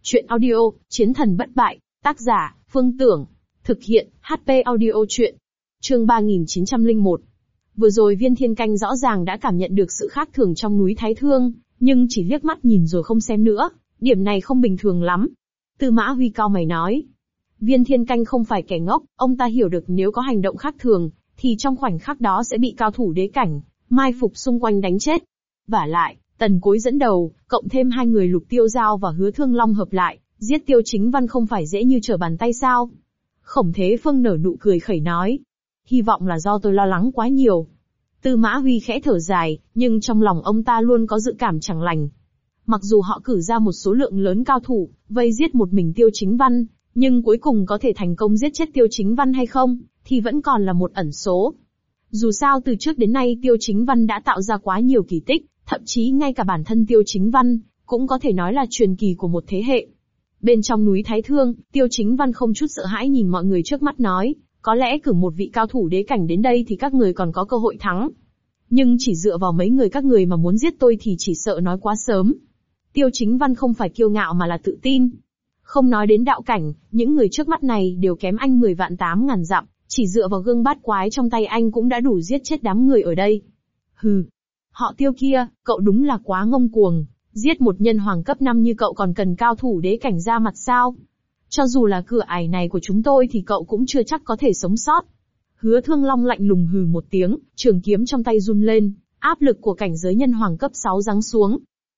Chuyện audio, Chiến thần bất bại, tác giả, Phương Tưởng. Thực hiện, HP audio chuyện. Chương 3901. Vừa rồi Viên Thiên Canh rõ ràng đã cảm nhận được sự khác thường trong núi Thái Thương, nhưng chỉ liếc mắt nhìn rồi không xem nữa, điểm này không bình thường lắm. Tư Mã Huy cau mày nói. Viên Thiên Canh không phải kẻ ngốc, ông ta hiểu được nếu có hành động khác thường, thì trong khoảnh khắc đó sẽ bị cao thủ đế cảnh, mai phục xung quanh đánh chết. Vả lại, Tần Cối dẫn đầu, cộng thêm hai người Lục Tiêu Giao và Hứa Thương Long hợp lại, giết Tiêu Chính Văn không phải dễ như trở bàn tay sao? Khổng Thế Phương nở nụ cười khẩy nói. Hy vọng là do tôi lo lắng quá nhiều. Tư Mã Huy khẽ thở dài, nhưng trong lòng ông ta luôn có dự cảm chẳng lành. Mặc dù họ cử ra một số lượng lớn cao thủ, vây giết một mình Tiêu Chính Văn, nhưng cuối cùng có thể thành công giết chết Tiêu Chính Văn hay không, thì vẫn còn là một ẩn số. Dù sao từ trước đến nay Tiêu Chính Văn đã tạo ra quá nhiều kỳ tích, thậm chí ngay cả bản thân Tiêu Chính Văn, cũng có thể nói là truyền kỳ của một thế hệ. Bên trong núi Thái Thương, Tiêu Chính Văn không chút sợ hãi nhìn mọi người trước mắt nói, có lẽ cử một vị cao thủ đế cảnh đến đây thì các người còn có cơ hội thắng. Nhưng chỉ dựa vào mấy người các người mà muốn giết tôi thì chỉ sợ nói quá sớm. Tiêu Chính Văn không phải kiêu ngạo mà là tự tin. Không nói đến đạo cảnh, những người trước mắt này đều kém anh 10 vạn 8 ngàn dặm, chỉ dựa vào gương bát quái trong tay anh cũng đã đủ giết chết đám người ở đây. Hừ. Họ Tiêu kia, cậu đúng là quá ngông cuồng, giết một nhân hoàng cấp 5 như cậu còn cần cao thủ đế cảnh ra mặt sao? Cho dù là cửa ải này của chúng tôi thì cậu cũng chưa chắc có thể sống sót. Hứa Thương Long lạnh lùng hừ một tiếng, trường kiếm trong tay run lên, áp lực của cảnh giới nhân hoàng cấp 6 giáng xuống.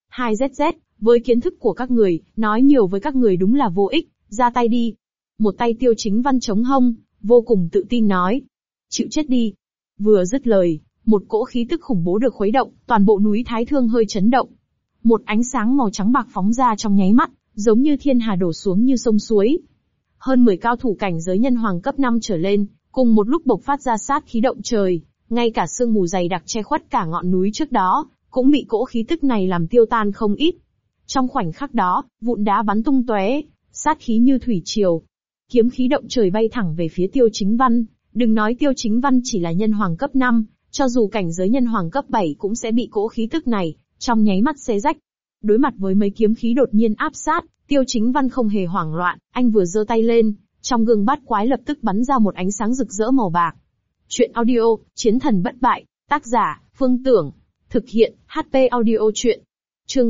2ZZ, với kiến thức của các người, nói nhiều với các người đúng là vô ích, ra tay đi. Một tay Tiêu Chính Văn chống hông, vô cùng tự tin nói. Chịu chết đi. Vừa dứt lời, một cỗ khí tức khủng bố được khuấy động, toàn bộ núi Thái Thương hơi chấn động. Một ánh sáng màu trắng bạc phóng ra trong nháy mắt, giống như thiên hà đổ xuống như sông suối. Hơn 10 cao thủ cảnh giới nhân hoàng cấp 5 trở lên, cùng một lúc bộc phát ra sát khí động trời, ngay cả sương mù dày đặc che khuất cả ngọn núi trước đó, cũng bị cỗ khí tức này làm tiêu tan không ít. Trong khoảnh khắc đó, vụn đá bắn tung tóe, sát khí như thủy triều. Kiếm khí động trời bay thẳng về phía Tiêu Chính Văn, đừng nói Tiêu Chính Văn chỉ là nhân hoàng cấp 5, cho dù cảnh giới nhân hoàng cấp 7 cũng sẽ bị cỗ khí tức này, trong nháy mắt xé rách. Đối mặt với mấy kiếm khí đột nhiên áp sát, Tiêu Chính Văn không hề hoảng loạn, anh vừa giơ tay lên, trong gương bát quái lập tức bắn ra một ánh sáng rực rỡ màu bạc. Chuyện audio, Chiến thần bất bại, tác giả, Phương Tưởng. Thực hiện, HP audio chuyện. Chương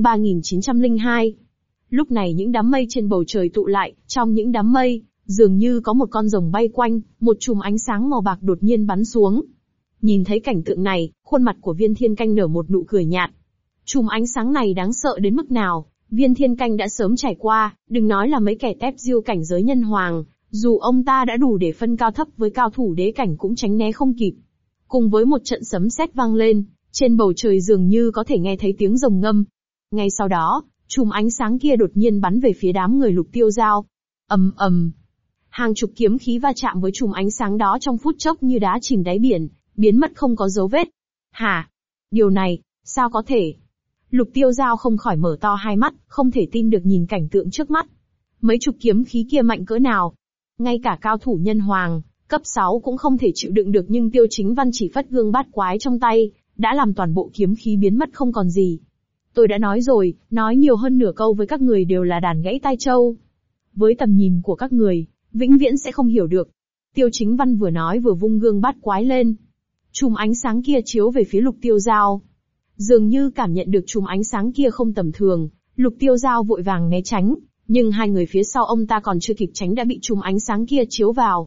3902. Lúc này những đám mây trên bầu trời tụ lại, trong những đám mây, dường như có một con rồng bay quanh, một chùm ánh sáng màu bạc đột nhiên bắn xuống. Nhìn thấy cảnh tượng này, khuôn mặt của Viên Thiên Canh nở một nụ cười nhạt. Chùm ánh sáng này đáng sợ đến mức nào, Viên Thiên Canh đã sớm trải qua, đừng nói là mấy kẻ tép diêu cảnh giới nhân hoàng, dù ông ta đã đủ để phân cao thấp với cao thủ đế cảnh cũng tránh né không kịp. Cùng với một trận sấm sét vang lên, trên bầu trời dường như có thể nghe thấy tiếng rồng ngâm. Ngay sau đó, chùm ánh sáng kia đột nhiên bắn về phía đám người Lục Tiêu Giao. Ầm ầm. Hàng chục kiếm khí va chạm với chùm ánh sáng đó trong phút chốc như đá chìm đáy biển, biến mất không có dấu vết. Hả? Điều này, sao có thể? Lục Tiêu Giao không khỏi mở to hai mắt, không thể tin được nhìn cảnh tượng trước mắt. Mấy chục kiếm khí kia mạnh cỡ nào? Ngay cả cao thủ nhân hoàng, cấp 6 cũng không thể chịu đựng được nhưng Tiêu Chính Văn chỉ phất gương bát quái trong tay, đã làm toàn bộ kiếm khí biến mất không còn gì. Tôi đã nói rồi, nói nhiều hơn nửa câu với các người đều là đàn gãy tai trâu. Với tầm nhìn của các người, vĩnh viễn sẽ không hiểu được. Tiêu Chính Văn vừa nói vừa vung gương bát quái lên. Chùm ánh sáng kia chiếu về phía Lục Tiêu Giao. Dường như cảm nhận được chùm ánh sáng kia không tầm thường, Lục Tiêu Giao vội vàng né tránh, nhưng hai người phía sau ông ta còn chưa kịp tránh đã bị chùm ánh sáng kia chiếu vào.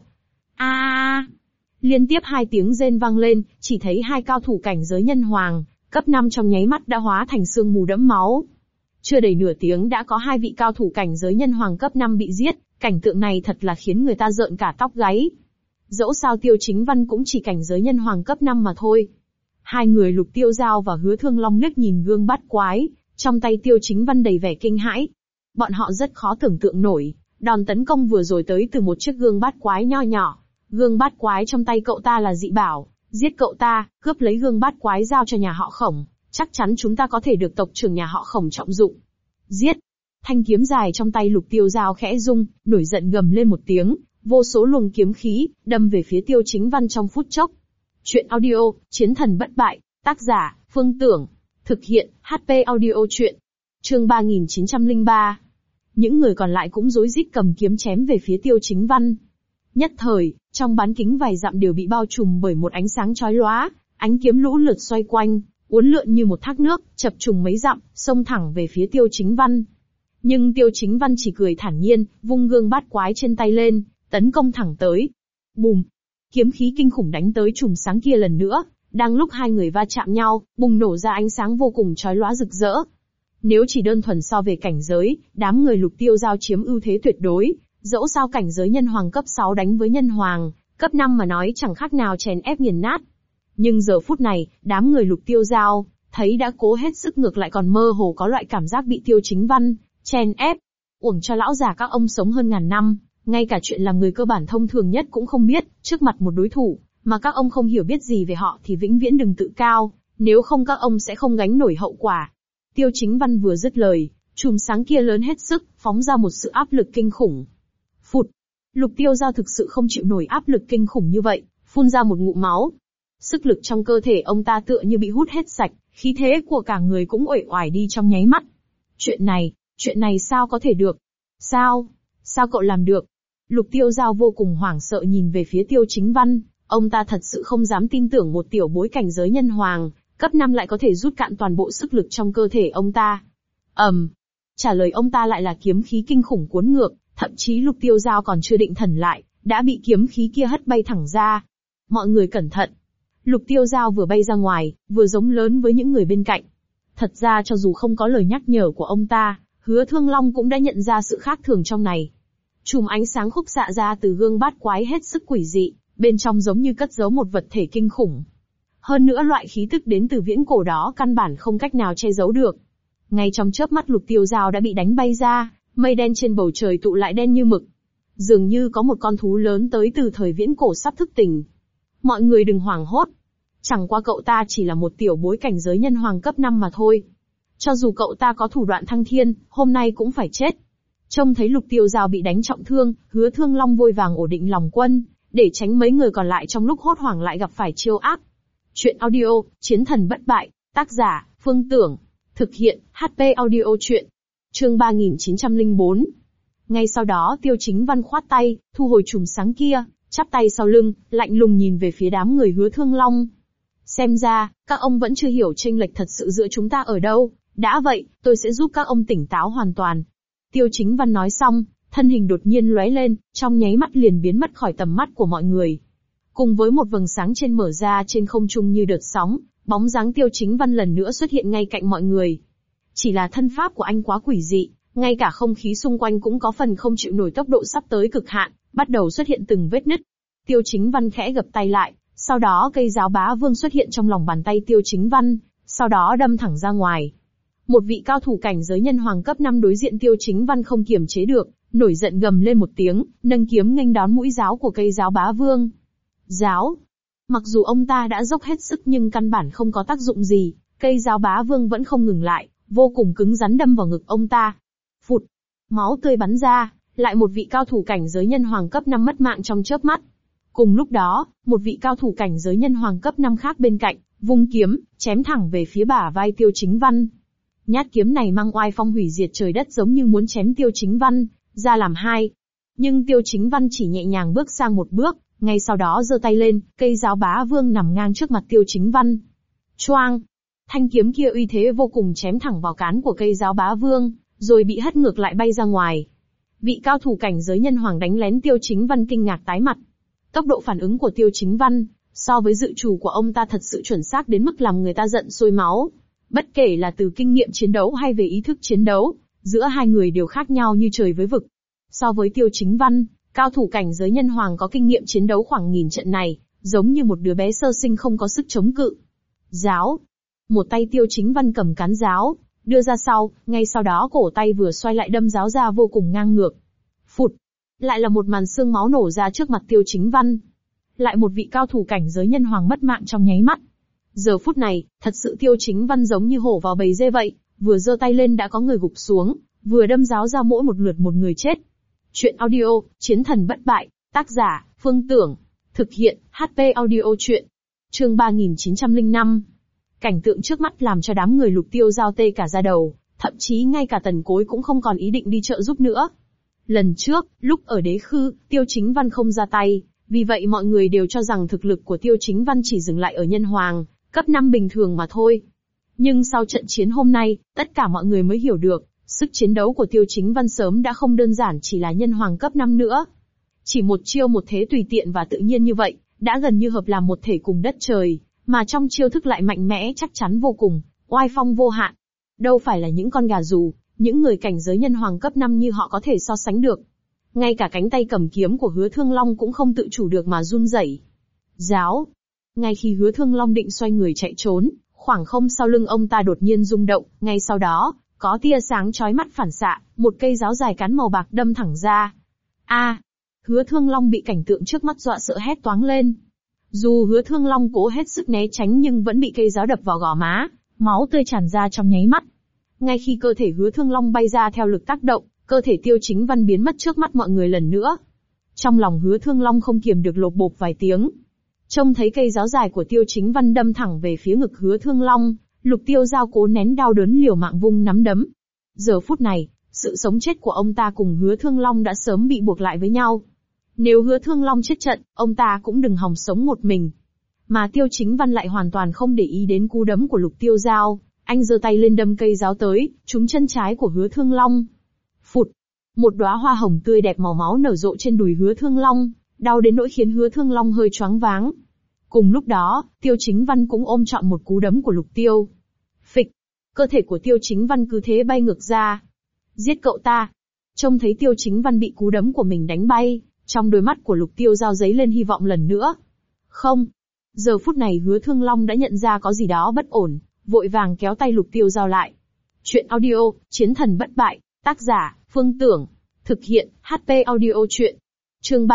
Liên tiếp hai tiếng rên vang lên, chỉ thấy hai cao thủ cảnh giới nhân hoàng, cấp 5 trong nháy mắt đã hóa thành sương mù đẫm máu. Chưa đầy nửa tiếng đã có hai vị cao thủ cảnh giới nhân hoàng cấp 5 bị giết, cảnh tượng này thật là khiến người ta rợn cả tóc gáy. Dẫu sao Tiêu Chính Văn cũng chỉ cảnh giới nhân hoàng cấp 5 mà thôi. Hai người Lục Tiêu Giao và Hứa Thương Long liếc nhìn gương bát quái, trong tay Tiêu Chính Văn đầy vẻ kinh hãi. Bọn họ rất khó tưởng tượng nổi, đòn tấn công vừa rồi tới từ một chiếc gương bát quái nho nhỏ. Gương bát quái trong tay cậu ta là dị bảo, giết cậu ta, cướp lấy gương bát quái giao cho nhà họ Khổng, chắc chắn chúng ta có thể được tộc trưởng nhà họ Khổng trọng dụng. Giết! Thanh kiếm dài trong tay Lục Tiêu Giao khẽ rung, nổi giận gầm lên một tiếng, vô số luồng kiếm khí, đâm về phía Tiêu Chính Văn trong phút chốc. Chuyện audio, Chiến thần bất bại, tác giả, Phương Tưởng. Thực hiện, HP audio chuyện. Chương 3903. Những người còn lại cũng rối rít cầm kiếm chém về phía Tiêu Chính Văn. Nhất thời, trong bán kính vài dặm đều bị bao trùm bởi một ánh sáng chói lóa, ánh kiếm lũ lượt xoay quanh, uốn lượn như một thác nước, chập trùng mấy dặm, xông thẳng về phía Tiêu Chính Văn. Nhưng Tiêu Chính Văn chỉ cười thản nhiên, vung gương bát quái trên tay lên, tấn công thẳng tới. Bùm! Kiếm khí kinh khủng đánh tới chùm sáng kia lần nữa, đang lúc hai người va chạm nhau, bùng nổ ra ánh sáng vô cùng chói lóa rực rỡ. Nếu chỉ đơn thuần so về cảnh giới, đám người Lục Tiêu Giao chiếm ưu thế tuyệt đối, dẫu sao cảnh giới nhân hoàng cấp 6 đánh với nhân hoàng cấp 5 mà nói chẳng khác nào chèn ép nghiền nát. Nhưng giờ phút này, đám người Lục Tiêu Giao thấy đã cố hết sức ngược lại còn mơ hồ có loại cảm giác bị Tiêu Chính Văn chèn ép. Uổng cho lão già các ông sống hơn ngàn năm, ngay cả chuyện làm người cơ bản thông thường nhất cũng không biết, trước mặt một đối thủ mà các ông không hiểu biết gì về họ thì vĩnh viễn đừng tự cao, nếu không các ông sẽ không gánh nổi hậu quả. Tiêu Chính Văn vừa dứt lời, chùm sáng kia lớn hết sức, phóng ra một sự áp lực kinh khủng. Phụt! Lục Tiêu Giao thực sự không chịu nổi áp lực kinh khủng như vậy, phun ra một ngụm máu. Sức lực trong cơ thể ông ta tựa như bị hút hết sạch, khí thế của cả người cũng uể oải đi trong nháy mắt. Chuyện này sao có thể được? Sao cậu làm được? Lục Tiêu Giao vô cùng hoảng sợ nhìn về phía Tiêu Chính Văn, ông ta thật sự không dám tin tưởng một tiểu bối cảnh giới nhân hoàng cấp 5 lại có thể rút cạn toàn bộ sức lực trong cơ thể ông ta. Trả lời ông ta lại là kiếm khí kinh khủng cuốn ngược, thậm chí Lục Tiêu Giao còn chưa định thần lại, đã bị kiếm khí kia hất bay thẳng ra. Mọi người cẩn thận! Lục Tiêu Giao vừa bay ra ngoài, vừa giống lớn với những người bên cạnh. Thật ra cho dù không có lời nhắc nhở của ông ta, Hứa Thương Long cũng đã nhận ra sự khác thường trong này. Chùm ánh sáng khúc xạ ra từ gương bát quái hết sức quỷ dị, bên trong giống như cất giấu một vật thể kinh khủng. Hơn nữa loại khí tức đến từ viễn cổ đó căn bản không cách nào che giấu được. Ngay trong chớp mắt Lục Tiêu Giao đã bị đánh bay ra, mây đen trên bầu trời tụ lại đen như mực. Dường như có một con thú lớn tới từ thời viễn cổ sắp thức tỉnh. Mọi người đừng hoảng hốt. Chẳng qua cậu ta chỉ là một tiểu bối cảnh giới nhân hoàng cấp 5 mà thôi. Cho dù cậu ta có thủ đoạn thăng thiên, hôm nay cũng phải chết. Trông thấy Lục Tiêu Giao bị đánh trọng thương, Hứa Thương Long vội vàng ổn định lòng quân, để tránh mấy người còn lại trong lúc hốt hoảng lại gặp phải chiêu ác. Chuyện audio, Chiến thần bất bại, tác giả, Phương Tưởng. Thực hiện, HP audio chuyện. Chương 3904. Ngay sau đó Tiêu Chính Văn khoát tay, thu hồi chùm sáng kia, chắp tay sau lưng, lạnh lùng nhìn về phía đám người Hứa Thương Long. Xem ra, các ông vẫn chưa hiểu chênh lệch thật sự giữa chúng ta ở đâu, đã vậy, tôi sẽ giúp các ông tỉnh táo hoàn toàn. Tiêu Chính Văn nói xong, thân hình đột nhiên lóe lên, trong nháy mắt liền biến mất khỏi tầm mắt của mọi người. Cùng với một vầng sáng trên mở ra trên không trung như đợt sóng, bóng dáng Tiêu Chính Văn lần nữa xuất hiện ngay cạnh mọi người. Chỉ là thân pháp của anh quá quỷ dị, ngay cả không khí xung quanh cũng có phần không chịu nổi tốc độ sắp tới cực hạn, bắt đầu xuất hiện từng vết nứt. Tiêu Chính Văn khẽ gập tay lại, sau đó cây giáo bá vương xuất hiện trong lòng bàn tay Tiêu Chính Văn, sau đó đâm thẳng ra ngoài. Một vị cao thủ cảnh giới nhân hoàng cấp 5 đối diện Tiêu Chính Văn không kiềm chế được, nổi giận gầm lên một tiếng, nâng kiếm nghênh đón mũi giáo của cây giáo bá vương. Giáo! Mặc dù ông ta đã dốc hết sức nhưng căn bản không có tác dụng gì, cây giáo bá vương vẫn không ngừng lại, vô cùng cứng rắn đâm vào ngực ông ta. Phụt! Máu tươi bắn ra, lại một vị cao thủ cảnh giới nhân hoàng cấp 5 mất mạng trong chớp mắt. Cùng lúc đó, một vị cao thủ cảnh giới nhân hoàng cấp 5 khác bên cạnh, vung kiếm, chém thẳng về phía bả vai Tiêu Chính Văn. Nhát kiếm này mang oai phong hủy diệt trời đất giống như muốn chém Tiêu Chính Văn ra làm hai. Nhưng Tiêu Chính Văn chỉ nhẹ nhàng bước sang một bước, ngay sau đó giơ tay lên, cây giáo bá vương nằm ngang trước mặt Tiêu Chính Văn. Choang! Thanh kiếm kia uy thế vô cùng chém thẳng vào cán của cây giáo bá vương, rồi bị hất ngược lại bay ra ngoài. Vị cao thủ cảnh giới nhân hoàng đánh lén Tiêu Chính Văn kinh ngạc tái mặt. Tốc độ phản ứng của Tiêu Chính Văn, so với dự trù của ông ta thật sự chuẩn xác đến mức làm người ta giận sôi máu. Bất kể là từ kinh nghiệm chiến đấu hay về ý thức chiến đấu, giữa hai người đều khác nhau như trời với vực. So với Tiêu Chính Văn, cao thủ cảnh giới nhân hoàng có kinh nghiệm chiến đấu khoảng 1000 trận này, giống như một đứa bé sơ sinh không có sức chống cự. Giáo! Một tay Tiêu Chính Văn cầm cán giáo, đưa ra sau, ngay sau đó cổ tay vừa xoay lại đâm giáo ra vô cùng ngang ngược. Phụt! Lại là một màn xương máu nổ ra trước mặt Tiêu Chính Văn. Lại một vị cao thủ cảnh giới nhân hoàng mất mạng trong nháy mắt. Giờ phút này, thật sự Tiêu Chính Văn giống như hổ vào bầy dê vậy, vừa giơ tay lên đã có người gục xuống, vừa đâm giáo ra mỗi một lượt một người chết. Chuyện audio, Chiến thần bất bại, tác giả, Phương Tưởng. Thực hiện, HP audio chuyện. Chương 3905. Cảnh tượng trước mắt làm cho đám người Lục Tiêu Giao tê cả da đầu, Thậm chí ngay cả Tần Cối cũng không còn ý định đi trợ giúp nữa. Lần trước, lúc ở Đế Khư, Tiêu Chính Văn không ra tay, vì vậy mọi người đều cho rằng thực lực của Tiêu Chính Văn chỉ dừng lại ở nhân hoàng, cấp 5 bình thường mà thôi. Nhưng sau trận chiến hôm nay, tất cả mọi người mới hiểu được, sức chiến đấu của Tiêu Chính Văn sớm đã không đơn giản chỉ là nhân hoàng cấp 5 nữa. Chỉ một chiêu một thế tùy tiện và tự nhiên như vậy, đã gần như hợp làm một thể cùng đất trời, mà trong chiêu thức lại mạnh mẽ chắc chắn vô cùng, oai phong vô hạn. Đâu phải là những con gà rù, những người cảnh giới nhân hoàng cấp 5 như họ có thể so sánh được. Ngay cả cánh tay cầm kiếm của Hứa Thương Long cũng không tự chủ được mà run rẩy. Giáo. Ngay khi Hứa Thương Long định xoay người chạy trốn, khoảng không sau lưng ông ta đột nhiên rung động, ngay sau đó, có tia sáng chói mắt phản xạ, một cây giáo dài cán màu bạc đâm thẳng ra. A! Hứa Thương Long bị cảnh tượng trước mắt dọa sợ hét toáng lên. Dù Hứa Thương Long cố hết sức né tránh nhưng vẫn bị cây giáo đập vào gò má, máu tươi tràn ra trong nháy mắt. Ngay khi cơ thể Hứa Thương Long bay ra theo lực tác động, cơ thể Tiêu Chính Văn biến mất trước mắt mọi người lần nữa. Trong lòng Hứa Thương Long không kiềm được lột bột vài tiếng. Trông thấy cây giáo dài của Tiêu Chính Văn đâm thẳng về phía ngực Hứa Thương Long, Lục Tiêu Giao cố nén đau đớn liều mạng vung nắm đấm. Giờ phút này, sự sống chết của ông ta cùng Hứa Thương Long đã sớm bị buộc lại với nhau. Nếu Hứa Thương Long chết trận, ông ta cũng đừng hòng sống một mình. Mà Tiêu Chính Văn lại hoàn toàn không để ý đến cú đấm của Lục Tiêu Giao, anh giơ tay lên đâm cây giáo tới, trúng chân trái của Hứa Thương Long. Phụt! Một đóa hoa hồng tươi đẹp màu máu nở rộ trên đùi Hứa Thương Long, đau đến nỗi khiến Hứa Thương Long hơi choáng váng. Cùng lúc đó, Tiêu Chính Văn cũng ôm trọn một cú đấm của Lục Tiêu. Phịch! Cơ thể của Tiêu Chính Văn cứ thế bay ngược ra. Giết cậu ta! Trông thấy Tiêu Chính Văn bị cú đấm của mình đánh bay, trong đôi mắt của Lục Tiêu Giao dấy lên hy vọng lần nữa. Không! Giờ phút này Hứa Thương Long đã nhận ra có gì đó bất ổn, vội vàng kéo tay Lục Tiêu Giao lại. Chuyện audio, Chiến thần bất bại, tác giả, Phương Tưởng. Thực hiện, HP audio chuyện. Chương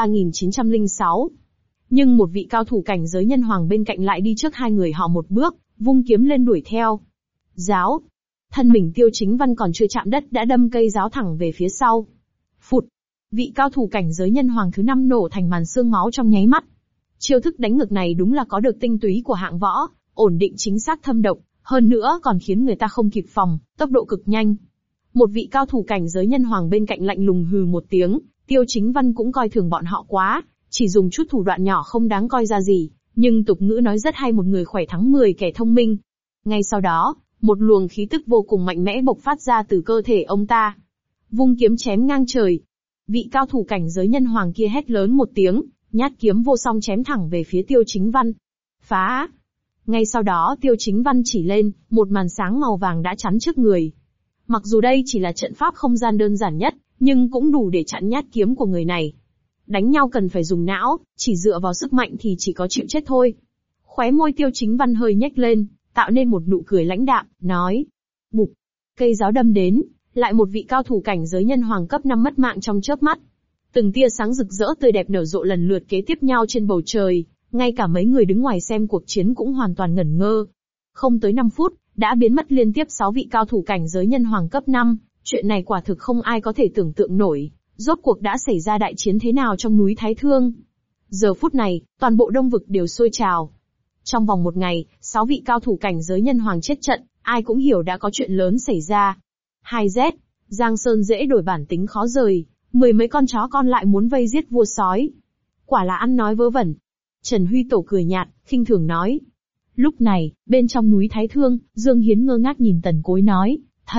3906. Nhưng một vị cao thủ cảnh giới nhân hoàng bên cạnh lại đi trước hai người họ một bước, vung kiếm lên đuổi theo. Giáo. Thân mình Tiêu Chính Văn còn chưa chạm đất đã đâm cây giáo thẳng về phía sau. Phụt. Vị cao thủ cảnh giới nhân hoàng thứ 5 nổ thành màn xương máu trong nháy mắt. Chiêu thức đánh ngược này đúng là có được tinh túy của hạng võ, ổn định chính xác thâm độc, hơn nữa còn khiến người ta không kịp phòng, tốc độ cực nhanh. Một vị cao thủ cảnh giới nhân hoàng bên cạnh lạnh lùng hừ một tiếng, Tiêu Chính Văn cũng coi thường bọn họ quá, chỉ dùng chút thủ đoạn nhỏ không đáng coi ra gì, nhưng tục ngữ nói rất hay, một người khỏe thắng 10 kẻ thông minh. Ngay sau đó, một luồng khí tức vô cùng mạnh mẽ bộc phát ra từ cơ thể ông ta. Vung kiếm chém ngang trời. Vị cao thủ cảnh giới nhân hoàng kia hét lớn một tiếng, nhát kiếm vô song chém thẳng về phía Tiêu Chính Văn. Phá! Ngay sau đó Tiêu Chính Văn chỉ lên, một màn sáng màu vàng đã chắn trước người. Mặc dù đây chỉ là trận pháp không gian đơn giản nhất, nhưng cũng đủ để chặn nhát kiếm của người này. Đánh nhau cần phải dùng não, chỉ dựa vào sức mạnh thì chỉ có chịu chết thôi. Khóe môi Tiêu Chính Văn hơi nhếch lên, tạo nên một nụ cười lãnh đạm, nói. Bụp! Cây giáo đâm đến, lại một vị cao thủ cảnh giới nhân hoàng cấp 5 mất mạng trong chớp mắt. Từng tia sáng rực rỡ tươi đẹp nở rộ lần lượt kế tiếp nhau trên bầu trời, ngay cả mấy người đứng ngoài xem cuộc chiến cũng hoàn toàn ngẩn ngơ. Không tới 5 phút, đã biến mất liên tiếp 6 vị cao thủ cảnh giới nhân hoàng cấp 5, chuyện này quả thực không ai có thể tưởng tượng nổi, rốt cuộc đã xảy ra đại chiến thế nào trong núi Thái Thương. Giờ phút này, toàn bộ Đông Vực đều sôi trào. Trong vòng một ngày, 6 vị cao thủ cảnh giới nhân hoàng chết trận, ai cũng hiểu đã có chuyện lớn xảy ra. 2Z, Giang Sơn dễ đổi bản tính khó rời, 10 mấy con chó con lại muốn vây giết vua sói. Quả là ăn nói vớ vẩn. Trần Huy Tổ cười nhạt, khinh thường nói. Lúc này, bên trong núi Thái Thương, Dương Hiến ngơ ngác nhìn Tần Cối nói,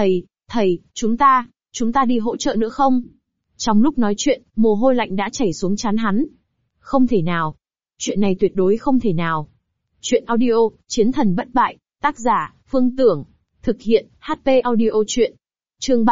thầy, chúng ta đi hỗ trợ nữa không? Trong lúc nói chuyện, mồ hôi lạnh đã chảy xuống trán hắn. Không thể nào. Chuyện này tuyệt đối không thể nào. Chuyện audio, Chiến thần bất bại, tác giả, Phương Tưởng. Thực hiện, HP audio chuyện. Chương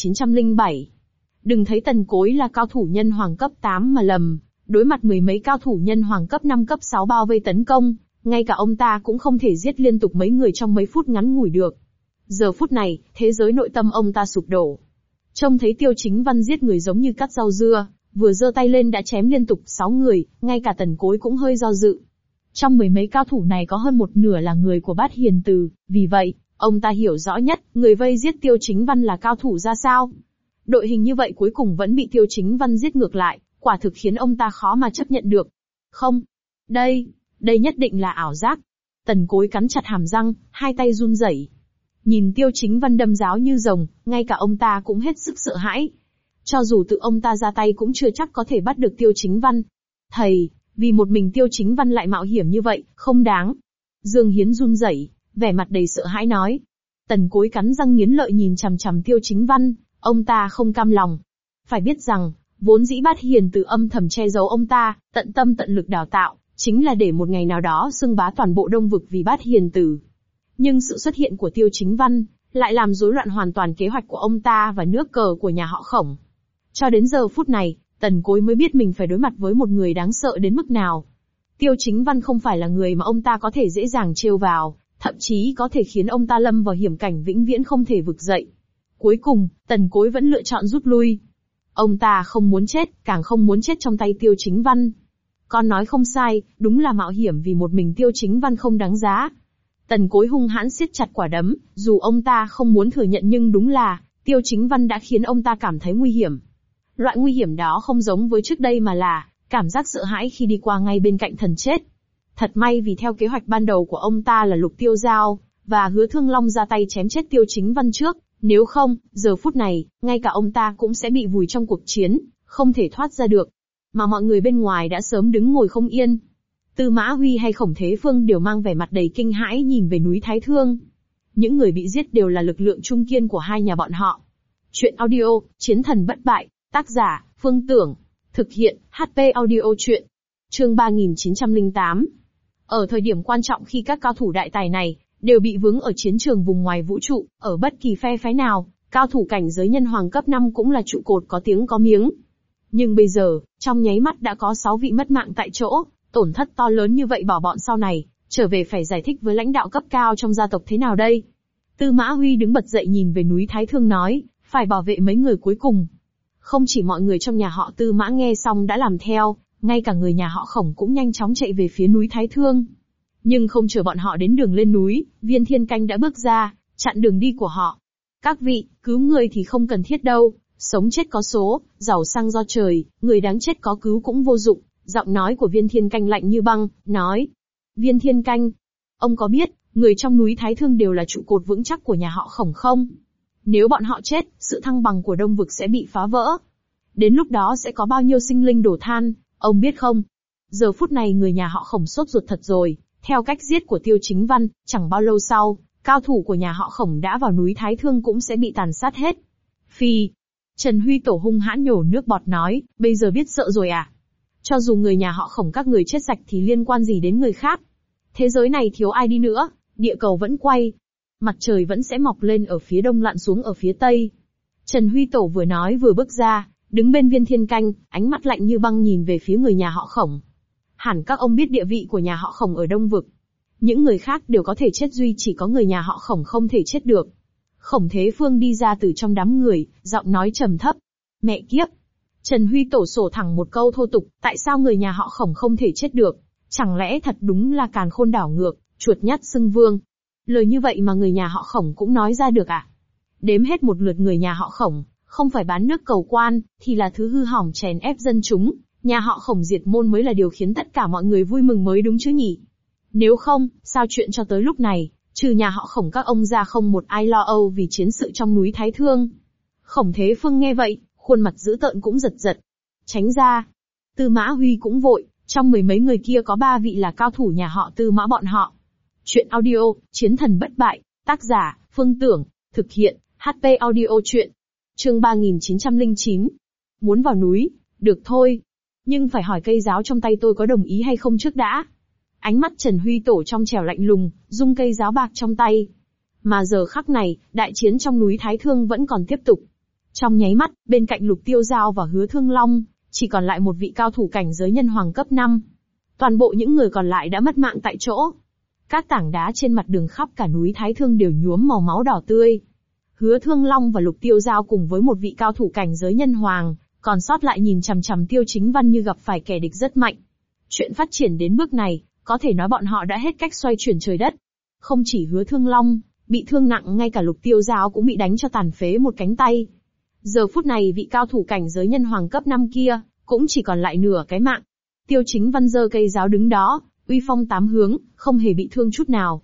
3907. Đừng thấy Tần Cối là cao thủ nhân hoàng cấp 8 mà lầm, đối mặt mười mấy cao thủ nhân hoàng cấp 5 cấp 6 bao vây tấn công, ngay cả ông ta cũng không thể giết liên tục mấy người trong mấy phút ngắn ngủi được. Giờ phút này, thế giới nội tâm ông ta sụp đổ. Trông thấy Tiêu Chính Văn giết người giống như cắt rau dưa, vừa giơ tay lên đã chém liên tục 6 người, ngay cả Tần Cối cũng hơi do dự. Trong mười mấy cao thủ này có hơn một nửa là người của Bát Hiền Từ, vì vậy, ông ta hiểu rõ nhất, người vây giết Tiêu Chính Văn là cao thủ ra sao. Đội hình như vậy cuối cùng vẫn bị Tiêu Chính Văn giết ngược lại, quả thực khiến ông ta khó mà chấp nhận được. Không. Đây nhất định là ảo giác. Tần Cối cắn chặt hàm răng, hai tay run rẩy. Nhìn Tiêu Chính Văn đâm giáo như rồng, ngay cả ông ta cũng hết sức sợ hãi. Cho dù tự ông ta ra tay cũng chưa chắc có thể bắt được Tiêu Chính Văn. Thầy, vì một mình Tiêu Chính Văn lại mạo hiểm như vậy, không đáng. Dương Hiến run rẩy, vẻ mặt đầy sợ hãi nói. Tần Cối cắn răng nghiến lợi nhìn chằm chằm Tiêu Chính Văn, ông ta không cam lòng. Phải biết rằng, vốn dĩ Bát Hiền Tử âm thầm che giấu ông ta, tận tâm tận lực đào tạo, chính là để một ngày nào đó xưng bá toàn bộ Đông Vực vì Bát Hiền Tử. Nhưng sự xuất hiện của Tiêu Chính Văn, lại làm rối loạn hoàn toàn kế hoạch của ông ta và nước cờ của nhà họ Khổng. Cho đến giờ phút này, Tần Cối mới biết mình phải đối mặt với một người đáng sợ đến mức nào. Tiêu Chính Văn không phải là người mà ông ta có thể dễ dàng trêu vào, thậm chí có thể khiến ông ta lâm vào hiểm cảnh vĩnh viễn không thể vực dậy. Cuối cùng, Tần Cối vẫn lựa chọn rút lui. Ông ta không muốn chết, càng không muốn chết trong tay Tiêu Chính Văn. Con nói không sai, đúng là mạo hiểm vì một mình Tiêu Chính Văn không đáng giá. Tần Cối hung hãn siết chặt quả đấm, dù ông ta không muốn thừa nhận nhưng đúng là, Tiêu Chính Văn đã khiến ông ta cảm thấy nguy hiểm. Loại nguy hiểm đó không giống với trước đây mà là, cảm giác sợ hãi khi đi qua ngay bên cạnh thần chết. Thật may vì theo kế hoạch ban đầu của ông ta là Lục Tiêu Giao, và Hứa Thương Long ra tay chém chết Tiêu Chính Văn trước, nếu không, giờ phút này, ngay cả ông ta cũng sẽ bị vùi trong cuộc chiến, không thể thoát ra được. Mà mọi người bên ngoài đã sớm đứng ngồi không yên. Tư Mã Huy hay Khổng Thế Phương đều mang vẻ mặt đầy kinh hãi nhìn về núi Thái Thương. Những người bị giết đều là lực lượng trung kiên của hai nhà bọn họ. Chuyện audio, Chiến thần bất bại, tác giả, Phương Tưởng. Thực hiện, HP audio chuyện. Chương 3908. Ở thời điểm quan trọng khi các cao thủ đại tài này, đều bị vướng ở chiến trường vùng ngoài vũ trụ, ở bất kỳ phe phái nào, cao thủ cảnh giới nhân hoàng cấp 5 cũng là trụ cột có tiếng có miếng. Nhưng bây giờ, trong nháy mắt đã có 6 vị mất mạng tại chỗ, tổn thất to lớn như vậy bỏ bọn sau này, trở về phải giải thích với lãnh đạo cấp cao trong gia tộc thế nào đây? Tư Mã Huy đứng bật dậy nhìn về núi Thái Thương nói, phải bảo vệ mấy người cuối cùng. Không chỉ mọi người trong nhà họ Tư Mã nghe xong đã làm theo, ngay cả người nhà họ Khổng cũng nhanh chóng chạy về phía núi Thái Thương. Nhưng không chờ bọn họ đến đường lên núi, Viên Thiên Canh đã bước ra, chặn đường đi của họ. Các vị, cứu người thì không cần thiết đâu, sống chết có số, giàu sang do trời, người đáng chết có cứu cũng vô dụng. Giọng nói của Viên Thiên Canh lạnh như băng, nói. Viên Thiên Canh, ông có biết, người trong núi Thái Thương đều là trụ cột vững chắc của nhà họ Khổng không? Nếu bọn họ chết, sự thăng bằng của Đông Vực sẽ bị phá vỡ. Đến lúc đó sẽ có bao nhiêu sinh linh đổ than, ông biết không? Giờ phút này người nhà họ Khổng sốt ruột thật rồi, theo cách giết của Tiêu Chính Văn, chẳng bao lâu sau, cao thủ của nhà họ Khổng đã vào núi Thái Thương cũng sẽ bị tàn sát hết. Phi. Trần Huy Tổ hung hãn nhổ nước bọt nói, bây giờ biết sợ rồi à? Cho dù người nhà họ Khổng các người chết sạch thì liên quan gì đến người khác? Thế giới này thiếu ai đi nữa, địa cầu vẫn quay. Mặt trời vẫn sẽ mọc lên ở phía đông lặn xuống ở phía tây. Trần Huy Tổ vừa nói vừa bước ra, đứng bên Viên Thiên Canh, ánh mắt lạnh như băng nhìn về phía người nhà họ Khổng. Hẳn các ông biết địa vị của nhà họ Khổng ở Đông Vực. Những người khác đều có thể chết duy chỉ có người nhà họ Khổng không thể chết được. Khổng Thế Phương đi ra từ trong đám người, giọng nói trầm thấp. Mẹ kiếp! Trần Huy Tổ sổ thẳng một câu thô tục, tại sao người nhà họ Khổng không thể chết được? Chẳng lẽ thật đúng là càn khôn đảo ngược, chuột nhắt xưng vương? Lời như vậy mà người nhà họ Khổng cũng nói ra được à? Đếm hết một lượt người nhà họ Khổng, không phải bán nước cầu quan, thì là thứ hư hỏng chèn ép dân chúng, nhà họ Khổng diệt môn mới là điều khiến tất cả mọi người vui mừng mới đúng chứ nhỉ? Nếu không, sao chuyện cho tới lúc này, trừ nhà họ Khổng các ông ra không một ai lo âu vì chiến sự trong núi Thái Thương. Khổng Thế Phương nghe vậy, khuôn mặt dữ tợn cũng giật giật. Tránh ra. Tư Mã Huy cũng vội, trong mười mấy người kia có 3 vị là cao thủ nhà họ Tư Mã bọn họ. Chuyện audio, Chiến thần bất bại, tác giả, Phương Tưởng, thực hiện, HP audio chuyện. Chương 3909. Muốn vào núi, được thôi. Nhưng phải hỏi cây giáo trong tay tôi có đồng ý hay không trước đã. Ánh mắt Trần Huy Tổ trong trẻo lạnh lùng, rung cây giáo bạc trong tay. Mà giờ khắc này, đại chiến trong núi Thái Thương vẫn còn tiếp tục. Trong nháy mắt, bên cạnh Lục Tiêu Giao và Hứa Thương Long, chỉ còn lại một vị cao thủ cảnh giới nhân hoàng cấp 5. Toàn bộ những người còn lại đã mất mạng tại chỗ. Các tảng đá trên mặt đường khắp cả núi Thái Thương đều nhuốm màu máu đỏ tươi. Hứa Thương Long và Lục Tiêu Giao cùng với một vị cao thủ cảnh giới nhân hoàng, còn sót lại nhìn chằm chằm Tiêu Chính Văn như gặp phải kẻ địch rất mạnh. Chuyện phát triển đến bước này, có thể nói bọn họ đã hết cách xoay chuyển trời đất. Không chỉ Hứa Thương Long bị thương nặng, ngay cả Lục Tiêu Giao cũng bị đánh cho tàn phế một cánh tay. Giờ phút này vị cao thủ cảnh giới nhân hoàng cấp 5 kia, cũng chỉ còn lại nửa cái mạng. Tiêu Chính Văn giơ cây giáo đứng đó, uy phong 8 hướng, không hề bị thương chút nào.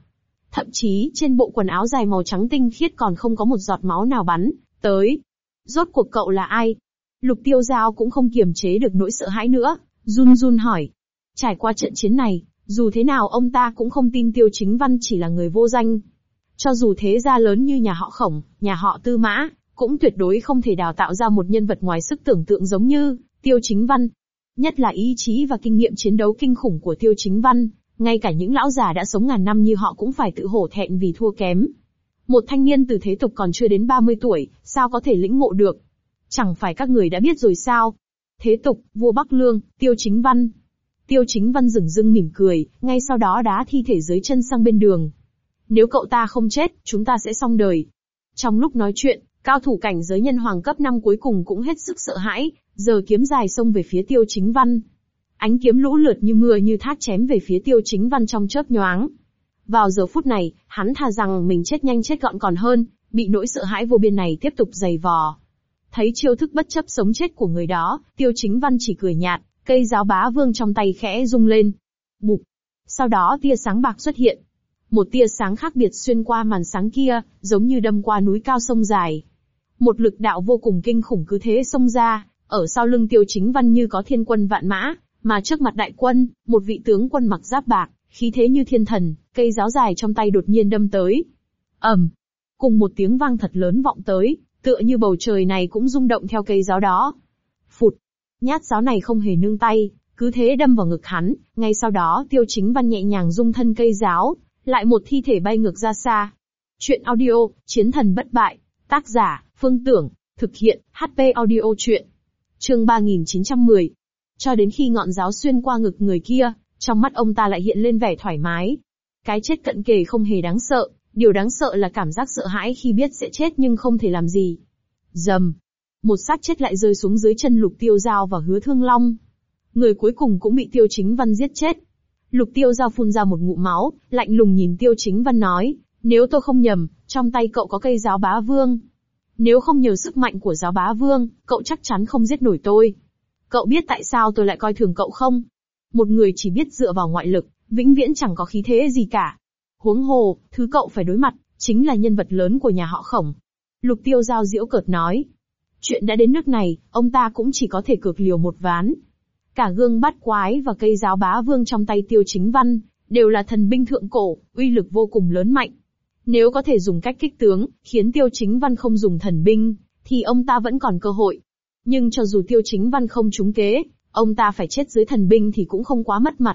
Thậm chí, trên bộ quần áo dài màu trắng tinh khiết còn không có một giọt máu nào bắn tới. Rốt cuộc cậu là ai? Lục Tiêu Giao cũng không kiềm chế được nỗi sợ hãi nữa, run run hỏi. Trải qua trận chiến này, dù thế nào ông ta cũng không tin Tiêu Chính Văn chỉ là người vô danh. Cho dù thế gia lớn như nhà họ Khổng, nhà họ Tư Mã, cũng tuyệt đối không thể đào tạo ra một nhân vật ngoài sức tưởng tượng giống như Tiêu Chính Văn. Nhất là ý chí và kinh nghiệm chiến đấu kinh khủng của Tiêu Chính Văn, ngay cả những lão già đã sống ngàn năm như họ cũng phải tự hổ thẹn vì thua kém. Một thanh niên từ thế tục còn chưa đến 30 tuổi, sao có thể lĩnh ngộ được? Chẳng phải các người đã biết rồi sao? Thế tục, vua Bắc Lương, Tiêu Chính Văn. Tiêu Chính Văn dửng dưng mỉm cười, ngay sau đó đá thi thể dưới chân sang bên đường. Nếu cậu ta không chết, chúng ta sẽ xong đời. Trong lúc nói chuyện, cao thủ cảnh giới nhân hoàng cấp 5 cuối cùng cũng hết sức sợ hãi, giơ kiếm dài xông về phía Tiêu Chính Văn. Ánh kiếm lũ lượt như mưa như thác chém về phía Tiêu Chính Văn trong chớp nhoáng. Vào giờ phút này, hắn thà rằng mình chết nhanh chết gọn còn hơn, bị nỗi sợ hãi vô biên này tiếp tục giày vò. Thấy chiêu thức bất chấp sống chết của người đó, Tiêu Chính Văn chỉ cười nhạt, cây giáo bá vương trong tay khẽ rung lên. Bụp! Sau đó tia sáng bạc xuất hiện. Một tia sáng khác biệt xuyên qua màn sáng kia, giống như đâm qua núi cao sông dài. Một lực đạo vô cùng kinh khủng cứ thế xông ra, ở sau lưng Tiêu Chính Văn như có thiên quân vạn mã, mà trước mặt đại quân, một vị tướng quân mặc giáp bạc, khí thế như thiên thần, cây giáo dài trong tay đột nhiên đâm tới. Ầm! Cùng một tiếng vang thật lớn vọng tới, tựa như bầu trời này cũng rung động theo cây giáo đó. Phụt! Nhát giáo này không hề nương tay, cứ thế đâm vào ngực hắn, ngay sau đó Tiêu Chính Văn nhẹ nhàng rung thân cây giáo, lại một thi thể bay ngược ra xa. Chuyện audio, Chiến thần bất bại, tác giả, Phương Tưởng, thực hiện, HP audio chuyện. Chương 3910. Cho đến khi ngọn giáo xuyên qua ngực người kia, trong mắt ông ta lại hiện lên vẻ thoải mái. Cái chết cận kề không hề đáng sợ, điều đáng sợ là cảm giác sợ hãi khi biết sẽ chết nhưng không thể làm gì. Rầm. Một xác chết lại rơi xuống dưới chân Lục Tiêu Giao và Hứa Thương Long. Người cuối cùng cũng bị Tiêu Chính Văn giết chết. Lục Tiêu Giao phun ra một ngụm máu, lạnh lùng nhìn Tiêu Chính Văn nói, nếu tôi không nhầm, trong tay cậu có cây giáo bá vương. Nếu không nhờ sức mạnh của giáo bá vương, cậu chắc chắn không giết nổi tôi. Cậu biết tại sao tôi lại coi thường cậu không? Một người chỉ biết dựa vào ngoại lực, vĩnh viễn chẳng có khí thế gì cả. Huống hồ, thứ cậu phải đối mặt, chính là nhân vật lớn của nhà họ Khổng. Lục Tiêu Giao giễu cợt nói. Chuyện đã đến nước này, ông ta cũng chỉ có thể cược liều một ván. Cả gương bát quái và cây giáo bá vương trong tay Tiêu Chính Văn, đều là thần binh thượng cổ, uy lực vô cùng lớn mạnh. Nếu có thể dùng cách kích tướng, khiến Tiêu Chính Văn không dùng thần binh, thì ông ta vẫn còn cơ hội. Nhưng cho dù Tiêu Chính Văn không trúng kế, ông ta phải chết dưới thần binh thì cũng không quá mất mặt.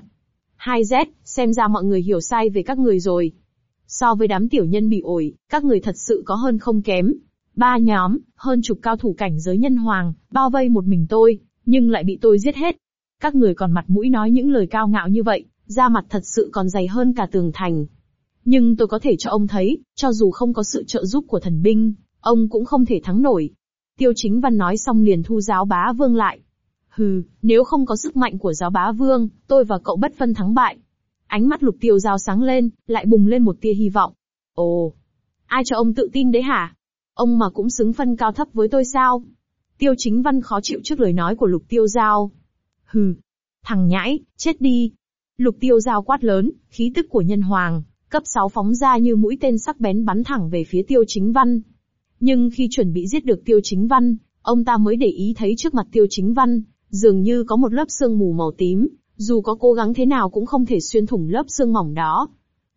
2Z, xem ra mọi người hiểu sai về các người rồi. So với đám tiểu nhân bị ổi, các người thật sự có hơn không kém. 3 nhóm, hơn chục cao thủ cảnh giới nhân hoàng, bao vây một mình tôi, nhưng lại bị tôi giết hết. Các người còn mặt mũi nói những lời cao ngạo như vậy, da mặt thật sự còn dày hơn cả tường thành. Nhưng tôi có thể cho ông thấy, cho dù không có sự trợ giúp của thần binh, ông cũng không thể thắng nổi. Tiêu Chính Văn nói xong liền thu giáo bá vương lại. Hừ, nếu không có sức mạnh của giáo bá vương, tôi và cậu bất phân thắng bại. Ánh mắt Lục Tiêu Giao sáng lên, lại bùng lên một tia hy vọng. Ồ, ai cho ông tự tin đấy hả? Ông mà cũng xứng phân cao thấp với tôi sao? Tiêu Chính Văn khó chịu trước lời nói của Lục Tiêu Giao. Hừ, thằng nhãi, chết đi. Lục Tiêu Giao quát lớn, khí tức của nhân hoàng, cấp 6 phóng ra như mũi tên sắc bén bắn thẳng về phía Tiêu Chính Văn. Nhưng khi chuẩn bị giết được Tiêu Chính Văn, ông ta mới để ý thấy trước mặt Tiêu Chính Văn, dường như có một lớp sương mù màu tím, dù có cố gắng thế nào cũng không thể xuyên thủng lớp sương mỏng đó.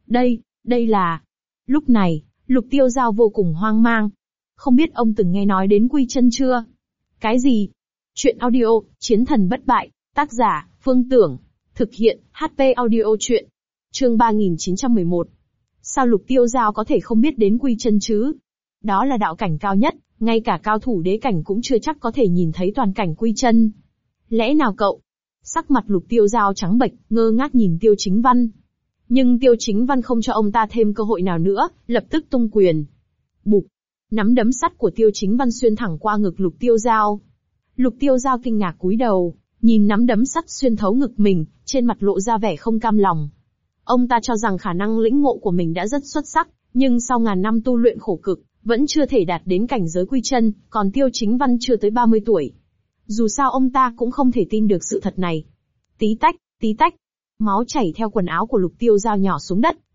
Đây là... Lúc này, Lục Tiêu Giao vô cùng hoang mang. Không biết ông từng nghe nói đến Quy Chân chưa? Cái gì? Chuyện audio, Chiến thần bất bại, tác giả, Phương Tưởng, thực hiện, HP audio chuyện. Chương 3911. Sao Lục Tiêu Giao có thể không biết đến Quy Chân chứ? Đó là đạo cảnh cao nhất, ngay cả cao thủ đế cảnh cũng chưa chắc có thể nhìn thấy toàn cảnh Quy Chân. Lẽ nào cậu? Sắc mặt Lục Tiêu Giao trắng bệch, ngơ ngác nhìn Tiêu Chính Văn. Nhưng Tiêu Chính Văn không cho ông ta thêm cơ hội nào nữa, lập tức tung quyền. Bụp! Nắm đấm sắt của Tiêu Chính Văn xuyên thẳng qua ngực Lục Tiêu Giao. Lục Tiêu Giao kinh ngạc cúi đầu, nhìn nắm đấm sắt xuyên thấu ngực mình, trên mặt lộ ra vẻ không cam lòng. Ông ta cho rằng khả năng lĩnh ngộ của mình đã rất xuất sắc, nhưng sau ngàn năm tu luyện khổ cực, vẫn chưa thể đạt đến cảnh giới Quy Chân, còn Tiêu Chính Văn chưa tới 30 tuổi. Dù sao ông ta cũng không thể tin được sự thật này. Tí tách, máu chảy theo quần áo của Lục Tiêu Giao nhỏ xuống đất,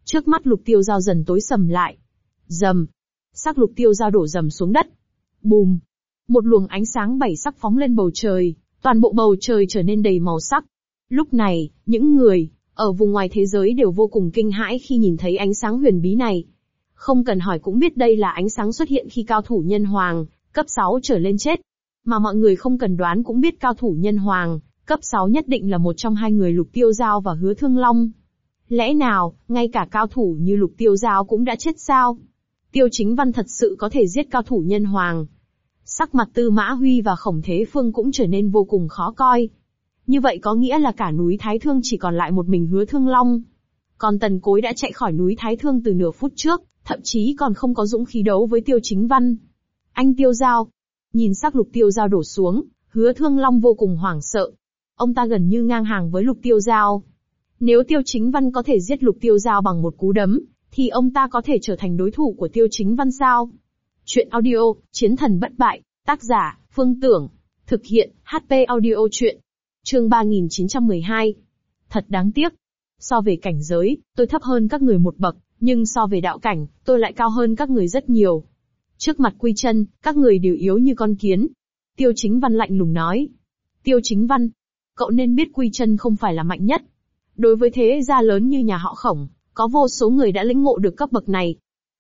Trước mắt Lục Tiêu Giao dần tối sầm lại. Rầm. Xác Lục Tiêu Giao đổ rầm xuống đất. Bùm. Một luồng ánh sáng bảy sắc phóng lên bầu trời, toàn bộ bầu trời trở nên đầy màu sắc. Lúc này, những người ở vùng ngoài thế giới đều vô cùng kinh hãi khi nhìn thấy ánh sáng huyền bí này. Không cần hỏi cũng biết đây là ánh sáng xuất hiện khi cao thủ nhân hoàng, cấp 6 trở lên chết. Mà mọi người không cần đoán cũng biết cao thủ nhân hoàng, cấp 6 nhất định là một trong hai người Lục Tiêu Giao và Hứa Thương Long. Lẽ nào, ngay cả cao thủ như Lục Tiêu Giao cũng đã chết sao? Tiêu Chính Văn thật sự có thể giết cao thủ nhân hoàng. Sắc mặt Tư Mã Huy và Khổng Thế Phương cũng trở nên vô cùng khó coi. Như vậy có nghĩa là cả núi Thái Thương chỉ còn lại một mình Hứa Thương Long. Còn Tần Cối đã chạy khỏi núi Thái Thương từ nửa phút trước, thậm chí còn không có dũng khí đấu với Tiêu Chính Văn. Anh Tiêu Giao. Nhìn xác Lục Tiêu Giao đổ xuống, Hứa Thương Long vô cùng hoảng sợ. Ông ta gần như ngang hàng với Lục Tiêu Giao. Nếu Tiêu Chính Văn có thể giết Lục Tiêu Giao bằng một cú đấm, thì ông ta có thể trở thành đối thủ của Tiêu Chính Văn sao? Chuyện audio, Chiến thần bất bại, tác giả, Phương Tưởng. Thực hiện, HP audio chuyện. Chương 3912. Thật đáng tiếc. So về cảnh giới, tôi thấp hơn các người một bậc, nhưng so về đạo cảnh, tôi lại cao hơn các người rất nhiều. Trước mặt Quy Chân, các người đều yếu như con kiến. Tiêu Chính Văn lạnh lùng nói. Tiêu Chính Văn, cậu nên biết Quy Chân không phải là mạnh nhất. Đối với thế gia lớn như nhà họ Khổng, có vô số người đã lĩnh ngộ được cấp bậc này.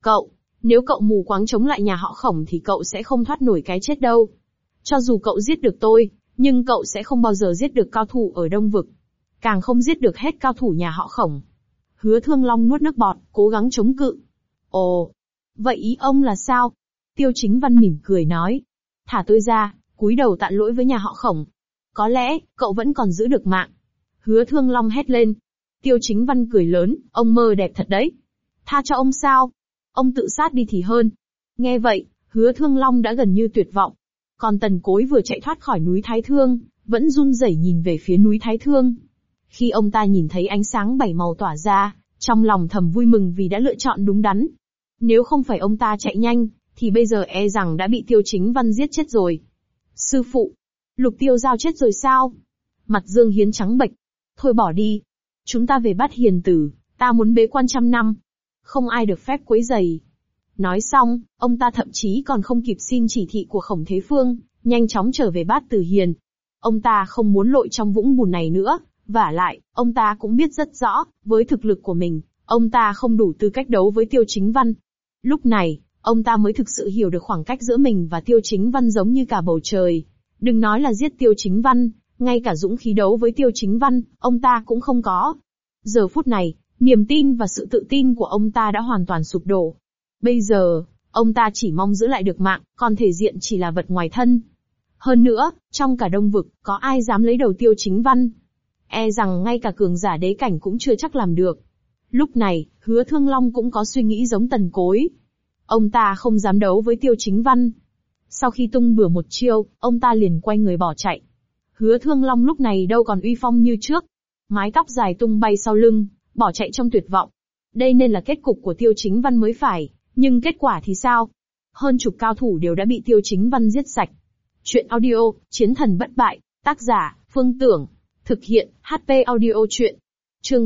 Nếu cậu mù quáng chống lại nhà họ Khổng thì cậu sẽ không thoát nổi cái chết đâu. Cho dù cậu giết được tôi, nhưng cậu sẽ không bao giờ giết được cao thủ ở Đông Vực. Càng không giết được hết cao thủ nhà họ Khổng. Hứa Thương Long nuốt nước bọt, cố gắng chống cự. Ồ, vậy ý ông là sao? Tiêu Chính Văn mỉm cười nói. Thả tôi ra, cúi đầu tạ lỗi với nhà họ Khổng. Có lẽ, cậu vẫn còn giữ được mạng. Hứa Thương Long hét lên. Tiêu Chính Văn cười lớn, ông mơ đẹp thật đấy. Tha cho ông sao? Ông tự sát đi thì hơn. Nghe vậy, Hứa Thương Long đã gần như tuyệt vọng. Còn Tần Cối vừa chạy thoát khỏi núi Thái Thương, vẫn run rẩy nhìn về phía núi Thái Thương. Khi ông ta nhìn thấy ánh sáng bảy màu tỏa ra, trong lòng thầm vui mừng vì đã lựa chọn đúng đắn. Nếu không phải ông ta chạy nhanh, thì bây giờ e rằng đã bị Tiêu Chính Văn giết chết rồi. Sư phụ, Lục Tiêu Giao chết rồi sao? Mặt Dương Hiến trắng bệch. Thôi bỏ đi. Chúng ta về Bát Hiền Tử, ta muốn bế quan 100 năm. Không ai được phép quấy rầy. Nói xong, ông ta thậm chí còn không kịp xin chỉ thị của Khổng Thế Phương, nhanh chóng trở về Bát Tử Hiền. Ông ta không muốn lội trong vũng bùn này nữa, vả lại, ông ta cũng biết rất rõ, với thực lực của mình, ông ta không đủ tư cách đấu với Tiêu Chính Văn. Lúc này, ông ta mới thực sự hiểu được khoảng cách giữa mình và Tiêu Chính Văn giống như cả bầu trời. Đừng nói là giết Tiêu Chính Văn, ngay cả dũng khí đấu với Tiêu Chính Văn, ông ta cũng không có. Giờ phút này, niềm tin và sự tự tin của ông ta đã hoàn toàn sụp đổ. Bây giờ, ông ta chỉ mong giữ lại được mạng, còn thể diện chỉ là vật ngoài thân. Hơn nữa, trong cả Đông Vực, có ai dám lấy đầu Tiêu Chính Văn? E rằng ngay cả cường giả đế cảnh cũng chưa chắc làm được. Lúc này, Hứa Thương Long cũng có suy nghĩ giống Tần Cối. Ông ta không dám đấu với Tiêu Chính Văn. Sau khi tung bừa một chiêu, ông ta liền quay người bỏ chạy. Hứa Thương Long lúc này đâu còn uy phong như trước. Mái tóc dài tung bay sau lưng, bỏ chạy trong tuyệt vọng. Đây nên là kết cục của Tiêu Chính Văn mới phải, nhưng kết quả thì sao? Hơn chục cao thủ đều đã bị Tiêu Chính Văn giết sạch. Chuyện audio, Chiến thần bất bại, tác giả, Phương Tưởng. Thực hiện, HP audio chuyện. Chương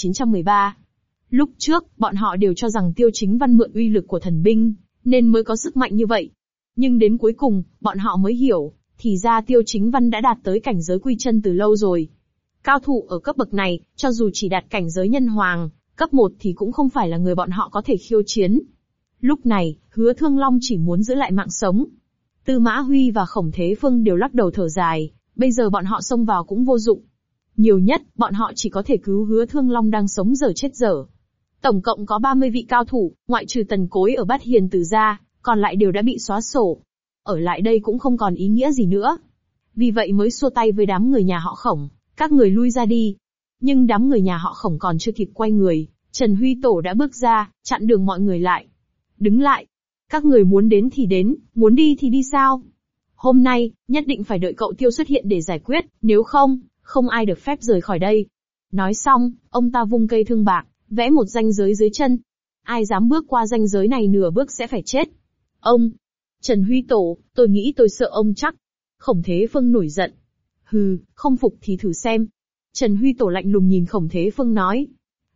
3913. Lúc trước, bọn họ đều cho rằng Tiêu Chính Văn mượn uy lực của thần binh, nên mới có sức mạnh như vậy. Nhưng đến cuối cùng, bọn họ mới hiểu, thì ra Tiêu Chính Văn đã đạt tới cảnh giới Quy Chân từ lâu rồi. Cao thủ ở cấp bậc này, cho dù chỉ đạt cảnh giới nhân hoàng, cấp 1 thì cũng không phải là người bọn họ có thể khiêu chiến. Lúc này, Hứa Thương Long chỉ muốn giữ lại mạng sống. Tư Mã Huy và Khổng Thế Phương đều lắc đầu thở dài, bây giờ bọn họ xông vào cũng vô dụng. Nhiều nhất, bọn họ chỉ có thể cứu Hứa Thương Long đang sống dở chết dở. Tổng cộng có 30 vị cao thủ, ngoại trừ Tần Cối ở Bát Hiền Tử ra, còn lại đều đã bị xóa sổ. Ở lại đây cũng không còn ý nghĩa gì nữa. Vì vậy mới xua tay với đám người nhà họ Khổng, các người lui ra đi. Nhưng đám người nhà họ Khổng còn chưa kịp quay người, Trần Huy Tổ đã bước ra, chặn đường mọi người lại. Đứng lại. Các người muốn đến thì đến, muốn đi thì đi sao? Hôm nay, nhất định phải đợi cậu Tiêu xuất hiện để giải quyết, nếu không, không ai được phép rời khỏi đây. Nói xong, ông ta vung cây thương bạc, vẽ một ranh giới dưới chân. Ai dám bước qua ranh giới này nửa bước sẽ phải chết. Ông! Trần Huy Tổ, tôi nghĩ tôi sợ ông chắc. Khổng Thế Phương nổi giận. Hừ, không phục thì thử xem. Trần Huy Tổ lạnh lùng nhìn Khổng Thế Phương nói.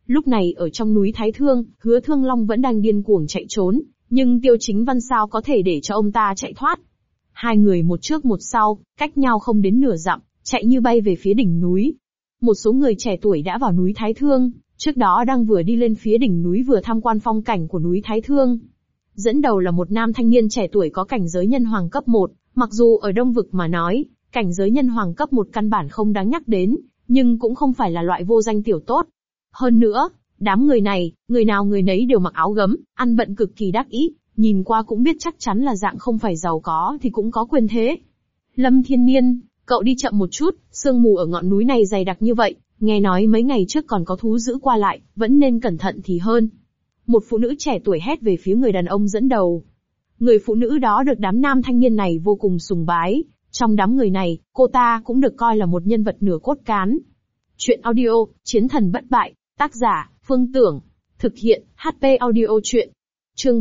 Lúc này ở trong núi Thái Thương, Hứa Thương Long vẫn đang điên cuồng chạy trốn, nhưng Tiêu Chính Văn sao có thể để cho ông ta chạy thoát. Hai người một trước một sau, cách nhau không đến nửa dặm, chạy như bay về phía đỉnh núi. Một số người trẻ tuổi đã vào núi Thái Thương, trước đó đang vừa đi lên phía đỉnh núi vừa tham quan phong cảnh của núi Thái Thương. Dẫn đầu là một nam thanh niên trẻ tuổi có cảnh giới nhân hoàng cấp 1, mặc dù ở Đông Vực mà nói, cảnh giới nhân hoàng cấp 1 căn bản không đáng nhắc đến, nhưng cũng không phải là loại vô danh tiểu tốt. Hơn nữa, đám người này, người nào người nấy đều mặc áo gấm, ăn bận cực kỳ đắc ý, nhìn qua cũng biết chắc chắn là dạng không phải giàu có thì cũng có quyền thế. Lâm Thiên Niên, cậu đi chậm một chút, sương mù ở ngọn núi này dày đặc như vậy, nghe nói mấy ngày trước còn có thú dữ qua lại, vẫn nên cẩn thận thì hơn. Một phụ nữ trẻ tuổi hét về phía người đàn ông dẫn đầu. Người phụ nữ đó được đám nam thanh niên này vô cùng sùng bái, trong đám người này, cô ta cũng được coi là một nhân vật nửa cốt cán. Chuyện audio, Chiến thần bất bại, tác giả, Phương Tưởng, thực hiện, HP audio chuyện. Chương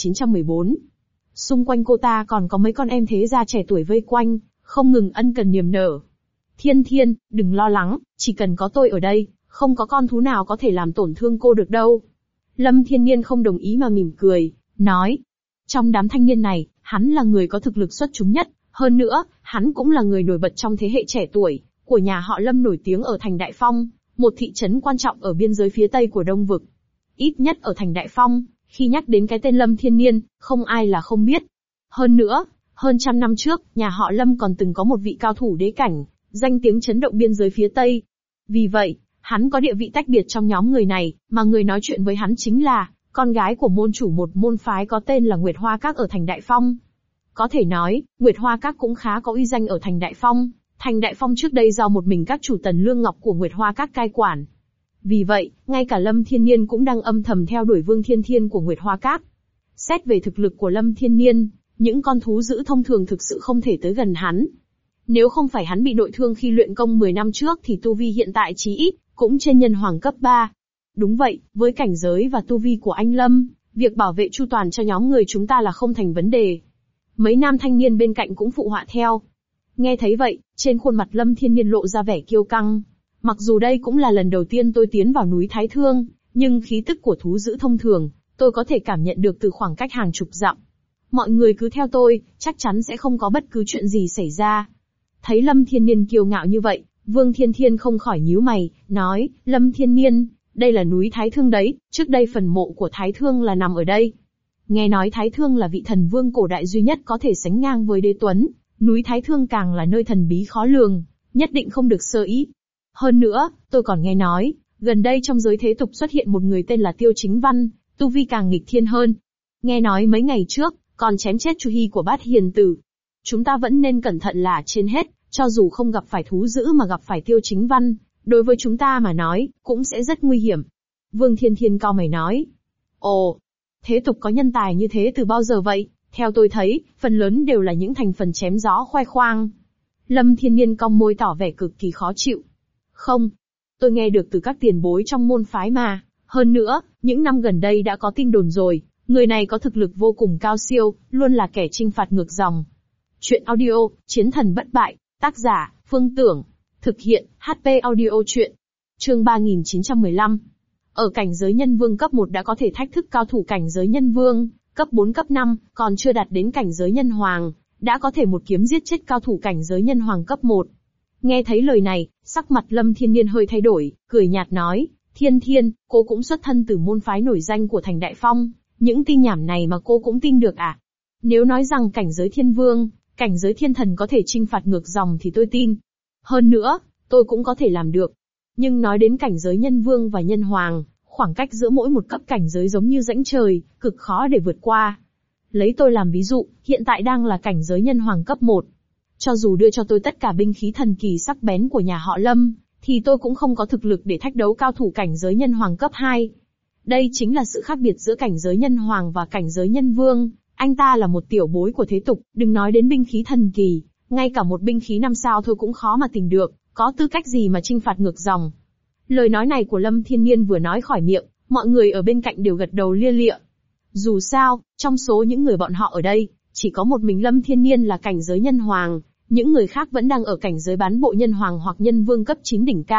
3914. Xung quanh cô ta còn có mấy con em thế gia trẻ tuổi vây quanh, không ngừng ân cần niềm nở. Thiên Thiên, đừng lo lắng, chỉ cần có tôi ở đây, không có con thú nào có thể làm tổn thương cô được đâu. Lâm Thiên Niên không đồng ý mà mỉm cười, nói. Trong đám thanh niên này, hắn là người có thực lực xuất chúng nhất, hơn nữa, hắn cũng là người nổi bật trong thế hệ trẻ tuổi, của nhà họ Lâm nổi tiếng ở thành Đại Phong, một thị trấn quan trọng ở biên giới phía tây của Đông Vực. Ít nhất ở thành Đại Phong, khi nhắc đến cái tên Lâm Thiên Niên, không ai là không biết. Hơn nữa, hơn trăm năm trước, nhà họ Lâm còn từng có một vị cao thủ đế cảnh, danh tiếng chấn động biên giới phía tây. Vì vậy, hắn có địa vị tách biệt trong nhóm người này, mà người nói chuyện với hắn chính là con gái của môn chủ một môn phái có tên là Nguyệt Hoa Các ở thành Đại Phong. Có thể nói, Nguyệt Hoa Các cũng khá có uy danh ở thành Đại Phong. Thành Đại Phong trước đây do một mình các chủ Tần Lương Ngọc của Nguyệt Hoa Các cai quản. Vì vậy, ngay cả Lâm Thiên Niên cũng đang âm thầm theo đuổi Vương Thiên Thiên của Nguyệt Hoa Các. Xét về thực lực của Lâm Thiên Niên, những con thú dữ thông thường thực sự không thể tới gần hắn. Nếu không phải hắn bị nội thương khi luyện công 10 năm trước thì tu vi hiện tại chí ít cũng trên nhân hoàng cấp 3. Đúng vậy, với cảnh giới và tu vi của anh Lâm, việc bảo vệ chu toàn cho nhóm người chúng ta là không thành vấn đề. Mấy nam thanh niên bên cạnh cũng phụ họa theo. Nghe thấy vậy, trên khuôn mặt Lâm Thiên Niên lộ ra vẻ kiêu căng. Mặc dù đây cũng là lần đầu tiên tôi tiến vào núi Thái Thương, nhưng khí tức của thú dữ thông thường, tôi có thể cảm nhận được từ khoảng cách hàng chục dặm. Mọi người cứ theo tôi, chắc chắn sẽ không có bất cứ chuyện gì xảy ra. Thấy Lâm Thiên Niên kiêu ngạo như vậy, Vương Thiên Thiên không khỏi nhíu mày, nói, Lâm Thiên Niên, đây là núi Thái Thương đấy, trước đây phần mộ của Thái Thương là nằm ở đây. Nghe nói Thái Thương là vị thần vương cổ đại duy nhất có thể sánh ngang với Đế Tuấn, núi Thái Thương càng là nơi thần bí khó lường, nhất định không được sơ ý. Hơn nữa, tôi còn nghe nói, gần đây trong giới thế tục xuất hiện một người tên là Tiêu Chính Văn, tu vi càng nghịch thiên hơn. Nghe nói mấy ngày trước, còn chém chết Chu Hy của Bát Hiền Tử. Chúng ta vẫn nên cẩn thận là trên hết, cho dù không gặp phải thú dữ mà gặp phải Tiêu Chính Văn, đối với chúng ta mà nói, cũng sẽ rất nguy hiểm. Vương Thiên Thiên cau mày nói. Ồ, thế tục có nhân tài như thế từ bao giờ vậy? Theo tôi thấy, phần lớn đều là những thành phần chém gió khoe khoang. Lâm Thiên Niên cong môi tỏ vẻ cực kỳ khó chịu. Không, tôi nghe được từ các tiền bối trong môn phái mà. Hơn nữa, những năm gần đây đã có tin đồn rồi, người này có thực lực vô cùng cao siêu, luôn là kẻ chinh phạt ngược dòng. Chuyện audio, Chiến thần bất bại, tác giả, Phương Tưởng, thực hiện, HP audio chuyện. Chương 3915. Ở cảnh giới nhân vương cấp 1 đã có thể thách thức cao thủ cảnh giới nhân vương, cấp 4 cấp 5, còn chưa đạt đến cảnh giới nhân hoàng, đã có thể một kiếm giết chết cao thủ cảnh giới nhân hoàng cấp 1. Nghe thấy lời này, sắc mặt Lâm Thiên Niên hơi thay đổi, cười nhạt nói, Thiên Thiên, cô cũng xuất thân từ môn phái nổi danh của thành Đại Phong, những tin nhảm này mà cô cũng tin được à? Nếu nói rằng cảnh giới thiên vương, cảnh giới thiên thần có thể chinh phạt ngược dòng thì tôi tin. Hơn nữa, tôi cũng có thể làm được. Nhưng nói đến cảnh giới nhân vương và nhân hoàng, khoảng cách giữa mỗi một cấp cảnh giới giống như rãnh trời, cực khó để vượt qua. Lấy tôi làm ví dụ, hiện tại đang là cảnh giới nhân hoàng cấp 1. Cho dù đưa cho tôi tất cả binh khí thần kỳ sắc bén của nhà họ Lâm, thì tôi cũng không có thực lực để thách đấu cao thủ cảnh giới nhân hoàng cấp 2. Đây chính là sự khác biệt giữa cảnh giới nhân hoàng và cảnh giới nhân vương. Anh ta là một tiểu bối của thế tục, đừng nói đến binh khí thần kỳ, ngay cả một binh khí 5 sao thôi cũng khó mà tìm được, có tư cách gì mà chinh phạt ngược dòng. Lời nói này của Lâm Thiên Niên vừa nói khỏi miệng, mọi người ở bên cạnh đều gật đầu lia lịa. Dù sao, trong số những người bọn họ ở đây, chỉ có một mình Lâm Thiên Niên là cảnh giới nhân hoàng, những người khác vẫn đang ở cảnh giới bán bộ nhân hoàng hoặc nhân vương cấp 9 đỉnh cao,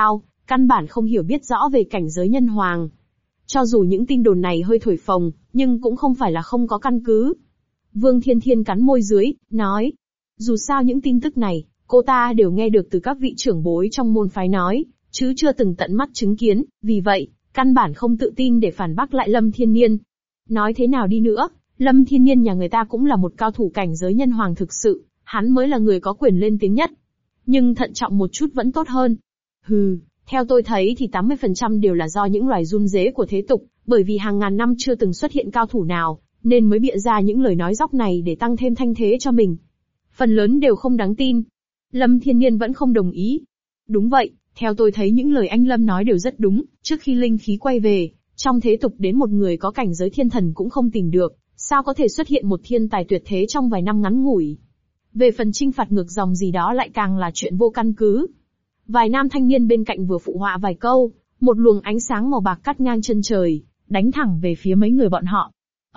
căn bản không hiểu biết rõ về cảnh giới nhân hoàng. Cho dù những tin đồn này hơi thổi phồng, nhưng cũng không phải là không có căn cứ. Vương Thiên Thiên cắn môi dưới, nói. Dù sao những tin tức này, cô ta đều nghe được từ các vị trưởng bối trong môn phái nói, chứ chưa từng tận mắt chứng kiến, vì vậy, căn bản không tự tin để phản bác lại Lâm Thiên Niên. Nói thế nào đi nữa, Lâm Thiên Niên nhà người ta cũng là một cao thủ cảnh giới nhân hoàng thực sự, hắn mới là người có quyền lên tiếng nhất. Nhưng thận trọng một chút vẫn tốt hơn. Theo tôi thấy thì 80% đều là do những loài run rế của thế tục, bởi vì hàng ngàn năm chưa từng xuất hiện cao thủ nào, nên mới bịa ra những lời nói dóc này để tăng thêm thanh thế cho mình. Phần lớn đều không đáng tin. Lâm Thiên Niên vẫn không đồng ý. Đúng vậy, theo tôi thấy những lời anh Lâm nói đều rất đúng, trước khi linh khí quay về, trong thế tục đến một người có cảnh giới thiên thần cũng không tìm được, sao có thể xuất hiện một thiên tài tuyệt thế trong vài năm ngắn ngủi. Về phần trinh phạt ngược dòng gì đó lại càng là chuyện vô căn cứ. Vài nam thanh niên bên cạnh vừa phụ họa vài câu, một luồng ánh sáng màu bạc cắt ngang chân trời, đánh thẳng về phía mấy người bọn họ.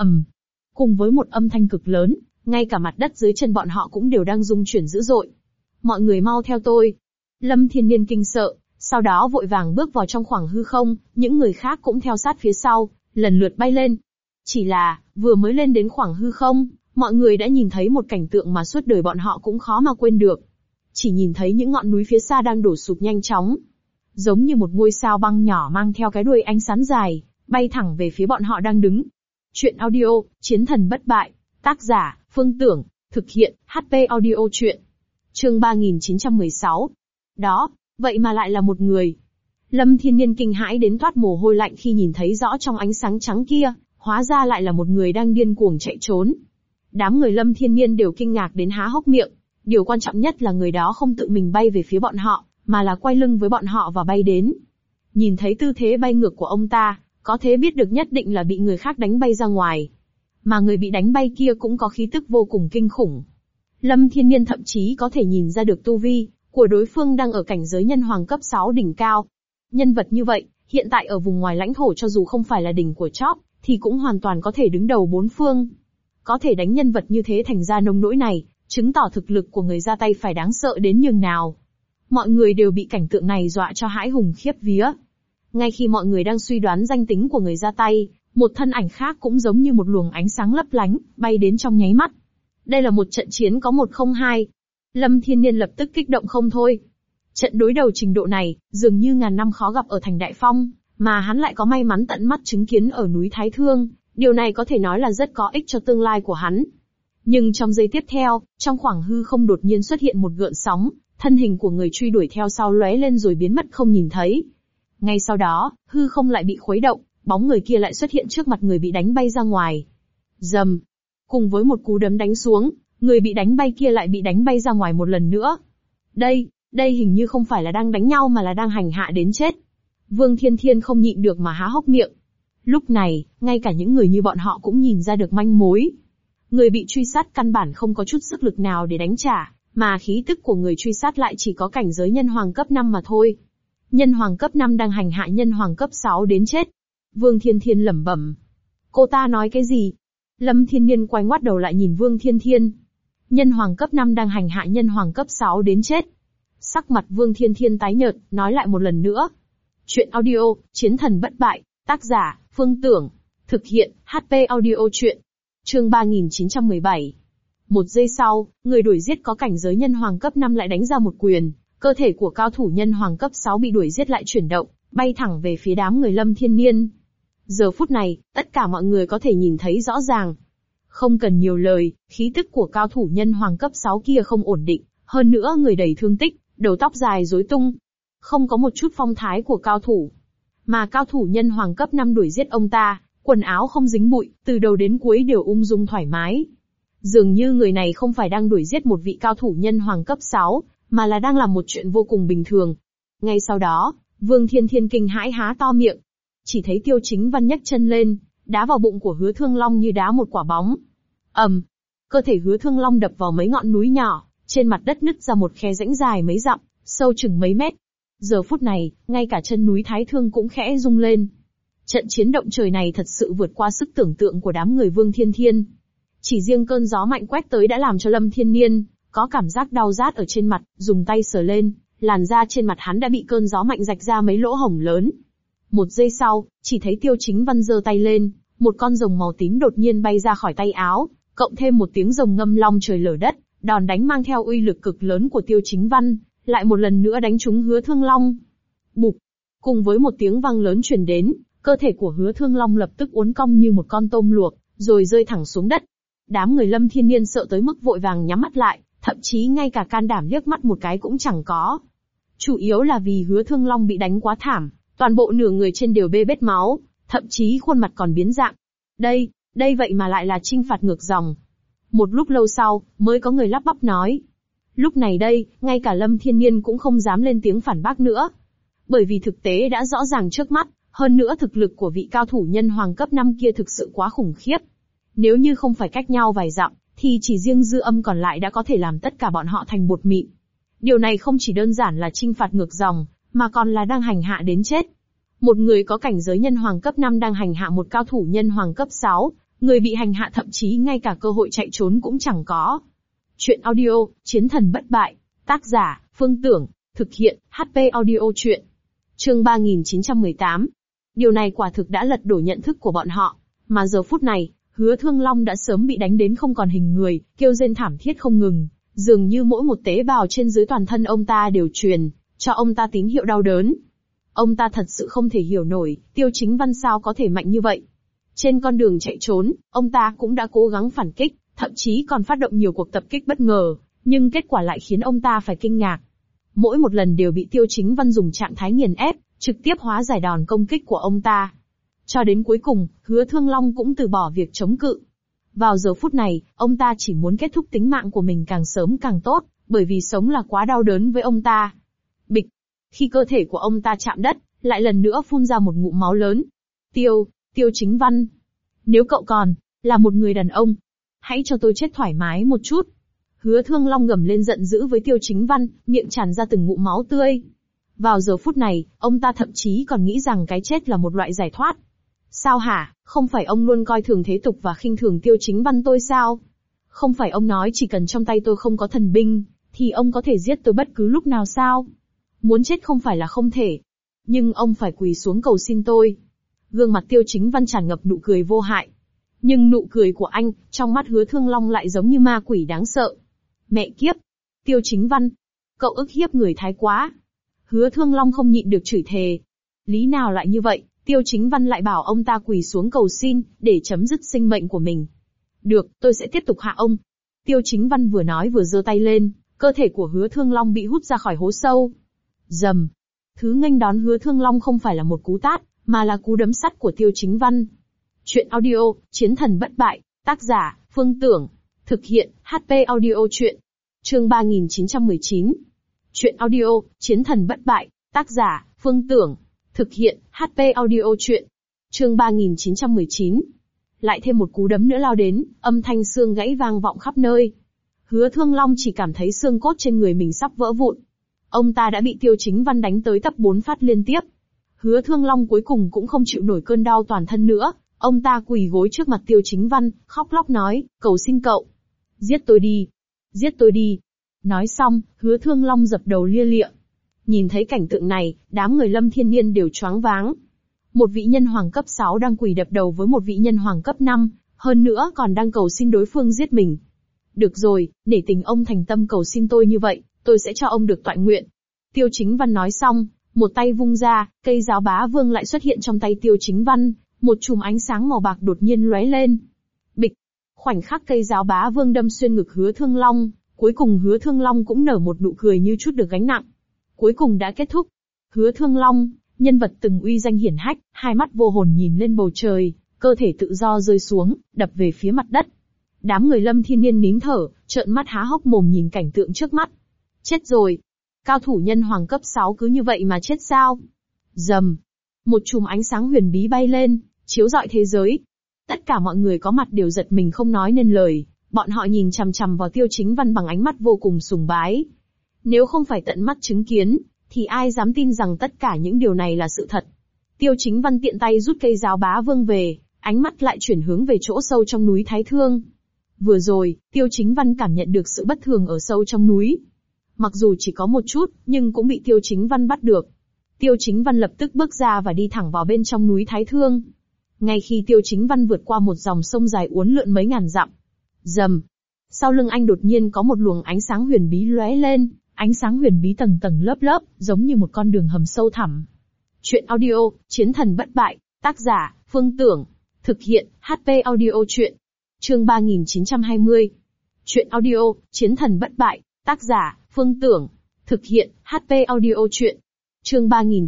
Cùng với một âm thanh cực lớn, ngay cả mặt đất dưới chân bọn họ cũng đều đang rung chuyển dữ dội. Mọi người mau theo tôi. Lâm Thiên Niên kinh sợ, sau đó vội vàng bước vào trong khoảng hư không, những người khác cũng theo sát phía sau, lần lượt bay lên. Chỉ là, vừa mới lên đến khoảng hư không, mọi người đã nhìn thấy một cảnh tượng mà suốt đời bọn họ cũng khó mà quên được. Chỉ nhìn thấy những ngọn núi phía xa đang đổ sụp nhanh chóng. Giống như một ngôi sao băng nhỏ mang theo cái đuôi ánh sáng dài, bay thẳng về phía bọn họ đang đứng. Chuyện audio, Chiến thần bất bại. Tác giả, Phương Tưởng. Thực hiện, HP Audio Chuyện. Chương 3916. Đó, vậy mà lại là một người. Lâm Thiên Niên kinh hãi đến toát mồ hôi lạnh khi nhìn thấy rõ trong ánh sáng trắng kia, hóa ra lại là một người đang điên cuồng chạy trốn. Đám người Lâm Thiên Niên đều kinh ngạc đến há hốc miệng. Điều quan trọng nhất là người đó không tự mình bay về phía bọn họ, mà là quay lưng với bọn họ và bay đến. Nhìn thấy tư thế bay ngược của ông ta, có thể biết được nhất định là bị người khác đánh bay ra ngoài. Mà người bị đánh bay kia cũng có khí tức vô cùng kinh khủng. Lâm Thiên Niên thậm chí có thể nhìn ra được tu vi của đối phương đang ở cảnh giới nhân hoàng cấp 6 đỉnh cao. Nhân vật như vậy, hiện tại ở vùng ngoài lãnh thổ cho dù không phải là đỉnh của chóp, thì cũng hoàn toàn có thể đứng đầu bốn phương. Có thể đánh nhân vật như thế thành ra nông nỗi này, chứng tỏ thực lực của người ra tay phải đáng sợ đến nhường nào. Mọi người đều bị cảnh tượng này dọa cho hãi hùng khiếp vía. Ngay khi mọi người đang suy đoán danh tính của người ra tay, một thân ảnh khác cũng giống như một luồng ánh sáng lấp lánh, bay đến trong nháy mắt. Đây là một trận chiến có 1-0-2. Lâm Thiên Niên lập tức kích động không thôi. Trận đối đầu trình độ này, dường như ngàn năm khó gặp ở thành Đại Phong, mà hắn lại có may mắn tận mắt chứng kiến ở núi Thái Thương, điều này có thể nói là rất có ích cho tương lai của hắn. Nhưng trong giây tiếp theo, trong khoảng hư không đột nhiên xuất hiện một gợn sóng, thân hình của người truy đuổi theo sau lóe lên rồi biến mất không nhìn thấy. Ngay sau đó, hư không lại bị khuấy động, bóng người kia lại xuất hiện trước mặt người bị đánh bay ra ngoài. Rầm. Cùng với một cú đấm đánh xuống, người bị đánh bay kia lại bị đánh bay ra ngoài một lần nữa. Đây hình như không phải là đang đánh nhau mà là đang hành hạ đến chết. Vương Thiên Thiên không nhịn được mà há hốc miệng. Lúc này, ngay cả những người như bọn họ cũng nhìn ra được manh mối. Người bị truy sát căn bản không có chút sức lực nào để đánh trả, mà khí tức của người truy sát lại chỉ có cảnh giới nhân hoàng cấp 5 mà thôi. Nhân hoàng cấp 5 đang hành hạ nhân hoàng cấp 6 đến chết. Vương Thiên Thiên lẩm bẩm. Cô ta nói cái gì? Lâm Thiên Niên quay ngoắt đầu lại nhìn Vương Thiên Thiên. Nhân hoàng cấp 5 đang hành hạ nhân hoàng cấp 6 đến chết. Sắc mặt Vương Thiên Thiên tái nhợt, nói lại một lần nữa. Chuyện audio, Chiến thần bất bại. Tác giả, Phương Tưởng. Thực hiện, HP Audio Chuyện. Chương 3917. Một giây sau, người đuổi giết có cảnh giới nhân hoàng cấp 5 lại đánh ra một quyền, cơ thể của cao thủ nhân hoàng cấp 6 bị đuổi giết lại chuyển động, bay thẳng về phía đám người Lâm Thiên Niên. Giờ phút này, tất cả mọi người có thể nhìn thấy rõ ràng. Không cần nhiều lời, khí tức của cao thủ nhân hoàng cấp 6 kia không ổn định, hơn nữa người đầy thương tích, đầu tóc dài rối tung. Không có một chút phong thái của cao thủ. Mà cao thủ nhân hoàng cấp 5 đuổi giết ông ta, quần áo không dính bụi, từ đầu đến cuối đều ung dung thoải mái. Dường như người này không phải đang đuổi giết một vị cao thủ nhân hoàng cấp 6, mà là đang làm một chuyện vô cùng bình thường. Ngay sau đó, Vương Thiên Thiên kinh hãi há to miệng. Chỉ thấy Tiêu Chính Văn nhấc chân lên, đá vào bụng của Hứa Thương Long như đá một quả bóng. Cơ thể Hứa Thương Long đập vào mấy ngọn núi nhỏ, trên mặt đất nứt ra một khe rãnh dài mấy dặm, sâu chừng mấy mét. Giờ phút này, ngay cả chân núi Thái Thương cũng khẽ rung lên. Trận chiến động trời này thật sự vượt qua sức tưởng tượng của đám người Vương Thiên Thiên. Chỉ riêng cơn gió mạnh quét tới đã làm cho Lâm Thiên Niên có cảm giác đau rát ở trên mặt, dùng tay sờ lên, làn da trên mặt hắn đã bị cơn gió mạnh rạch ra mấy lỗ hổng lớn. Một giây sau, chỉ thấy Tiêu Chính Văn giơ tay lên, một con rồng màu tím đột nhiên bay ra khỏi tay áo, cộng thêm một tiếng rồng ngâm long trời lở đất, đòn đánh mang theo uy lực cực lớn của Tiêu Chính Văn, lại một lần nữa đánh trúng Hứa Thương Long. Bụp! Cùng với một tiếng vang lớn truyền đến, cơ thể của Hứa Thương Long lập tức uốn cong như một con tôm luộc, rồi rơi thẳng xuống đất. Đám người Lâm Thiên Niên sợ tới mức vội vàng nhắm mắt lại, thậm chí ngay cả can đảm liếc mắt một cái cũng chẳng có. Chủ yếu là vì Hứa Thương Long bị đánh quá thảm, toàn bộ nửa người trên đều bê bết máu, thậm chí khuôn mặt còn biến dạng. Đây vậy mà lại là trinh phạt ngược dòng. Một lúc lâu sau, mới có người lắp bắp nói. Lúc này đây, ngay cả Lâm Thiên Niên cũng không dám lên tiếng phản bác nữa. Bởi vì thực tế đã rõ ràng trước mắt, hơn nữa thực lực của vị cao thủ nhân hoàng cấp 5 kia thực sự quá khủng khiếp. Nếu như không phải cách nhau vài dặm, thì chỉ riêng dư âm còn lại đã có thể làm tất cả bọn họ thành bột mịn. Điều này không chỉ đơn giản là trinh phạt ngược dòng, mà còn là đang hành hạ đến chết. Một người có cảnh giới nhân hoàng cấp 5 đang hành hạ một cao thủ nhân hoàng cấp 6, người bị hành hạ thậm chí ngay cả cơ hội chạy trốn cũng chẳng có. Chuyện audio, Chiến thần bất bại, tác giả, Phương Tưởng, thực hiện, HP audio chuyện. Chương 3918. Điều này quả thực đã lật đổ nhận thức của bọn họ, mà giờ phút này, Hứa Thương Long đã sớm bị đánh đến không còn hình người, kêu rên thảm thiết không ngừng, dường như mỗi một tế bào trên dưới toàn thân ông ta đều truyền cho ông ta tín hiệu đau đớn. Ông ta thật sự không thể hiểu nổi, Tiêu Chính Văn sao có thể mạnh như vậy. Trên con đường chạy trốn, ông ta cũng đã cố gắng phản kích, thậm chí còn phát động nhiều cuộc tập kích bất ngờ, nhưng kết quả lại khiến ông ta phải kinh ngạc. Mỗi một lần đều bị Tiêu Chính Văn dùng trạng thái nghiền ép, trực tiếp hóa giải đòn công kích của ông ta. Cho đến cuối cùng, Hứa Thương Long cũng từ bỏ việc chống cự. Vào giờ phút này, ông ta chỉ muốn kết thúc tính mạng của mình càng sớm càng tốt, bởi vì sống là quá đau đớn với ông ta. Bịch! Khi cơ thể của ông ta chạm đất, lại lần nữa phun ra một ngụm máu lớn. Tiêu Chính Văn! Nếu cậu còn là một người đàn ông, hãy cho tôi chết thoải mái một chút. Hứa Thương Long gầm lên giận dữ với Tiêu Chính Văn, miệng tràn ra từng ngụm máu tươi. Vào giờ phút này, ông ta thậm chí còn nghĩ rằng cái chết là một loại giải thoát. Sao hả, không phải ông luôn coi thường thế tục và khinh thường Tiêu Chính Văn tôi sao? Không phải ông nói chỉ cần trong tay tôi không có thần binh, thì ông có thể giết tôi bất cứ lúc nào sao? Muốn chết không phải là không thể. Nhưng ông phải quỳ xuống cầu xin tôi. Gương mặt Tiêu Chính Văn tràn ngập nụ cười vô hại. Nhưng nụ cười của anh, trong mắt Hứa Thương Long lại giống như ma quỷ đáng sợ. Mẹ kiếp! Tiêu Chính Văn! Cậu ức hiếp người thái quá! Hứa Thương Long không nhịn được chửi thề. Lý nào lại như vậy, Tiêu Chính Văn lại bảo ông ta quỳ xuống cầu xin, để chấm dứt sinh mệnh của mình. Được, tôi sẽ tiếp tục hạ ông. Tiêu Chính Văn vừa nói vừa giơ tay lên, cơ thể của Hứa Thương Long bị hút ra khỏi hố sâu. Rầm! Thứ nghênh đón Hứa Thương Long không phải là một cú tát, mà là cú đấm sắt của Tiêu Chính Văn. Chuyện audio, Chiến thần bất bại, tác giả, Phương Tưởng, thực hiện, HP audio chuyện. Chương 3919. Chuyện audio, Chiến thần bất bại, tác giả, Phương Tưởng, thực hiện, HP audio chuyện. Chương 3919. Lại thêm một cú đấm nữa lao đến, âm thanh xương gãy vang vọng khắp nơi. Hứa Thương Long chỉ cảm thấy xương cốt trên người mình sắp vỡ vụn. Ông ta đã bị Tiêu Chính Văn đánh tới tấp 4 phát liên tiếp. Hứa Thương Long cuối cùng cũng không chịu nổi cơn đau toàn thân nữa, ông ta quỳ gối trước mặt Tiêu Chính Văn, khóc lóc nói, cầu xin cậu. Giết tôi đi. Giết tôi đi. Nói xong, Hứa Thương Long dập đầu lia lịa. Nhìn thấy cảnh tượng này, đám người Lâm Thiên Niên đều choáng váng. Một vị nhân hoàng cấp 6 đang quỳ đập đầu với một vị nhân hoàng cấp 5, hơn nữa còn đang cầu xin đối phương giết mình. Được rồi, để tình ông thành tâm cầu xin tôi như vậy, tôi sẽ cho ông được toại nguyện. Tiêu Chính Văn nói xong, một tay vung ra, cây giáo bá vương lại xuất hiện trong tay Tiêu Chính Văn, một chùm ánh sáng màu bạc đột nhiên lóe lên. Bịch! Khoảnh khắc cây giáo bá vương đâm xuyên ngực Hứa Thương Long, cuối cùng Hứa Thương Long cũng nở một nụ cười như chút được gánh nặng. Cuối cùng đã kết thúc. Hứa Thương Long, nhân vật từng uy danh hiển hách, hai mắt vô hồn nhìn lên bầu trời, cơ thể tự do rơi xuống, đập về phía mặt đất. Đám người Lâm Thiên Niên nín thở, trợn mắt há hốc mồm nhìn cảnh tượng trước mắt. Chết rồi! Cao thủ nhân hoàng cấp 6 cứ như vậy mà chết sao? Rầm! Một chùm ánh sáng huyền bí bay lên, chiếu rọi thế giới. Tất cả mọi người có mặt đều giật mình không nói nên lời, bọn họ nhìn chằm chằm vào Tiêu Chính Văn bằng ánh mắt vô cùng sùng bái. Nếu không phải tận mắt chứng kiến, thì ai dám tin rằng tất cả những điều này là sự thật. Tiêu Chính Văn tiện tay rút cây giáo bá vương về, ánh mắt lại chuyển hướng về chỗ sâu trong núi Thái Thương. Vừa rồi, Tiêu Chính Văn cảm nhận được sự bất thường ở sâu trong núi. Mặc dù chỉ có một chút, nhưng cũng bị Tiêu Chính Văn bắt được. Tiêu Chính Văn lập tức bước ra và đi thẳng vào bên trong núi Thái Thương. Ngay khi Tiêu Chính Văn vượt qua một dòng sông dài uốn lượn mấy ngàn dặm, rầm, sau lưng anh đột nhiên có một luồng ánh sáng huyền bí lóe lên, ánh sáng huyền bí tầng tầng lớp lớp, giống như một con đường hầm sâu thẳm. Chuyện audio, Chiến thần bất bại, tác giả, Phương Tưởng, thực hiện, HP audio chuyện. Chương 3920. Chuyện audio, Chiến thần bất bại, tác giả, Phương Tưởng, thực hiện, HP audio chuyện. Chương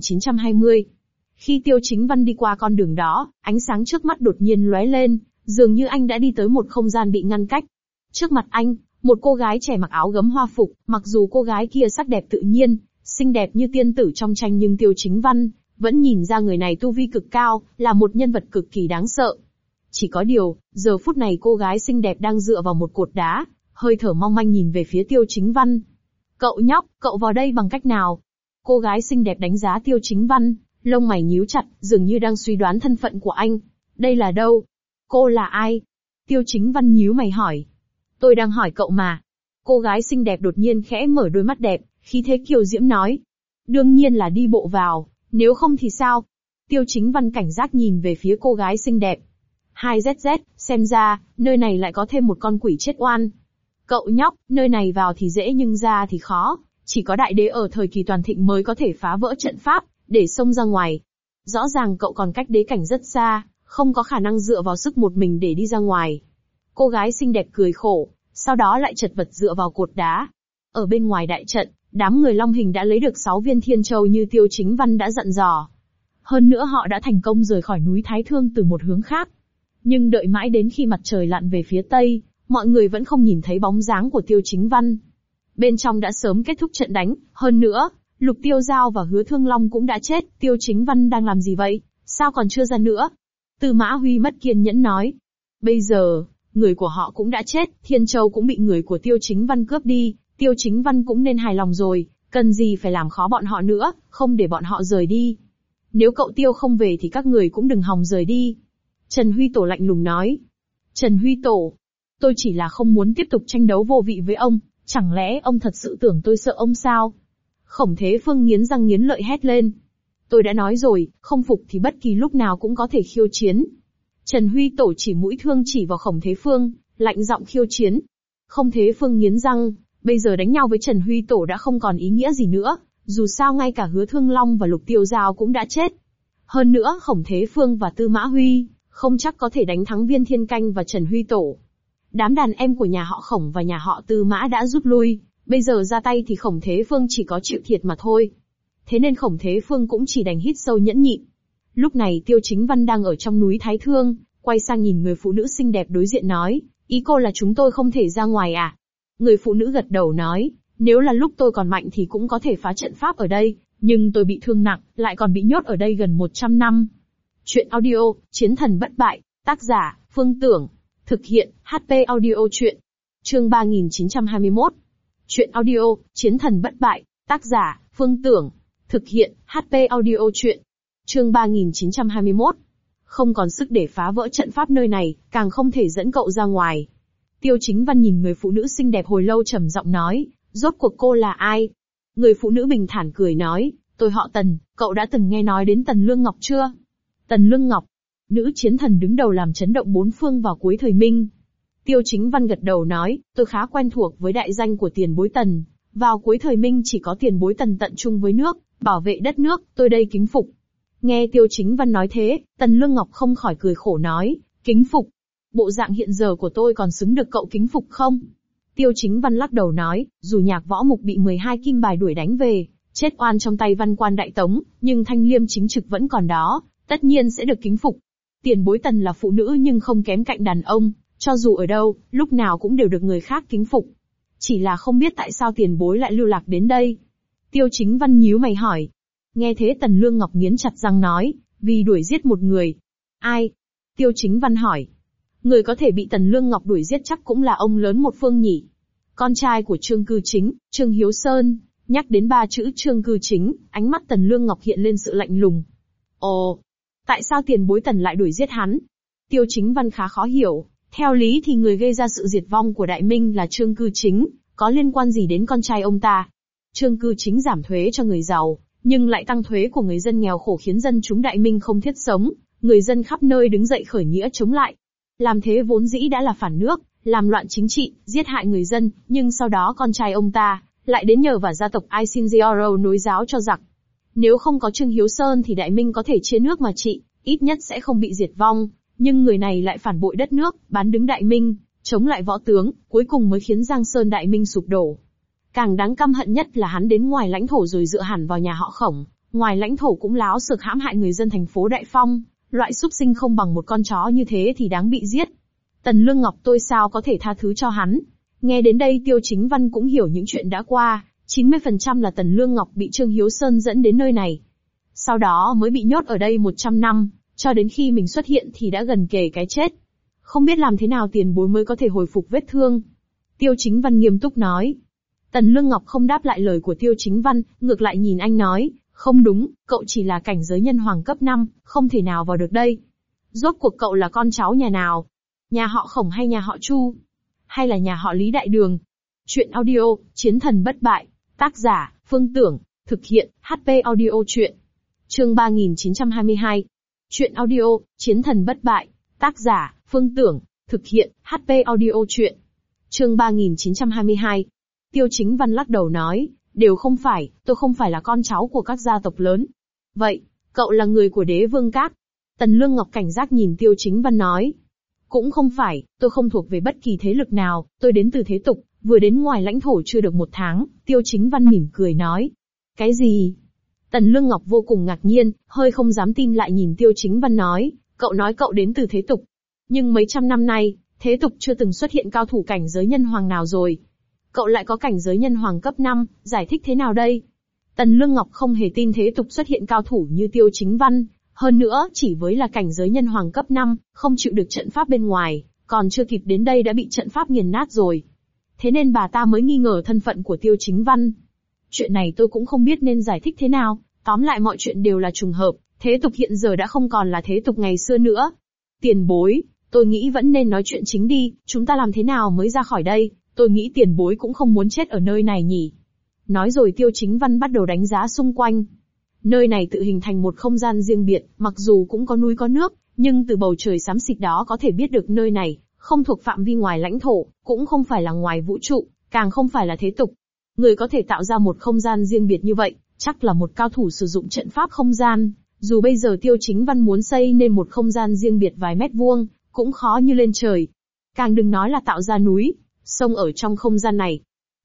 3920. Khi Tiêu Chính Văn đi qua con đường đó, ánh sáng trước mắt đột nhiên lóe lên, dường như anh đã đi tới một không gian bị ngăn cách. Trước mặt anh, một cô gái trẻ mặc áo gấm hoa phục, mặc dù cô gái kia sắc đẹp tự nhiên, xinh đẹp như tiên tử trong tranh nhưng Tiêu Chính Văn vẫn nhìn ra người này tu vi cực cao, là một nhân vật cực kỳ đáng sợ. Chỉ có điều, giờ phút này cô gái xinh đẹp đang dựa vào một cột đá, hơi thở mong manh nhìn về phía Tiêu Chính Văn. Cậu nhóc, cậu vào đây bằng cách nào? Cô gái xinh đẹp đánh giá Tiêu Chính Văn, lông mày nhíu chặt, dường như đang suy đoán thân phận của anh. Đây là đâu? Cô là ai? Tiêu Chính Văn nhíu mày hỏi. Tôi đang hỏi cậu mà. Cô gái xinh đẹp đột nhiên khẽ mở đôi mắt đẹp, khí thế kiều diễm nói. Đương nhiên là đi bộ vào, nếu không thì sao? Tiêu Chính Văn cảnh giác nhìn về phía cô gái xinh đẹp. 2ZZ, xem ra, nơi này lại có thêm một con quỷ chết oan. Cậu nhóc, nơi này vào thì dễ nhưng ra thì khó, chỉ có đại đế ở thời kỳ toàn thịnh mới có thể phá vỡ trận pháp, để xông ra ngoài. Rõ ràng cậu còn cách đế cảnh rất xa, không có khả năng dựa vào sức một mình để đi ra ngoài. Cô gái xinh đẹp cười khổ, sau đó lại chật vật dựa vào cột đá. Ở bên ngoài đại trận, đám người Long Hình đã lấy được 6 viên thiên châu như Tiêu Chính Văn đã dặn dò. Hơn nữa họ đã thành công rời khỏi núi Thái Thương từ một hướng khác. Nhưng đợi mãi đến khi mặt trời lặn về phía tây, mọi người vẫn không nhìn thấy bóng dáng của Tiêu Chính Văn. Bên trong đã sớm kết thúc trận đánh, hơn nữa, Lục Tiêu Giao và Hứa Thương Long cũng đã chết, Tiêu Chính Văn đang làm gì vậy? Sao còn chưa ra nữa? Tư Mã Huy mất kiên nhẫn nói. Bây giờ, người của họ cũng đã chết, Thiên Châu cũng bị người của Tiêu Chính Văn cướp đi, Tiêu Chính Văn cũng nên hài lòng rồi, cần gì phải làm khó bọn họ nữa, không để bọn họ rời đi. Nếu cậu Tiêu không về thì các người cũng đừng hòng rời đi. Trần Huy Tổ lạnh lùng nói. Trần Huy Tổ, tôi chỉ là không muốn tiếp tục tranh đấu vô vị với ông, chẳng lẽ ông thật sự tưởng tôi sợ ông sao? Khổng Thế Phương nghiến răng nghiến lợi hét lên. Tôi đã nói rồi, không phục thì bất kỳ lúc nào cũng có thể khiêu chiến. Trần Huy Tổ chỉ mũi thương chỉ vào Khổng Thế Phương, lạnh giọng khiêu chiến. Khổng Thế Phương nghiến răng, bây giờ đánh nhau với Trần Huy Tổ đã không còn ý nghĩa gì nữa, dù sao ngay cả Hứa Thương Long và Lục Tiêu Giao cũng đã chết. Hơn nữa Khổng Thế Phương và Tư Mã Huy, không chắc có thể đánh thắng Viên Thiên Canh và Trần Huy Tổ. Đám đàn em của nhà họ Khổng và nhà họ Tư Mã đã rút lui, bây giờ ra tay thì Khổng Thế Phương chỉ có chịu thiệt mà thôi. Thế nên Khổng Thế Phương cũng chỉ đành hít sâu nhẫn nhịn. Lúc này Tiêu Chính Văn đang ở trong núi Thái Thương, quay sang nhìn người phụ nữ xinh đẹp đối diện nói, ý cô là chúng tôi không thể ra ngoài à? Người phụ nữ gật đầu nói, nếu là lúc tôi còn mạnh thì cũng có thể phá trận pháp ở đây, nhưng tôi bị thương nặng, lại còn bị nhốt ở đây gần 100 năm. Chuyện audio, Chiến thần bất bại, tác giả, Phương Tưởng, thực hiện, HP audio chuyện. Chương 3921. Chuyện audio, Chiến thần bất bại, tác giả, Phương Tưởng, thực hiện, HP audio chuyện. Chương 3921. Không còn sức để phá vỡ trận pháp nơi này, càng không thể dẫn cậu ra ngoài. Tiêu Chính Văn nhìn người phụ nữ xinh đẹp hồi lâu trầm giọng nói, rốt cuộc cô là ai? Người phụ nữ bình thản cười nói, tôi họ Tần, cậu đã từng nghe nói đến Tần Lương Ngọc chưa? Tần Lương Ngọc, nữ chiến thần đứng đầu làm chấn động bốn phương vào cuối thời Minh. Tiêu Chính Văn gật đầu nói, tôi khá quen thuộc với đại danh của tiền bối Tần, vào cuối thời Minh chỉ có tiền bối Tần tận chung với nước, bảo vệ đất nước, tôi đây kính phục. Nghe Tiêu Chính Văn nói thế, Tần Lương Ngọc không khỏi cười khổ nói, kính phục. Bộ dạng hiện giờ của tôi còn xứng được cậu kính phục không? Tiêu Chính Văn lắc đầu nói, dù Nhạc Võ Mục bị 12 kim bài đuổi đánh về, chết oan trong tay Văn Quan Đại Tống, nhưng thanh liêm chính trực vẫn còn đó, tất nhiên sẽ được kính phục. Tiền bối Tần là phụ nữ nhưng không kém cạnh đàn ông, cho dù ở đâu, lúc nào cũng đều được người khác kính phục. Chỉ là không biết tại sao tiền bối lại lưu lạc đến đây. Tiêu Chính Văn nhíu mày hỏi. Nghe thế Tần Lương Ngọc nghiến chặt răng nói, vì đuổi giết một người. Ai? Tiêu Chính Văn hỏi. Người có thể bị Tần Lương Ngọc đuổi giết chắc cũng là ông lớn một phương nhỉ. Con trai của Trương Cư Chính, Trương Hiếu Sơn. Nhắc đến 3 chữ Trương Cư Chính, ánh mắt Tần Lương Ngọc hiện lên sự lạnh lùng. Ồ, tại sao tiền bối Tần lại đuổi giết hắn? Tiêu Chính Văn khá khó hiểu. Theo lý thì người gây ra sự diệt vong của Đại Minh là Trương Cư Chính, có liên quan gì đến con trai ông ta? Chương cư chính giảm thuế cho người giàu, nhưng lại tăng thuế của người dân nghèo khổ khiến dân chúng Đại Minh không thiết sống, người dân khắp nơi đứng dậy khởi nghĩa chống lại. Làm thế vốn dĩ đã là phản nước, làm loạn chính trị, giết hại người dân, nhưng sau đó con trai ông ta lại đến nhờ và gia tộc Isinzioro nối giáo cho giặc. Nếu không có Trương Hiếu Sơn thì Đại Minh có thể chia nước mà trị, ít nhất sẽ không bị diệt vong, nhưng người này lại phản bội đất nước, bán đứng Đại Minh, chống lại võ tướng, cuối cùng mới khiến Giang Sơn Đại Minh sụp đổ. Càng đáng căm hận nhất là hắn đến ngoài lãnh thổ rồi dựa hẳn vào nhà họ Khổng, ngoài lãnh thổ cũng láo xược hãm hại người dân thành phố Đại Phong, loại súc sinh không bằng một con chó như thế thì đáng bị giết. Tần Lương Ngọc tôi sao có thể tha thứ cho hắn. Nghe đến đây Tiêu Chính Văn cũng hiểu những chuyện đã qua, 90% là Tần Lương Ngọc bị Trương Hiếu Sơn dẫn đến nơi này. Sau đó mới bị nhốt ở đây 100 năm, cho đến khi mình xuất hiện thì đã gần kề cái chết. Không biết làm thế nào tiền bối mới có thể hồi phục vết thương. Tiêu Chính Văn nghiêm túc nói. Tần Lương Ngọc không đáp lại lời của Tiêu Chính Văn, ngược lại nhìn anh nói, không đúng, cậu chỉ là cảnh giới nhân hoàng cấp 5, không thể nào vào được đây. Rốt cuộc cậu là con cháu nhà nào? Nhà họ Khổng hay nhà họ Chu? Hay là nhà họ Lý Đại Đường? Chuyện audio, Chiến thần bất bại. Tác giả, Phương Tưởng. Thực hiện, HP audio chuyện. Chương 3922. Chuyện audio, Chiến thần bất bại. Tác giả, Phương Tưởng. Thực hiện, HP audio chuyện. Chương 3922. Tiêu Chính Văn lắc đầu nói, đều không phải, tôi không phải là con cháu của các gia tộc lớn. Vậy, cậu là người của Đế Vương Các. Tần Lương Ngọc cảnh giác nhìn Tiêu Chính Văn nói. Cũng không phải, tôi không thuộc về bất kỳ thế lực nào, tôi đến từ thế tục, vừa đến ngoài lãnh thổ chưa được 1 tháng, Tiêu Chính Văn mỉm cười nói. Cái gì? Tần Lương Ngọc vô cùng ngạc nhiên, hơi không dám tin lại nhìn Tiêu Chính Văn nói, cậu nói cậu đến từ thế tục. Nhưng mấy trăm năm nay, thế tục chưa từng xuất hiện cao thủ cảnh giới nhân hoàng nào rồi. Cậu lại có cảnh giới nhân hoàng cấp 5, giải thích thế nào đây? Tần Lương Ngọc không hề tin thế tục xuất hiện cao thủ như Tiêu Chính Văn, hơn nữa chỉ với là cảnh giới nhân hoàng cấp 5, không chịu được trận pháp bên ngoài, còn chưa kịp đến đây đã bị trận pháp nghiền nát rồi. Thế nên bà ta mới nghi ngờ thân phận của Tiêu Chính Văn. Chuyện này tôi cũng không biết nên giải thích thế nào, tóm lại mọi chuyện đều là trùng hợp, thế tục hiện giờ đã không còn là thế tục ngày xưa nữa. Tiền bối, tôi nghĩ vẫn nên nói chuyện chính đi, chúng ta làm thế nào mới ra khỏi đây, tôi nghĩ tiền bối cũng không muốn chết ở nơi này nhỉ. Nói rồi Tiêu Chính Văn bắt đầu đánh giá xung quanh. Nơi này tự hình thành một không gian riêng biệt, mặc dù cũng có núi có nước, nhưng từ bầu trời xám xịt đó có thể biết được nơi này không thuộc phạm vi ngoài lãnh thổ, cũng không phải là ngoài vũ trụ, càng không phải là thế tục. Người có thể tạo ra một không gian riêng biệt như vậy, chắc là một cao thủ sử dụng trận pháp không gian. Dù bây giờ Tiêu Chính Văn muốn xây nên một không gian riêng biệt vài mét vuông, cũng khó như lên trời. Càng đừng nói là tạo ra núi, sông ở trong không gian này.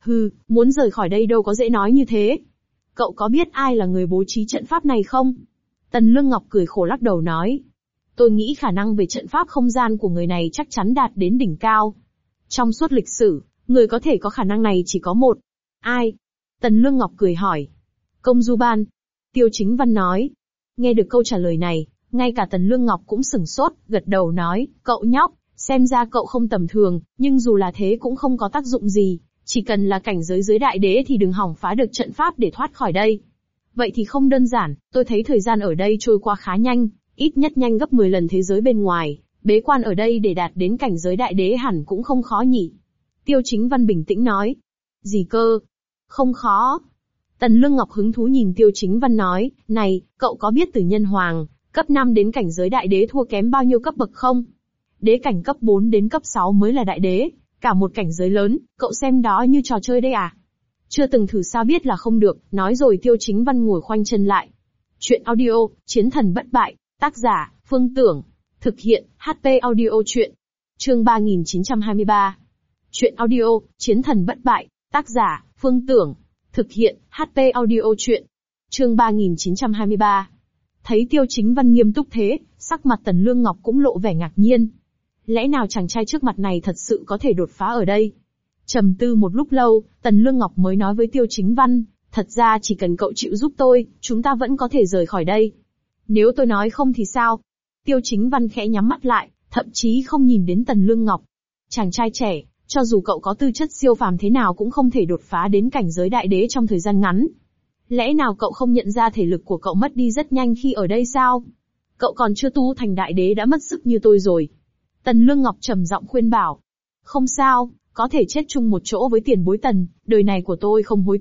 Muốn rời khỏi đây đâu có dễ nói như thế. Cậu có biết ai là người bố trí trận pháp này không? Tần Lương Ngọc cười khổ lắc đầu nói. Tôi nghĩ khả năng về trận pháp không gian của người này chắc chắn đạt đến đỉnh cao. Trong suốt lịch sử, người có thể có khả năng này chỉ có một. Ai? Tần Lương Ngọc cười hỏi. Công Du Ban. Tiêu Chính Văn nói. Nghe được câu trả lời này, ngay cả Tần Lương Ngọc cũng sửng sốt, gật đầu nói, cậu nhóc, xem ra cậu không tầm thường, nhưng dù là thế cũng không có tác dụng gì. Chỉ cần là cảnh giới dưới đại đế thì đừng hỏng phá được trận pháp để thoát khỏi đây. Vậy thì không đơn giản, tôi thấy thời gian ở đây trôi qua khá nhanh, ít nhất nhanh gấp 10 lần thế giới bên ngoài, bế quan ở đây để đạt đến cảnh giới đại đế hẳn cũng không khó nhỉ. Tiêu Chính Văn bình tĩnh nói. Gì cơ? Không khó. Tần Lương Ngọc hứng thú nhìn Tiêu Chính Văn nói, này, cậu có biết từ nhân hoàng, cấp 5 đến cảnh giới đại đế thua kém bao nhiêu cấp bậc không? Đế cảnh cấp 4 đến cấp 6 mới là đại đế. Cả một cảnh giới lớn, cậu xem đó như trò chơi đây à? Chưa từng thử sao biết là không được, nói rồi Tiêu Chính Văn ngồi khoanh chân lại. Chuyện audio, Chiến thần bất bại, tác giả, Phương Tưởng. Thực hiện, HP audio chuyện. Chương 3923. Chuyện audio, Chiến thần bất bại, tác giả, Phương Tưởng. Thực hiện, HP audio chuyện. Chương 3923. Thấy Tiêu Chính Văn nghiêm túc thế, sắc mặt Tần Lương Ngọc cũng lộ vẻ ngạc nhiên. Lẽ nào chàng trai trước mặt này thật sự có thể đột phá ở đây? Trầm tư một lúc lâu, Tần Lương Ngọc mới nói với Tiêu Chính Văn, thật ra chỉ cần cậu chịu giúp tôi, chúng ta vẫn có thể rời khỏi đây. Nếu tôi nói không thì sao? Tiêu Chính Văn khẽ nhắm mắt lại, thậm chí không nhìn đến Tần Lương Ngọc. Chàng trai trẻ, cho dù cậu có tư chất siêu phàm thế nào cũng không thể đột phá đến cảnh giới đại đế trong thời gian ngắn. Lẽ nào cậu không nhận ra thể lực của cậu mất đi rất nhanh khi ở đây sao? Cậu còn chưa tu thành đại đế đã mất sức như tôi rồi. Tần Lương Ngọc trầm giọng khuyên bảo. Không sao, có thể chết chung một chỗ với tiền bối Tần, đời này của tôi không hối tiếc,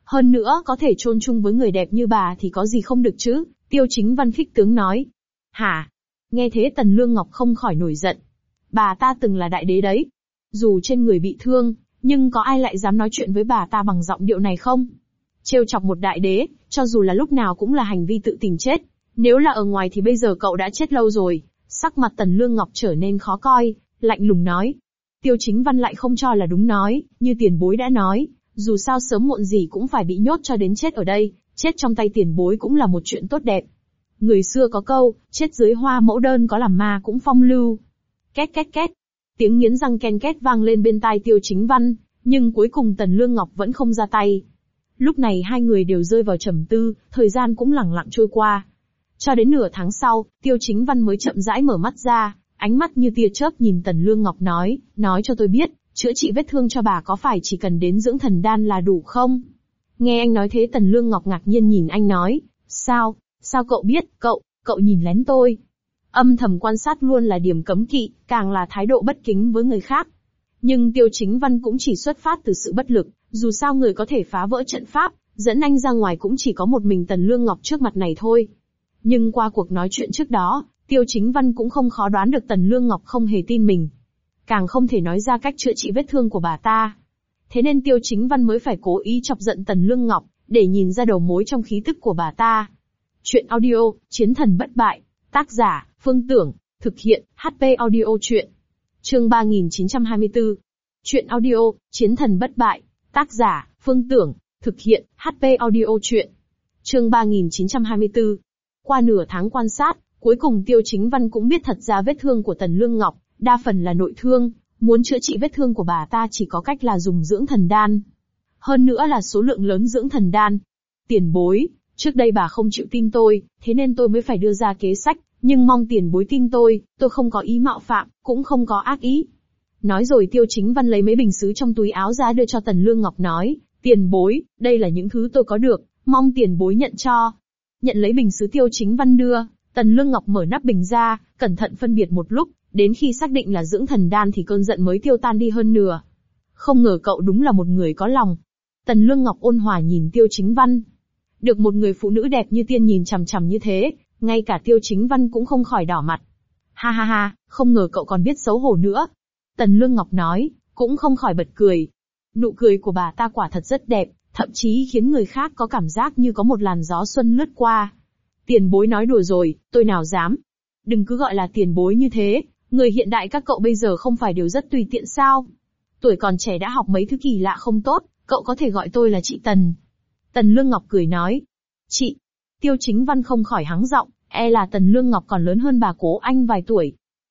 Hơn nữa có thể chôn chung với người đẹp như bà thì có gì không được chứ, Tiêu Chính Văn khích tướng nói. Hả? Nghe thế Tần Lương Ngọc không khỏi nổi giận. Bà ta từng là đại đế đấy. Dù trên người bị thương, nhưng có ai lại dám nói chuyện với bà ta bằng giọng điệu này không? Trêu chọc một đại đế, cho dù là lúc nào cũng là hành vi tự tìm chết. Nếu là ở ngoài thì bây giờ cậu đã chết lâu rồi. Sắc mặt Tần Lương Ngọc trở nên khó coi, lạnh lùng nói. Tiêu Chính Văn lại không cho là đúng nói, như tiền bối đã nói, dù sao sớm muộn gì cũng phải bị nhốt cho đến chết ở đây, chết trong tay tiền bối cũng là một chuyện tốt đẹp. Người xưa có câu, chết dưới hoa mẫu đơn có làm ma cũng phong lưu. Két két két, tiếng nghiến răng ken két vang lên bên tai Tiêu Chính Văn, nhưng cuối cùng Tần Lương Ngọc vẫn không ra tay. Lúc này hai người đều rơi vào trầm tư, thời gian cũng lẳng lặng trôi qua. Cho đến nửa tháng sau, Tiêu Chính Văn mới chậm rãi mở mắt ra, ánh mắt như tia chớp nhìn Tần Lương Ngọc nói cho tôi biết, chữa trị vết thương cho bà có phải chỉ cần đến dưỡng thần đan là đủ không? Nghe anh nói thế Tần Lương Ngọc ngạc nhiên nhìn anh nói, sao cậu biết, cậu nhìn lén tôi. Âm thầm quan sát luôn là điểm cấm kỵ, càng là thái độ bất kính với người khác. Nhưng Tiêu Chính Văn cũng chỉ xuất phát từ sự bất lực, dù sao người có thể phá vỡ trận pháp, dẫn anh ra ngoài cũng chỉ có một mình Tần Lương Ngọc trước mặt này thôi. Nhưng qua cuộc nói chuyện trước đó, Tiêu Chính Văn cũng không khó đoán được Tần Lương Ngọc không hề tin mình. Càng không thể nói ra cách chữa trị vết thương của bà ta. Thế nên Tiêu Chính Văn mới phải cố ý chọc giận Tần Lương Ngọc, để nhìn ra đầu mối trong khí tức của bà ta. Chuyện audio, Chiến thần bất bại. Tác giả, Phương Tưởng. Thực hiện, HP audio chuyện. Chương 3924. Chuyện audio, Chiến thần bất bại. Tác giả, Phương Tưởng. Thực hiện, HP audio chuyện. Chương 3924. Qua nửa tháng quan sát, cuối cùng Tiêu Chính Văn cũng biết thật ra vết thương của Tần Lương Ngọc, đa phần là nội thương, muốn chữa trị vết thương của bà ta chỉ có cách là dùng dưỡng thần đan. Hơn nữa là số lượng lớn dưỡng thần đan. Tiền bối, trước đây bà không chịu tin tôi, thế nên tôi mới phải đưa ra kế sách, nhưng mong tiền bối tin tôi không có ý mạo phạm, cũng không có ác ý. Nói rồi Tiêu Chính Văn lấy mấy bình sứ trong túi áo ra đưa cho Tần Lương Ngọc nói, tiền bối, đây là những thứ tôi có được, mong tiền bối nhận cho. Nhận lấy bình sứ Tiêu Chính Văn đưa, Tần Lương Ngọc mở nắp bình ra, cẩn thận phân biệt một lúc, đến khi xác định là dưỡng thần đan thì cơn giận mới tiêu tan đi hơn nửa. Không ngờ cậu đúng là một người có lòng. Tần Lương Ngọc ôn hòa nhìn Tiêu Chính Văn. Được một người phụ nữ đẹp như tiên nhìn chằm chằm như thế, ngay cả Tiêu Chính Văn cũng không khỏi đỏ mặt. Ha ha ha, không ngờ cậu còn biết xấu hổ nữa. Tần Lương Ngọc nói, cũng không khỏi bật cười. Nụ cười của bà ta quả thật rất đẹp, thậm chí khiến người khác có cảm giác như có một làn gió xuân lướt qua. Tiền bối nói đùa rồi, tôi nào dám. Đừng cứ gọi là tiền bối như thế, người hiện đại các cậu bây giờ không phải đều rất tùy tiện sao? Tuổi còn trẻ đã học mấy thứ kỳ lạ không tốt, cậu có thể gọi tôi là chị Tần. Tần Lương Ngọc cười nói. Chị. Tiêu Chính Văn không khỏi hắng giọng, là Tần Lương Ngọc còn lớn hơn bà Cố Anh vài tuổi.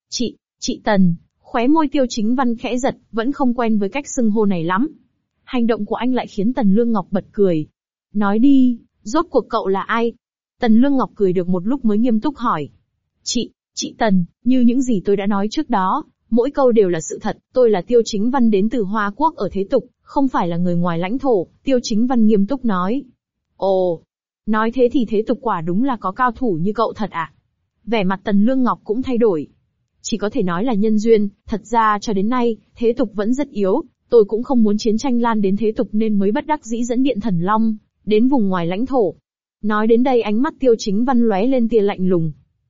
Chị Tần, khóe môi Tiêu Chính Văn khẽ giật, vẫn không quen với cách xưng hô này lắm. Hành động của anh lại khiến Tần Lương Ngọc bật cười. Nói đi, rốt cuộc cậu là ai? Tần Lương Ngọc cười được một lúc mới nghiêm túc hỏi. Chị Tần, như những gì tôi đã nói trước đó, mỗi câu đều là sự thật, tôi là Tiêu Chính Văn đến từ Hoa Quốc ở thế tục, không phải là người ngoài lãnh thổ, Tiêu Chính Văn nghiêm túc nói. Ồ, nói thế thì thế tục quả đúng là có cao thủ như cậu thật à? Vẻ mặt Tần Lương Ngọc cũng thay đổi. Chỉ có thể nói là nhân duyên, thật ra cho đến nay, thế tục vẫn rất yếu, tôi cũng không muốn chiến tranh lan đến thế tục nên mới bất đắc dĩ dẫn Điện Thần Long đến vùng ngoài lãnh thổ. Nói đến đây ánh mắt Tiêu Chính Văn lóe lên tia lạnh lùng.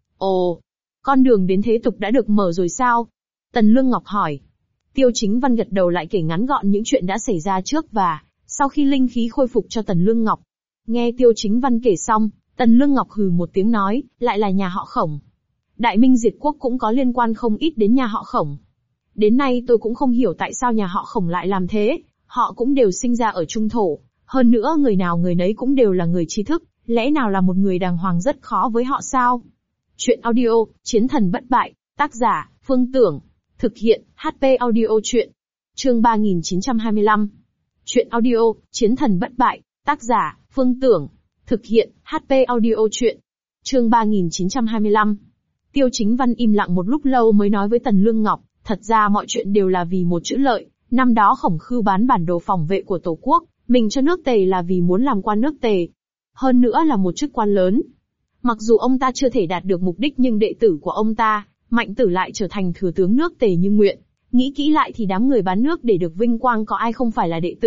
Ồ, con đường đến thế tục đã được mở rồi sao? Tần Lương Ngọc hỏi. Tiêu Chính Văn gật đầu lại kể ngắn gọn những chuyện đã xảy ra trước và sau khi linh khí khôi phục cho Tần Lương Ngọc. Nghe Tiêu Chính Văn kể xong, Tần Lương Ngọc hừ một tiếng nói, lại là nhà họ Khổng. Đại Minh diệt quốc cũng có liên quan không ít đến nhà họ Khổng. Đến nay tôi cũng không hiểu tại sao nhà họ Khổng lại làm thế, họ cũng đều sinh ra ở Trung Thổ, hơn nữa người nào người nấy cũng đều là người trí thức, lẽ nào là một người đàng hoàng rất khó với họ sao? Chuyện audio, Chiến thần bất bại, tác giả, Phương Tưởng. Thực hiện, HP audio chuyện. Chương 3925. Chuyện audio, Chiến thần bất bại, tác giả, Phương Tưởng. Thực hiện, HP audio chuyện. Chương 3925. Tiêu Chính Văn im lặng một lúc lâu mới nói với Tần Lương Ngọc, thật ra mọi chuyện đều là vì một chữ lợi, năm đó Khổng Khưu bán bản đồ phòng vệ của Tổ quốc, mình cho nước Tề là vì muốn làm quan nước Tề. Hơn nữa là một chức quan lớn. Mặc dù ông ta chưa thể đạt được mục đích nhưng đệ tử của ông ta, Mạnh Tử lại trở thành thừa tướng nước Tề như nguyện. Nghĩ kỹ lại thì đám người bán nước để được vinh quang có ai không phải là đệ tử,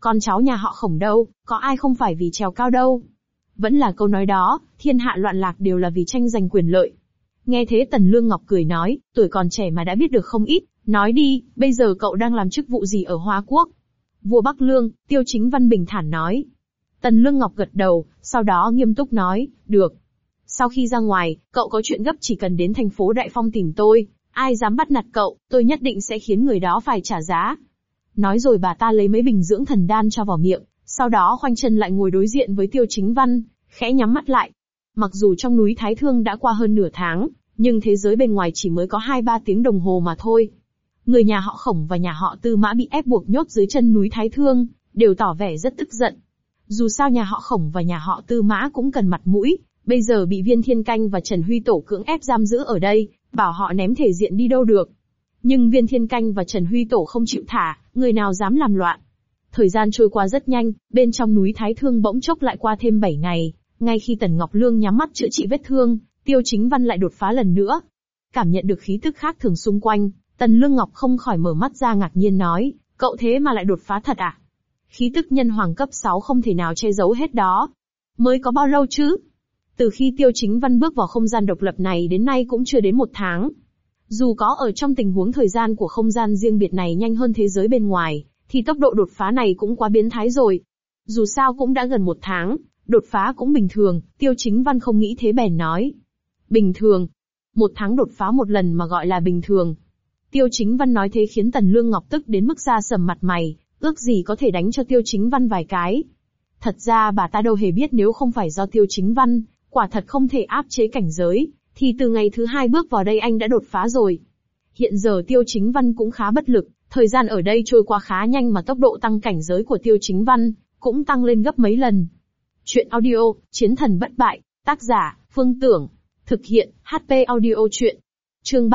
Con cháu nhà họ Khổng đâu, có ai không phải vì trèo cao đâu. Vẫn là câu nói đó, thiên hạ loạn lạc đều là vì tranh giành quyền lợi. Nghe thế Tần Lương Ngọc cười nói, tuổi còn trẻ mà đã biết được không ít, nói đi, bây giờ cậu đang làm chức vụ gì ở Hoa Quốc? Vua Bắc Lương, Tiêu Chính Văn bình thản nói. Tần Lương Ngọc gật đầu, sau đó nghiêm túc nói, được. Sau khi ra ngoài, cậu có chuyện gấp chỉ cần đến thành phố Đại Phong tìm tôi, ai dám bắt nạt cậu, tôi nhất định sẽ khiến người đó phải trả giá. Nói rồi bà ta lấy mấy bình dưỡng thần đan cho vào miệng, sau đó khoanh chân lại ngồi đối diện với Tiêu Chính Văn, khẽ nhắm mắt lại. Mặc dù trong núi Thái Thương đã qua hơn nửa tháng, nhưng thế giới bên ngoài chỉ mới có 2-3 tiếng đồng hồ mà thôi. Người nhà họ Khổng và nhà họ Tư Mã bị ép buộc nhốt dưới chân núi Thái Thương, đều tỏ vẻ rất tức giận. Dù sao nhà họ Khổng và nhà họ Tư Mã cũng cần mặt mũi, bây giờ bị Viên Thiên Canh và Trần Huy Tổ cưỡng ép giam giữ ở đây, bảo họ ném thể diện đi đâu được. Nhưng Viên Thiên Canh và Trần Huy Tổ không chịu thả, người nào dám làm loạn. Thời gian trôi qua rất nhanh, bên trong núi Thái Thương bỗng chốc lại qua thêm 7 ngày, ngay khi Tần Ngọc Lương nhắm mắt chữa trị vết thương, Tiêu Chính Văn lại đột phá lần nữa. Cảm nhận được khí tức khác thường xung quanh, Tần Lương Ngọc không khỏi mở mắt ra ngạc nhiên nói, cậu thế mà lại đột phá thật à? Khí tức nhân hoàng cấp 6 không thể nào che giấu hết đó. Mới có bao lâu chứ? Từ khi Tiêu Chính Văn bước vào không gian độc lập này đến nay cũng chưa đến 1 tháng. Dù có ở trong tình huống thời gian của không gian riêng biệt này nhanh hơn thế giới bên ngoài, thì tốc độ đột phá này cũng quá biến thái rồi. Dù sao cũng đã gần 1 tháng, đột phá cũng bình thường, Tiêu Chính Văn không nghĩ thế bèn nói. Bình thường? 1 tháng đột phá một lần mà gọi là bình thường. Tiêu Chính Văn nói thế khiến Tần Lương Ngọc tức đến mức da sầm mặt mày, ước gì có thể đánh cho Tiêu Chính Văn vài cái. Thật ra bà ta đâu hề biết nếu không phải do Tiêu Chính Văn, quả thật không thể áp chế cảnh giới, thì từ ngày thứ 2 bước vào đây anh đã đột phá rồi. Hiện giờ Tiêu Chính Văn cũng khá bất lực, thời gian ở đây trôi qua khá nhanh mà tốc độ tăng cảnh giới của Tiêu Chính Văn cũng tăng lên gấp mấy lần. Chuyện audio, Chiến thần bất bại, tác giả, Phương Tưởng. Thực hiện, HP audio chuyện. Chương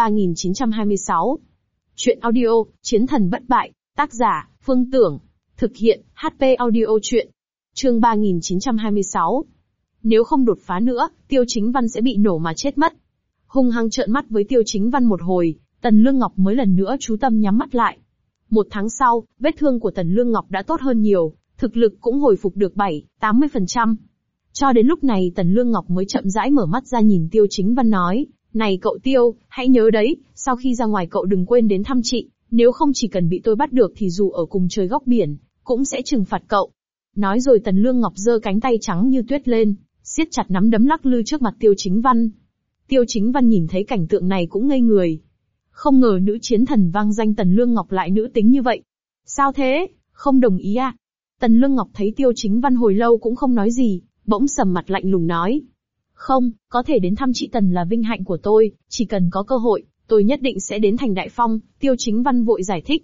3926. Chuyện audio, Chiến thần bất bại, tác giả, Phương Tưởng. Thực hiện, HP audio chuyện. Chương 3926. Nếu không đột phá nữa, Tiêu Chính Văn sẽ bị nổ mà chết mất. Hung hăng trợn mắt với Tiêu Chính Văn một hồi, Tần Lương Ngọc mới lần nữa chú tâm nhắm mắt lại. 1 tháng sau, vết thương của Tần Lương Ngọc đã tốt hơn nhiều, thực lực cũng hồi phục được 7-80%. Cho đến lúc này Tần Lương Ngọc mới chậm rãi mở mắt ra nhìn Tiêu Chính Văn nói, này cậu Tiêu, hãy nhớ đấy, sau khi ra ngoài cậu đừng quên đến thăm chị, nếu không chỉ cần bị tôi bắt được thì dù ở cùng trời góc biển, cũng sẽ trừng phạt cậu. Nói rồi Tần Lương Ngọc giơ cánh tay trắng như tuyết lên, siết chặt nắm đấm lắc lư trước mặt Tiêu Chính Văn. Tiêu Chính Văn nhìn thấy cảnh tượng này cũng ngây người. Không ngờ nữ chiến thần vang danh Tần Lương Ngọc lại nữ tính như vậy. Sao thế, không đồng ý à? Tần Lương Ngọc thấy Tiêu Chính Văn hồi lâu cũng không nói gì, bỗng sầm mặt lạnh lùng nói. Không, có thể đến thăm chị Tần là vinh hạnh của tôi, chỉ cần có cơ hội, tôi nhất định sẽ đến thành Đại Phong, Tiêu Chính Văn vội giải thích.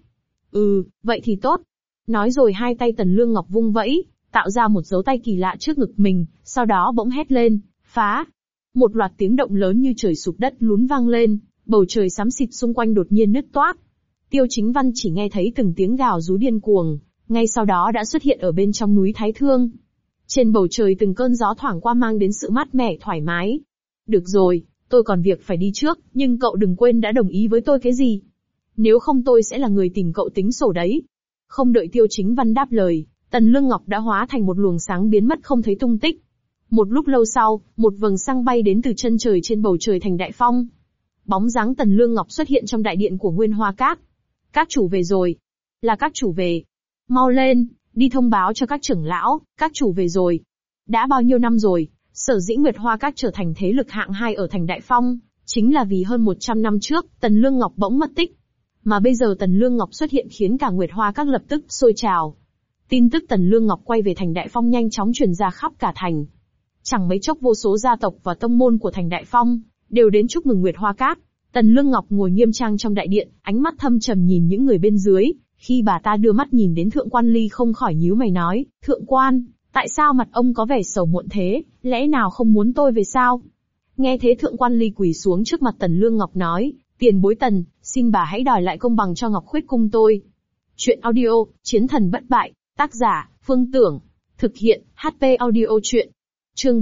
Vậy thì tốt. Nói rồi hai tay Tần Lương Ngọc vung vẫy, tạo ra một dấu tay kỳ lạ trước ngực mình, sau đó bỗng hét lên, phá. Một loạt tiếng động lớn như trời sụp đất lún vang lên, bầu trời xám xịt xung quanh đột nhiên nứt toác. Tiêu Chính Văn chỉ nghe thấy từng tiếng gào rú điên cuồng, ngay sau đó đã xuất hiện ở bên trong núi Thái Thương. Trên bầu trời từng cơn gió thoảng qua mang đến sự mát mẻ thoải mái. Được rồi, tôi còn việc phải đi trước, nhưng cậu đừng quên đã đồng ý với tôi cái gì. Nếu không tôi sẽ là người tìm cậu tính sổ đấy. Không đợi Tiêu Chính Văn đáp lời, Tần Lương Ngọc đã hóa thành một luồng sáng biến mất không thấy tung tích. Một lúc lâu sau, một vầng sáng bay đến từ chân trời trên bầu trời thành Đại Phong. Bóng dáng Tần Lương Ngọc xuất hiện trong đại điện của Nguyên Hoa Các. Các chủ về rồi. Là các chủ về. Mau lên, đi thông báo cho các trưởng lão, các chủ về rồi. Đã bao nhiêu năm rồi, sở dĩ Nguyệt Hoa Các trở thành thế lực hạng 2 ở thành Đại Phong, chính là vì hơn 100 năm trước, Tần Lương Ngọc bỗng mất tích. Mà bây giờ Tần Lương Ngọc xuất hiện khiến cả Nguyệt Hoa Các lập tức sôi trào. Tin tức Tần Lương Ngọc quay về thành Đại Phong nhanh chóng truyền ra khắp cả thành. Chẳng mấy chốc vô số gia tộc và tông môn của thành Đại Phong đều đến chúc mừng Nguyệt Hoa Các. Tần Lương Ngọc ngồi nghiêm trang trong đại điện, ánh mắt thâm trầm nhìn những người bên dưới. Khi bà ta đưa mắt nhìn đến Thượng Quan Ly không khỏi nhíu mày nói, Thượng Quan, tại sao mặt ông có vẻ sầu muộn thế, lẽ nào không muốn tôi về sao? Nghe thế Thượng Quan Ly quỳ xuống trước mặt Tần Lương Ngọc nói, tiền bối Tần, xin bà hãy đòi lại công bằng cho Ngọc Khuyết cung tôi. Chuyện audio, Chiến thần bất bại, tác giả, Phương Tưởng. Thực hiện, HP audio chuyện. Chương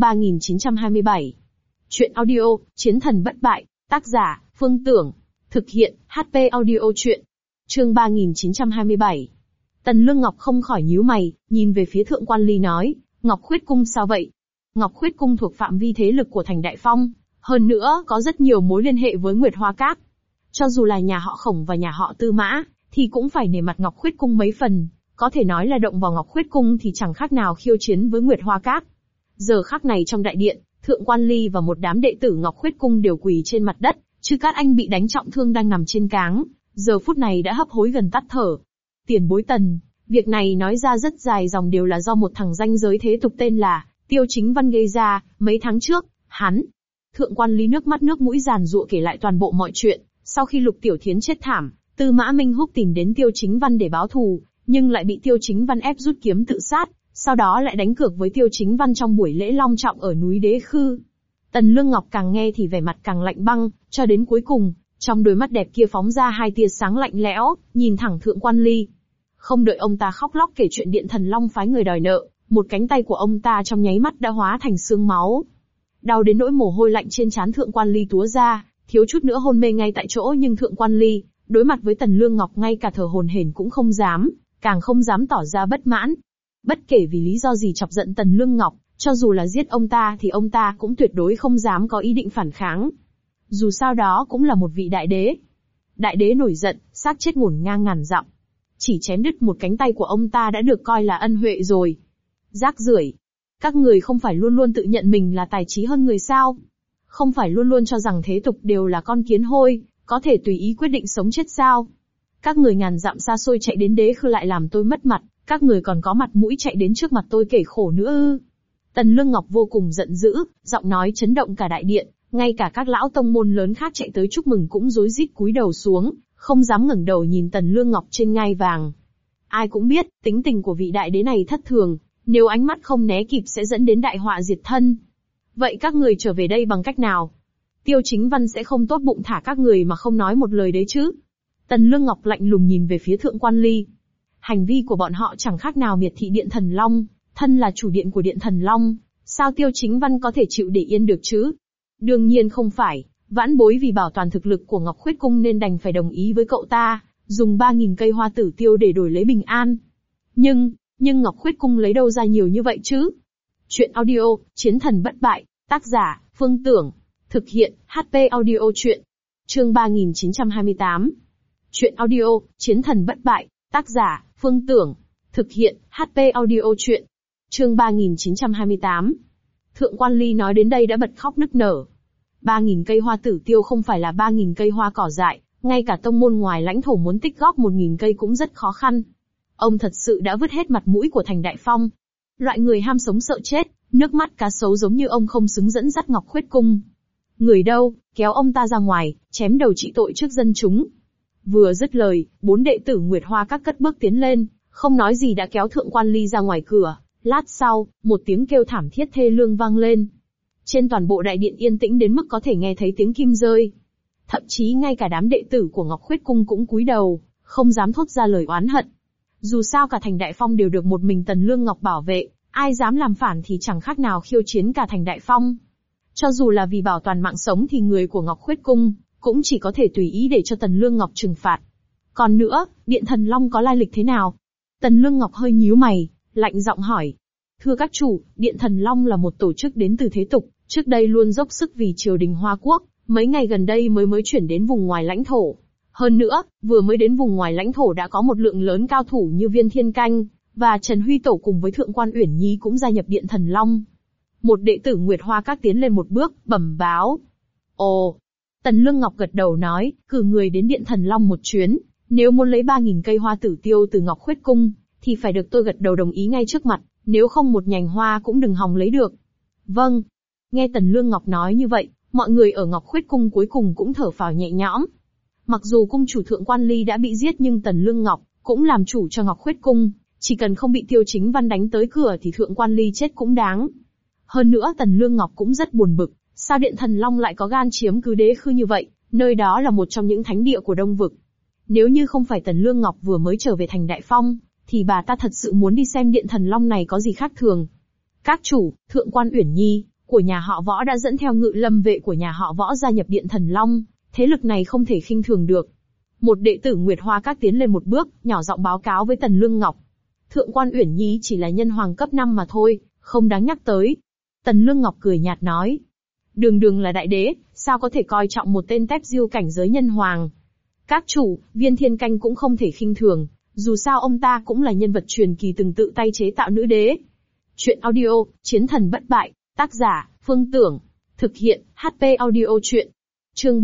3927. Chuyện audio, Chiến thần bất bại, tác giả, Phương Tưởng. Thực hiện, HP audio chuyện. Chương 3927. Tần Lương Ngọc không khỏi nhíu mày, nhìn về phía Thượng Quan Ly nói, Ngọc Khuyết Cung sao vậy? Ngọc Khuyết Cung thuộc phạm vi thế lực của thành Đại Phong, hơn nữa có rất nhiều mối liên hệ với Nguyệt Hoa Các. Cho dù là nhà họ Khổng và nhà họ Tư Mã, thì cũng phải nể mặt Ngọc Khuyết Cung mấy phần, có thể nói là động vào Ngọc Khuyết Cung thì chẳng khác nào khiêu chiến với Nguyệt Hoa Các. Giờ khắc này trong đại điện, Thượng Quan Ly và một đám đệ tử Ngọc Khuyết Cung đều quỳ trên mặt đất, Chư Cát Anh bị đánh trọng thương đang nằm trên cáng, giờ phút này đã hấp hối gần tắt thở. Tiền bối Tần, việc này nói ra rất dài dòng đều là do một thằng danh giới thế tục tên là Tiêu Chính Văn gây ra, mấy tháng trước, hắn. Thượng Quan Ly nước mắt nước mũi giàn giụa kể lại toàn bộ mọi chuyện, sau khi Lục Tiểu Thiến chết thảm, Tư Mã Minh Húc tìm đến Tiêu Chính Văn để báo thù, nhưng lại bị Tiêu Chính Văn ép rút kiếm tự sát, sau đó lại đánh cược với Tiêu Chính Văn trong buổi lễ long trọng ở núi Đế Khư. Tần Lương Ngọc càng nghe thì vẻ mặt càng lạnh băng, cho đến cuối cùng, trong đôi mắt đẹp kia phóng ra hai tia sáng lạnh lẽo, nhìn thẳng Thượng Quan Ly. Không đợi ông ta khóc lóc kể chuyện Điện Thần Long phái người đòi nợ, một cánh tay của ông ta trong nháy mắt đã hóa thành xương máu. Đau đến nỗi mồ hôi lạnh trên trán Thượng Quan Ly túa ra, thiếu chút nữa hôn mê ngay tại chỗ, nhưng Thượng Quan Ly, đối mặt với Tần Lương Ngọc ngay cả thở hổn hển cũng không dám, càng không dám tỏ ra bất mãn. Bất kể vì lý do gì chọc giận Tần Lương Ngọc, cho dù là giết ông ta thì ông ta cũng tuyệt đối không dám có ý định phản kháng. Dù sao đó cũng là một vị đại đế. Đại đế nổi giận, xác chết ngổn ngang ngàn dặm. Chỉ chém đứt một cánh tay của ông ta đã được coi là ân huệ rồi. Rác rưởi. Các người không phải luôn luôn tự nhận mình là tài trí hơn người sao? Không phải luôn luôn cho rằng thế tục đều là con kiến hôi, có thể tùy ý quyết định sống chết sao? Các người ngàn dặm xa xôi chạy đến Đế Khư lại làm tôi mất mặt, các người còn có mặt mũi chạy đến trước mặt tôi kể khổ nữa ư? Tần Lương Ngọc vô cùng giận dữ, giọng nói chấn động cả đại điện, ngay cả các lão tông môn lớn khác chạy tới chúc mừng cũng rối rít cúi đầu xuống, không dám ngẩng đầu nhìn Tần Lương Ngọc trên ngai vàng. Ai cũng biết, tính tình của vị đại đế này thất thường, nếu ánh mắt không né kịp sẽ dẫn đến đại họa diệt thân. Vậy các người trở về đây bằng cách nào? Tiêu Chính Văn sẽ không tốt bụng thả các người mà không nói một lời đấy chứ? Tần Lương Ngọc lạnh lùng nhìn về phía Thượng Quan Ly. Hành vi của bọn họ chẳng khác nào miệt thị Điện Thần Long, thân là chủ điện của Điện Thần Long, sao Tiêu Chính Văn có thể chịu để yên được chứ? Đương nhiên không phải, vãn bối vì bảo toàn thực lực của Ngọc Khuyết Cung nên đành phải đồng ý với cậu ta, dùng 3.000 cây hoa tử tiêu để đổi lấy bình an. Nhưng Ngọc Khuyết Cung lấy đâu ra nhiều như vậy chứ? Chuyện audio, Chiến Thần Bất Bại, tác giả, Phương Tưởng, thực hiện, HP Audio Chuyện. Chương 3928. Chuyện audio, Chiến Thần Bất Bại, tác giả, Phương Tưởng, thực hiện, HP Audio Chuyện. Chương 3928. Thượng Quan Ly nói đến đây đã bật khóc nức nở. 3.000 cây hoa tử tiêu không phải là 3.000 cây hoa cỏ dại, ngay cả tông môn ngoài lãnh thổ muốn tích góp 1.000 cây cũng rất khó khăn. Ông thật sự đã vứt hết mặt mũi của thành Đại Phong. Loại người ham sống sợ chết, nước mắt cá sấu giống như ông không xứng dẫn dắt Ngọc Khuyết Cung. Người đâu, kéo ông ta ra ngoài, chém đầu trị tội trước dân chúng. Vừa dứt lời, 4 đệ tử Nguyệt Hoa Các cất bước tiến lên, không nói gì đã kéo Thượng Quan Ly ra ngoài cửa. Lát sau, một tiếng kêu thảm thiết thê lương vang lên. Trên toàn bộ đại điện yên tĩnh đến mức có thể nghe thấy tiếng kim rơi. Thậm chí ngay cả đám đệ tử của Ngọc Khuyết Cung cũng cúi đầu, không dám thốt ra lời oán hận. Dù sao cả thành Đại Phong đều được một mình Tần Lương Ngọc bảo vệ, ai dám làm phản thì chẳng khác nào khiêu chiến cả thành Đại Phong. Cho dù là vì bảo toàn mạng sống thì người của Ngọc Khuyết Cung cũng chỉ có thể tùy ý để cho Tần Lương Ngọc trừng phạt. Còn nữa, Điện Thần Long có lai lịch thế nào? Tần Lương Ngọc hơi nhíu mày, lạnh giọng hỏi. Thưa các chủ, Điện Thần Long là một tổ chức đến từ thế tục, trước đây luôn dốc sức vì triều đình Hoa Quốc, mấy ngày gần đây mới chuyển đến vùng ngoài lãnh thổ. Hơn nữa, vừa mới đến vùng ngoài lãnh thổ đã có một lượng lớn cao thủ như Viên Thiên Canh và Trần Huy Tổ cùng với Thượng Quan Uyển Nhi cũng gia nhập Điện Thần Long. Một đệ tử Nguyệt Hoa Các tiến lên một bước, bẩm báo. Ồ. Tần Lương Ngọc gật đầu nói, cử người đến Điện Thần Long một chuyến, nếu muốn lấy 3.000 cây hoa tử tiêu từ Ngọc Khuyết Cung, thì phải được tôi gật đầu đồng ý ngay trước mặt, nếu không một nhành hoa cũng đừng hòng lấy được. Vâng. Nghe Tần Lương Ngọc nói như vậy, mọi người ở Ngọc Khuyết Cung cuối cùng cũng thở phào nhẹ nhõm. Mặc dù cung chủ Thượng Quan Ly đã bị giết nhưng Tần Lương Ngọc cũng làm chủ cho Ngọc Khuyết Cung, chỉ cần không bị Tiêu Chính Văn đánh tới cửa thì Thượng Quan Ly chết cũng đáng. Hơn nữa Tần Lương Ngọc cũng rất buồn bực, sao Điện Thần Long lại có gan chiếm cứ Đế Khư như vậy, nơi đó là một trong những thánh địa của Đông Vực. Nếu như không phải Tần Lương Ngọc vừa mới trở về thành Đại Phong, thì bà ta thật sự muốn đi xem Điện Thần Long này có gì khác thường. Các chủ, Thượng Quan Uyển Nhi của nhà họ Võ đã dẫn theo ngự lâm vệ của nhà họ Võ gia nhập Điện Thần Long, thế lực này không thể khinh thường được. Một đệ tử Nguyệt Hoa Các tiến lên một bước, nhỏ giọng báo cáo với Tần Lương Ngọc. Thượng quan Uyển Nhi chỉ là nhân hoàng cấp 5 mà thôi, không đáng nhắc tới. Tần Lương Ngọc cười nhạt nói. Đường đường là đại đế, sao có thể coi trọng một tên tép diêu cảnh giới nhân hoàng. Các chủ, Viên Thiên Canh cũng không thể khinh thường, dù sao ông ta cũng là nhân vật truyền kỳ từng tự tay chế tạo nữ đế. Chuyện audio, Chiến thần bất bại, tác giả, Phương Tưởng. Thực hiện, HP audio chuyện. Chương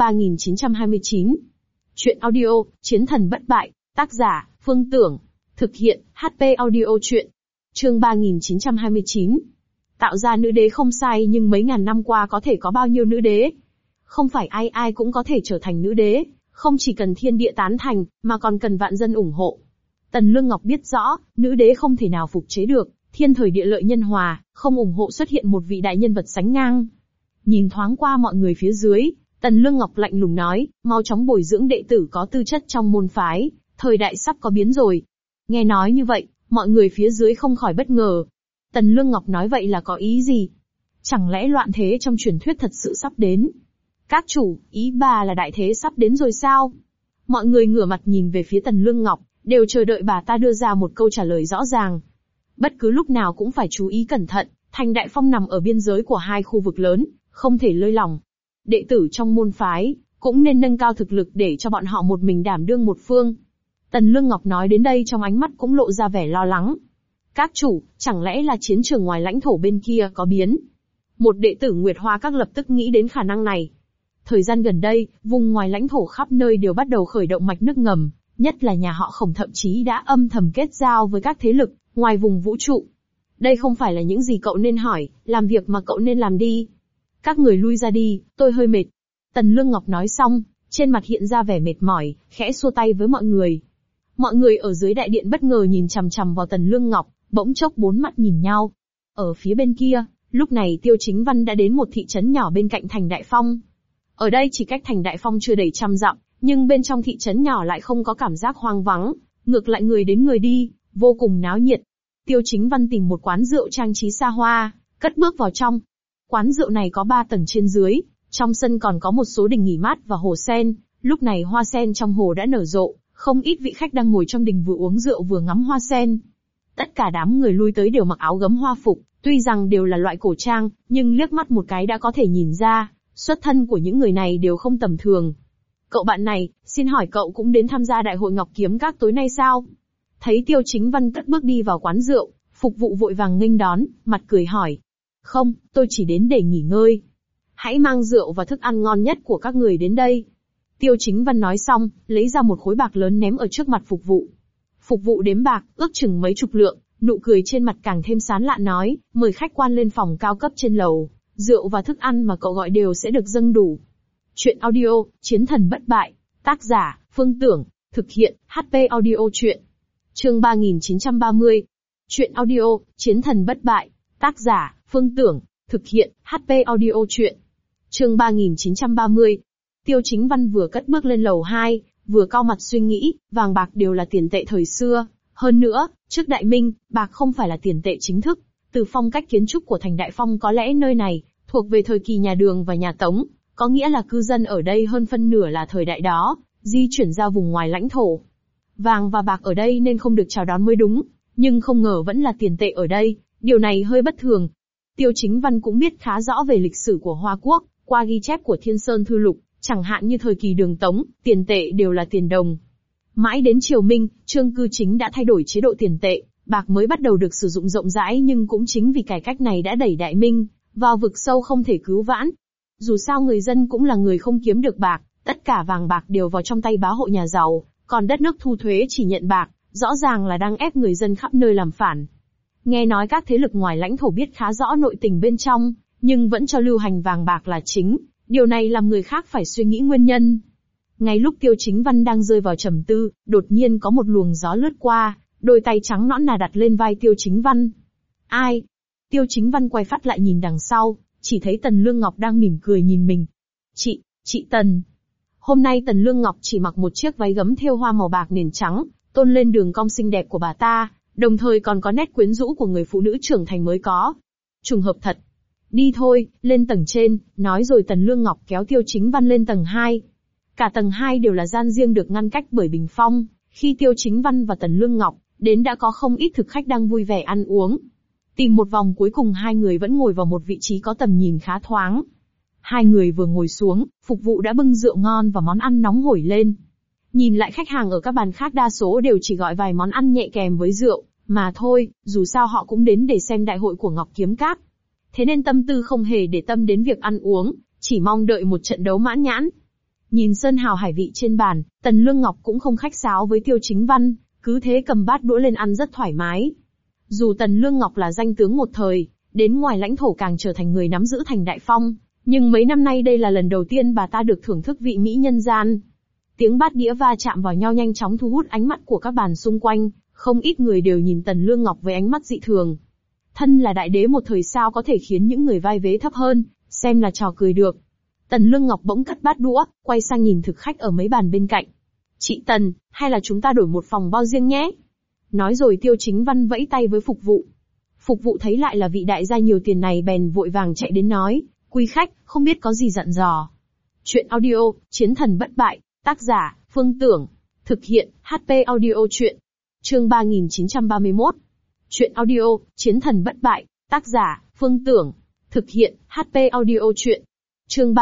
3929. Chuyện audio, Chiến thần bất bại, tác giả, Phương Tưởng. Thực hiện, HP audio chuyện. Chương 3929. Tạo ra nữ đế không sai, nhưng mấy ngàn năm qua có thể có bao nhiêu nữ đế? Không phải ai ai cũng có thể trở thành nữ đế, không chỉ cần thiên địa tán thành, mà còn cần vạn dân ủng hộ. Tần Lương Ngọc biết rõ, nữ đế không thể nào phục chế được, thiên thời địa lợi nhân hòa, không ủng hộ xuất hiện một vị đại nhân vật sánh ngang. Nhìn thoáng qua mọi người phía dưới, Tần Lương Ngọc lạnh lùng nói, mau chóng bồi dưỡng đệ tử có tư chất trong môn phái, thời đại sắp có biến rồi. Nghe nói như vậy, mọi người phía dưới không khỏi bất ngờ. Tần Lương Ngọc nói vậy là có ý gì? Chẳng lẽ loạn thế trong truyền thuyết thật sự sắp đến? Các chủ, ý bà là đại thế sắp đến rồi sao? Mọi người ngửa mặt nhìn về phía Tần Lương Ngọc, đều chờ đợi bà ta đưa ra một câu trả lời rõ ràng. Bất cứ lúc nào cũng phải chú ý cẩn thận, Thành Đại Phong nằm ở biên giới của hai khu vực lớn, không thể lơi lỏng. Đệ tử trong môn phái, cũng nên nâng cao thực lực để cho bọn họ một mình đảm đương một phương. Tần Lương Ngọc nói đến đây trong ánh mắt cũng lộ ra vẻ lo lắng. Các chủ, chẳng lẽ là chiến trường ngoài lãnh thổ bên kia có biến? Một đệ tử Nguyệt Hoa Các lập tức nghĩ đến khả năng này. Thời gian gần đây, vùng ngoài lãnh thổ khắp nơi đều bắt đầu khởi động mạch nước ngầm, nhất là nhà họ Khổng thậm chí đã âm thầm kết giao với các thế lực ngoài vùng vũ trụ. Đây không phải là những gì cậu nên hỏi, làm việc mà cậu nên làm đi. Các người lui ra đi, tôi hơi mệt. Tần Lương Ngọc nói xong, trên mặt hiện ra vẻ mệt mỏi, khẽ xua tay với mọi người. Mọi người ở dưới đại điện bất ngờ nhìn chằm chằm vào Tần Lương Ngọc, bỗng chốc bốn mặt nhìn nhau. Ở phía bên kia, lúc này Tiêu Chính Văn đã đến một thị trấn nhỏ bên cạnh Thành Đại Phong. Ở đây chỉ cách Thành Đại Phong chưa đầy 100 dặm, nhưng bên trong thị trấn nhỏ lại không có cảm giác hoang vắng, ngược lại người đến người đi, vô cùng náo nhiệt. Tiêu Chính Văn tìm một quán rượu trang trí xa hoa, cất bước vào trong. Quán rượu này có 3 tầng trên dưới, trong sân còn có một số đình nghỉ mát và hồ sen, lúc này hoa sen trong hồ đã nở rộ, không ít vị khách đang ngồi trong đình vừa uống rượu vừa ngắm hoa sen. Tất cả đám người lui tới đều mặc áo gấm hoa phục, tuy rằng đều là loại cổ trang, nhưng liếc mắt một cái đã có thể nhìn ra, xuất thân của những người này đều không tầm thường. Cậu bạn này, xin hỏi cậu cũng đến tham gia đại hội Ngọc Kiếm Các tối nay sao? Thấy Tiêu Chính Văn cất bước đi vào quán rượu, phục vụ vội vàng nghênh đón, mặt cười hỏi. Không, tôi chỉ đến để nghỉ ngơi. Hãy mang rượu và thức ăn ngon nhất của các người đến đây. Tiêu Chính Văn nói xong, lấy ra một khối bạc lớn ném ở trước mặt phục vụ. Phục vụ đếm bạc, ước chừng mấy chục lượng, nụ cười trên mặt càng thêm sán lạ nói, mời khách quan lên phòng cao cấp trên lầu, rượu và thức ăn mà cậu gọi đều sẽ được dâng đủ. Chuyện audio, Chiến thần bất bại, tác giả, Phương Tưởng, thực hiện, HP audio chuyện. Chương 3930. Chuyện audio, Chiến thần bất bại, tác giả, Phương Tưởng, thực hiện, HP audio chuyện. Chương 3930. Tiêu Chính Văn vừa cất bước lên lầu 2, vừa cau mặt suy nghĩ, vàng bạc đều là tiền tệ thời xưa. Hơn nữa, trước Đại Minh, bạc không phải là tiền tệ chính thức. Từ phong cách kiến trúc của Thành Đại Phong có lẽ nơi này, thuộc về thời kỳ nhà Đường và nhà Tống, có nghĩa là cư dân ở đây hơn phân nửa là thời đại đó, di chuyển ra vùng ngoài lãnh thổ. Vàng và bạc ở đây nên không được chào đón mới đúng, nhưng không ngờ vẫn là tiền tệ ở đây, điều này hơi bất thường. Tiêu Chính Văn cũng biết khá rõ về lịch sử của Hoa Quốc, qua ghi chép của Thiên Sơn Thư Lục, chẳng hạn như thời kỳ Đường Tống, tiền tệ đều là tiền đồng. Mãi đến triều Minh, Trương Cư Chính đã thay đổi chế độ tiền tệ, bạc mới bắt đầu được sử dụng rộng rãi, nhưng cũng chính vì cải cách này đã đẩy Đại Minh vào vực sâu không thể cứu vãn. Dù sao người dân cũng là người không kiếm được bạc, tất cả vàng bạc đều vào trong tay bá hộ nhà giàu, còn đất nước thu thuế chỉ nhận bạc, rõ ràng là đang ép người dân khắp nơi làm phản. Nghe nói các thế lực ngoài lãnh thổ biết khá rõ nội tình bên trong, nhưng vẫn cho lưu hành vàng bạc là chính, điều này làm người khác phải suy nghĩ nguyên nhân. Ngay lúc Tiêu Chính Văn đang rơi vào trầm tư, đột nhiên có một luồng gió lướt qua, đôi tay trắng nõn nà đặt lên vai Tiêu Chính Văn. Ai? Tiêu Chính Văn quay phát lại nhìn đằng sau, chỉ thấy Tần Lương Ngọc đang mỉm cười nhìn mình. Chị Tần. Hôm nay Tần Lương Ngọc chỉ mặc một chiếc váy gấm thêu hoa màu bạc nền trắng, tôn lên đường cong xinh đẹp của bà ta, đồng thời còn có nét quyến rũ của người phụ nữ trưởng thành mới có. Trùng hợp thật. Đi thôi, lên tầng trên, nói rồi Tần Lương Ngọc kéo Tiêu Chính Văn lên tầng 2. Cả tầng 2 đều là gian riêng được ngăn cách bởi bình phong, khi Tiêu Chính Văn và Tần Lương Ngọc Đến đã có không ít thực khách đang vui vẻ ăn uống. Tìm một vòng cuối cùng hai người vẫn ngồi vào một vị trí có tầm nhìn khá thoáng. Hai người vừa ngồi xuống, phục vụ đã bưng rượu ngon và món ăn nóng hổi lên. Nhìn lại khách hàng ở các bàn khác đa số đều chỉ gọi vài món ăn nhẹ kèm với rượu, mà thôi, dù sao họ cũng đến để xem đại hội của Ngọc Kiếm Các. Thế nên tâm tư không hề để tâm đến việc ăn uống, chỉ mong đợi một trận đấu mãn nhãn. Nhìn sơn hào hải vị trên bàn, Tần Lương Ngọc cũng không khách sáo với Tiêu Chính Văn, cứ thế cầm bát đũa lên ăn rất thoải mái. Dù Tần Lương Ngọc là danh tướng một thời, đến ngoài lãnh thổ càng trở thành người nắm giữ thành đại phong, nhưng mấy năm nay đây là lần đầu tiên bà ta được thưởng thức vị mỹ nhân gian. Tiếng bát đĩa va chạm vào nhau nhanh chóng thu hút ánh mắt của các bàn xung quanh, không ít người đều nhìn Tần Lương Ngọc với ánh mắt dị thường. Thân là đại đế một thời sao có thể khiến những người vai vế thấp hơn, xem là trò cười được. Tần Lương Ngọc bỗng cất bát đũa, quay sang nhìn thực khách ở mấy bàn bên cạnh. Chị Tần, hay là chúng ta đổi một phòng bao riêng nhé? Nói rồi Tiêu Chính Văn vẫy tay với phục vụ. Phục vụ thấy lại là vị đại gia nhiều tiền này bèn vội vàng chạy đến nói, quý khách, không biết có gì dặn dò. Chuyện audio, Chiến thần bất bại, tác giả, Phương Tưởng. Thực hiện, HP Audio Chuyện. Chương 3931. Chuyện audio, Chiến thần bất bại, tác giả, Phương Tưởng. Thực hiện, HP Audio Chuyện. Chương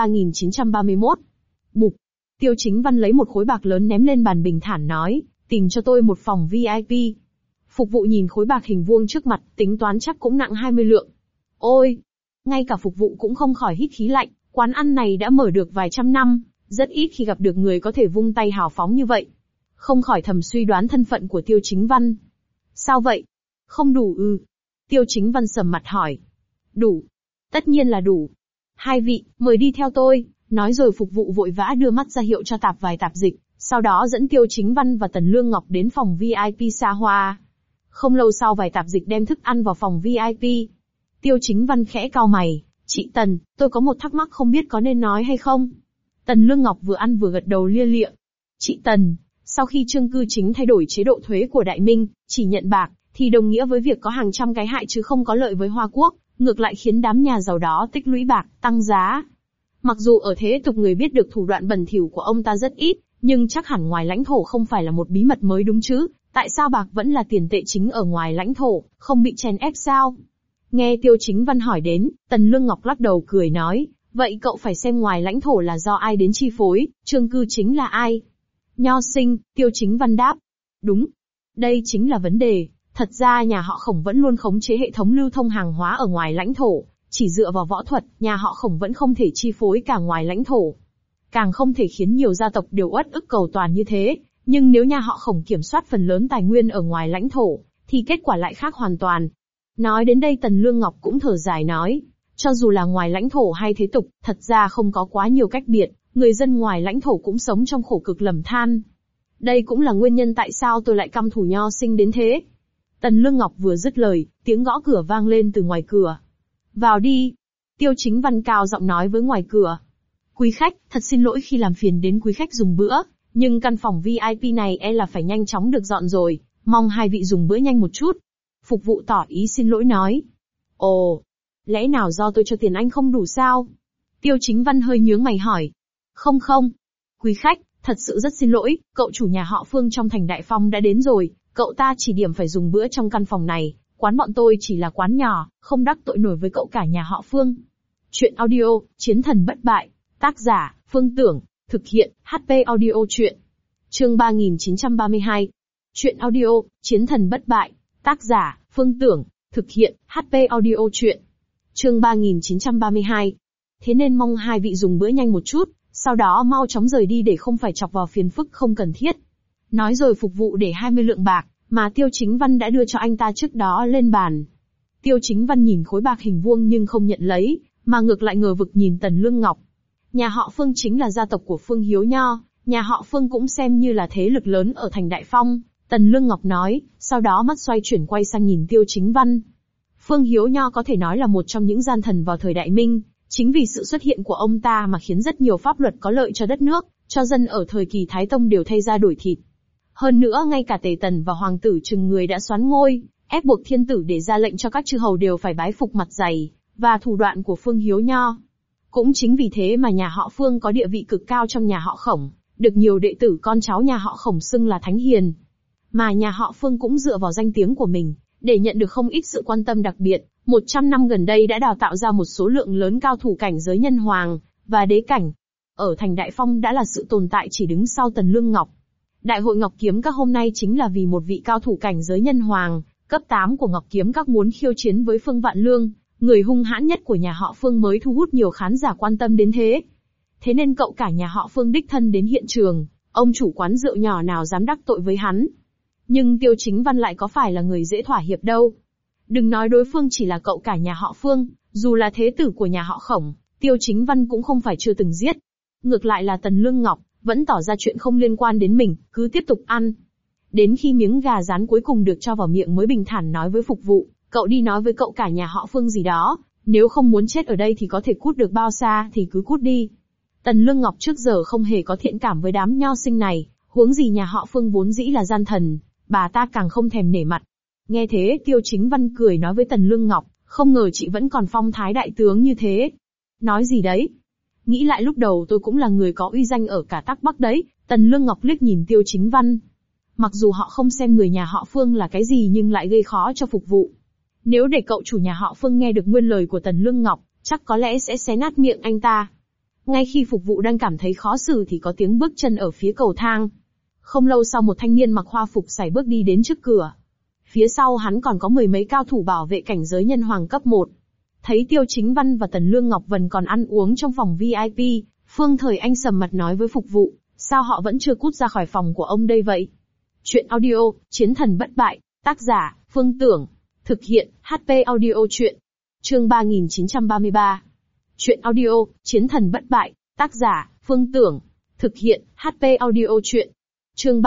3931. Bụp. Tiêu Chính Văn lấy một khối bạc lớn ném lên bàn bình thản nói, tìm cho tôi một phòng VIP. Phục vụ nhìn khối bạc hình vuông trước mặt, tính toán chắc cũng nặng 20 lượng. Ôi! Ngay cả phục vụ cũng không khỏi hít khí lạnh, quán ăn này đã mở được vài trăm năm, rất ít khi gặp được người có thể vung tay hào phóng như vậy. Không khỏi thầm suy đoán thân phận của Tiêu Chính Văn. Sao vậy? Không đủ ư? Tiêu Chính Văn sầm mặt hỏi. Đủ. Tất nhiên là đủ. Hai vị, mời đi theo tôi. Nói rồi phục vụ vội vã đưa mắt ra hiệu cho tạp vài tạp dịch, sau đó dẫn Tiêu Chính Văn và Tần Lương Ngọc đến phòng VIP xa hoa. Không lâu sau vài tạp dịch đem thức ăn vào phòng VIP. Tiêu Chính Văn khẽ cau mày, chị Tần, tôi có một thắc mắc không biết có nên nói hay không? Tần Lương Ngọc vừa ăn vừa gật đầu lia lịa. Chị Tần, sau khi Trương Cư Chính thay đổi chế độ thuế của Đại Minh, chỉ nhận bạc, thì đồng nghĩa với việc có hàng trăm cái hại chứ không có lợi với Hoa Quốc, ngược lại khiến đám nhà giàu đó tích lũy bạc, tăng giá. Mặc dù ở thế tục người biết được thủ đoạn bẩn thỉu của ông ta rất ít, nhưng chắc hẳn ngoài lãnh thổ không phải là một bí mật mới đúng chứ, tại sao bạc vẫn là tiền tệ chính ở ngoài lãnh thổ, không bị chèn ép sao? Nghe Tiêu Chính Văn hỏi đến, Tần Lương Ngọc lắc đầu cười nói, vậy cậu phải xem ngoài lãnh thổ là do ai đến chi phối, Trương Cư Chính là ai? Nho sinh, Tiêu Chính Văn đáp. Đúng. Đây chính là vấn đề, thật ra nhà họ Khổng vẫn luôn khống chế hệ thống lưu thông hàng hóa ở ngoài lãnh thổ, chỉ dựa vào võ thuật, nhà họ Khổng vẫn không thể chi phối cả ngoài lãnh thổ. Càng không thể khiến nhiều gia tộc đều uất ức cầu toàn như thế, nhưng nếu nhà họ Khổng kiểm soát phần lớn tài nguyên ở ngoài lãnh thổ, thì kết quả lại khác hoàn toàn. Nói đến đây Tần Lương Ngọc cũng thở dài nói, cho dù là ngoài lãnh thổ hay thế tục, thật ra không có quá nhiều cách biệt, người dân ngoài lãnh thổ cũng sống trong khổ cực lầm than. Đây cũng là nguyên nhân tại sao tôi lại căm thù Nho sinh đến thế. Tần Lương Ngọc vừa dứt lời, tiếng gõ cửa vang lên từ ngoài cửa. Vào đi. Tiêu Chính Văn cao giọng nói với ngoài cửa. Quý khách, thật xin lỗi khi làm phiền đến quý khách dùng bữa, nhưng căn phòng VIP này là phải nhanh chóng được dọn rồi, mong hai vị dùng bữa nhanh một chút. Phục vụ tỏ ý xin lỗi nói. Ồ, lẽ nào do tôi cho tiền anh không đủ sao? Tiêu Chính Văn hơi nhướng mày hỏi. Không không. Quý khách, thật sự rất xin lỗi, cậu chủ nhà họ Phương trong thành Đại Phong đã đến rồi, cậu ta chỉ điểm phải dùng bữa trong căn phòng này, quán bọn tôi chỉ là quán nhỏ, không đắc tội nổi với cậu cả nhà họ Phương. Chuyện audio, Chiến thần bất bại, tác giả, Phương Tưởng, thực hiện, HP Audio Chuyện. Chương 3932. Chuyện audio, Chiến thần bất bại, tác giả, Phương Tưởng, thực hiện, HP Audio Chuyện. Chương 3932. Thế nên mong hai vị dùng bữa nhanh một chút, sau đó mau chóng rời đi để không phải chọc vào phiền phức không cần thiết. Nói rồi phục vụ để 20 lượng bạc, mà Tiêu Chính Văn đã đưa cho anh ta trước đó lên bàn. Tiêu Chính Văn nhìn khối bạc hình vuông nhưng không nhận lấy, mà ngược lại ngờ vực nhìn Tần Lương Ngọc. Nhà họ Phương chính là gia tộc của Phương Hiếu Nho, nhà họ Phương cũng xem như là thế lực lớn ở thành Đại Phong, Tần Lương Ngọc nói, sau đó mắt xoay chuyển quay sang nhìn Tiêu Chính Văn. Phương Hiếu Nho có thể nói là một trong những gian thần vào thời Đại Minh, chính vì sự xuất hiện của ông ta mà khiến rất nhiều pháp luật có lợi cho đất nước, cho dân ở thời kỳ Thái Tông đều thay da đổi thịt. Hơn nữa ngay cả Tề Tần và Hoàng tử Trừng người đã soán ngôi, ép buộc thiên tử để ra lệnh cho các chư hầu đều phải bái phục mặt dày, và thủ đoạn của Phương Hiếu Nho. Cũng chính vì thế mà nhà họ Phương có địa vị cực cao trong nhà họ Khổng, được nhiều đệ tử con cháu nhà họ Khổng xưng là Thánh Hiền. Mà nhà họ Phương cũng dựa vào danh tiếng của mình, để nhận được không ít sự quan tâm đặc biệt. 100 năm gần đây đã đào tạo ra một số lượng lớn cao thủ cảnh giới nhân hoàng và đế cảnh. Ở thành Đại Phong đã là sự tồn tại chỉ đứng sau Tần Lương Ngọc. Đại hội Ngọc Kiếm Các hôm nay chính là vì một vị cao thủ cảnh giới nhân hoàng, cấp 8 của Ngọc Kiếm Các muốn khiêu chiến với Phương Vạn Lương, người hung hãn nhất của nhà họ Phương mới thu hút nhiều khán giả quan tâm đến thế. Thế nên cậu cả nhà họ Phương đích thân đến hiện trường, ông chủ quán rượu nhỏ nào dám đắc tội với hắn. Nhưng Tiêu Chính Văn lại có phải là người dễ thỏa hiệp đâu. Đừng nói đối phương chỉ là cậu cả nhà họ Phương, dù là thế tử của nhà họ Khổng, Tiêu Chính Văn cũng không phải chưa từng giết. Ngược lại là Tần Lương Ngọc, vẫn tỏ ra chuyện không liên quan đến mình, cứ tiếp tục ăn. Đến khi miếng gà rán cuối cùng được cho vào miệng mới bình thản nói với phục vụ, cậu đi nói với cậu cả nhà họ Phương gì đó, nếu không muốn chết ở đây thì có thể cút được bao xa thì cứ cút đi. Tần Lương Ngọc trước giờ không hề có thiện cảm với đám nho sinh này, huống gì nhà họ Phương vốn dĩ là gian thần, bà ta càng không thèm nể mặt. Nghe thế Tiêu Chính Văn cười nói với Tần Lương Ngọc, không ngờ chị vẫn còn phong thái đại tướng như thế. Nói gì đấy? Nghĩ lại lúc đầu tôi cũng là người có uy danh ở cả Tắc Bắc đấy. Tần Lương Ngọc liếc nhìn Tiêu Chính Văn. Mặc dù họ không xem người nhà họ Phương là cái gì nhưng lại gây khó cho phục vụ. Nếu để cậu chủ nhà họ Phương nghe được nguyên lời của Tần Lương Ngọc, chắc có lẽ sẽ xé nát miệng anh ta. Ngay khi phục vụ đang cảm thấy khó xử thì có tiếng bước chân ở phía cầu thang. Không lâu sau một thanh niên mặc hoa phục sải bước đi đến trước cửa. Phía sau hắn còn có mười mấy cao thủ bảo vệ cảnh giới nhân hoàng cấp 1. Thấy Tiêu Chính Văn và Tần Lương Ngọc Vân còn ăn uống trong phòng VIP, Phương Thời Anh sầm mặt nói với phục vụ, sao họ vẫn chưa cút ra khỏi phòng của ông đây vậy? Chuyện audio, Chiến thần bất bại, tác giả, Phương Tưởng. Thực hiện, HP audio chuyện. Chương 3933. Chuyện audio, Chiến thần bất bại, tác giả, Phương Tưởng. Thực hiện, HP audio chuyện. Chương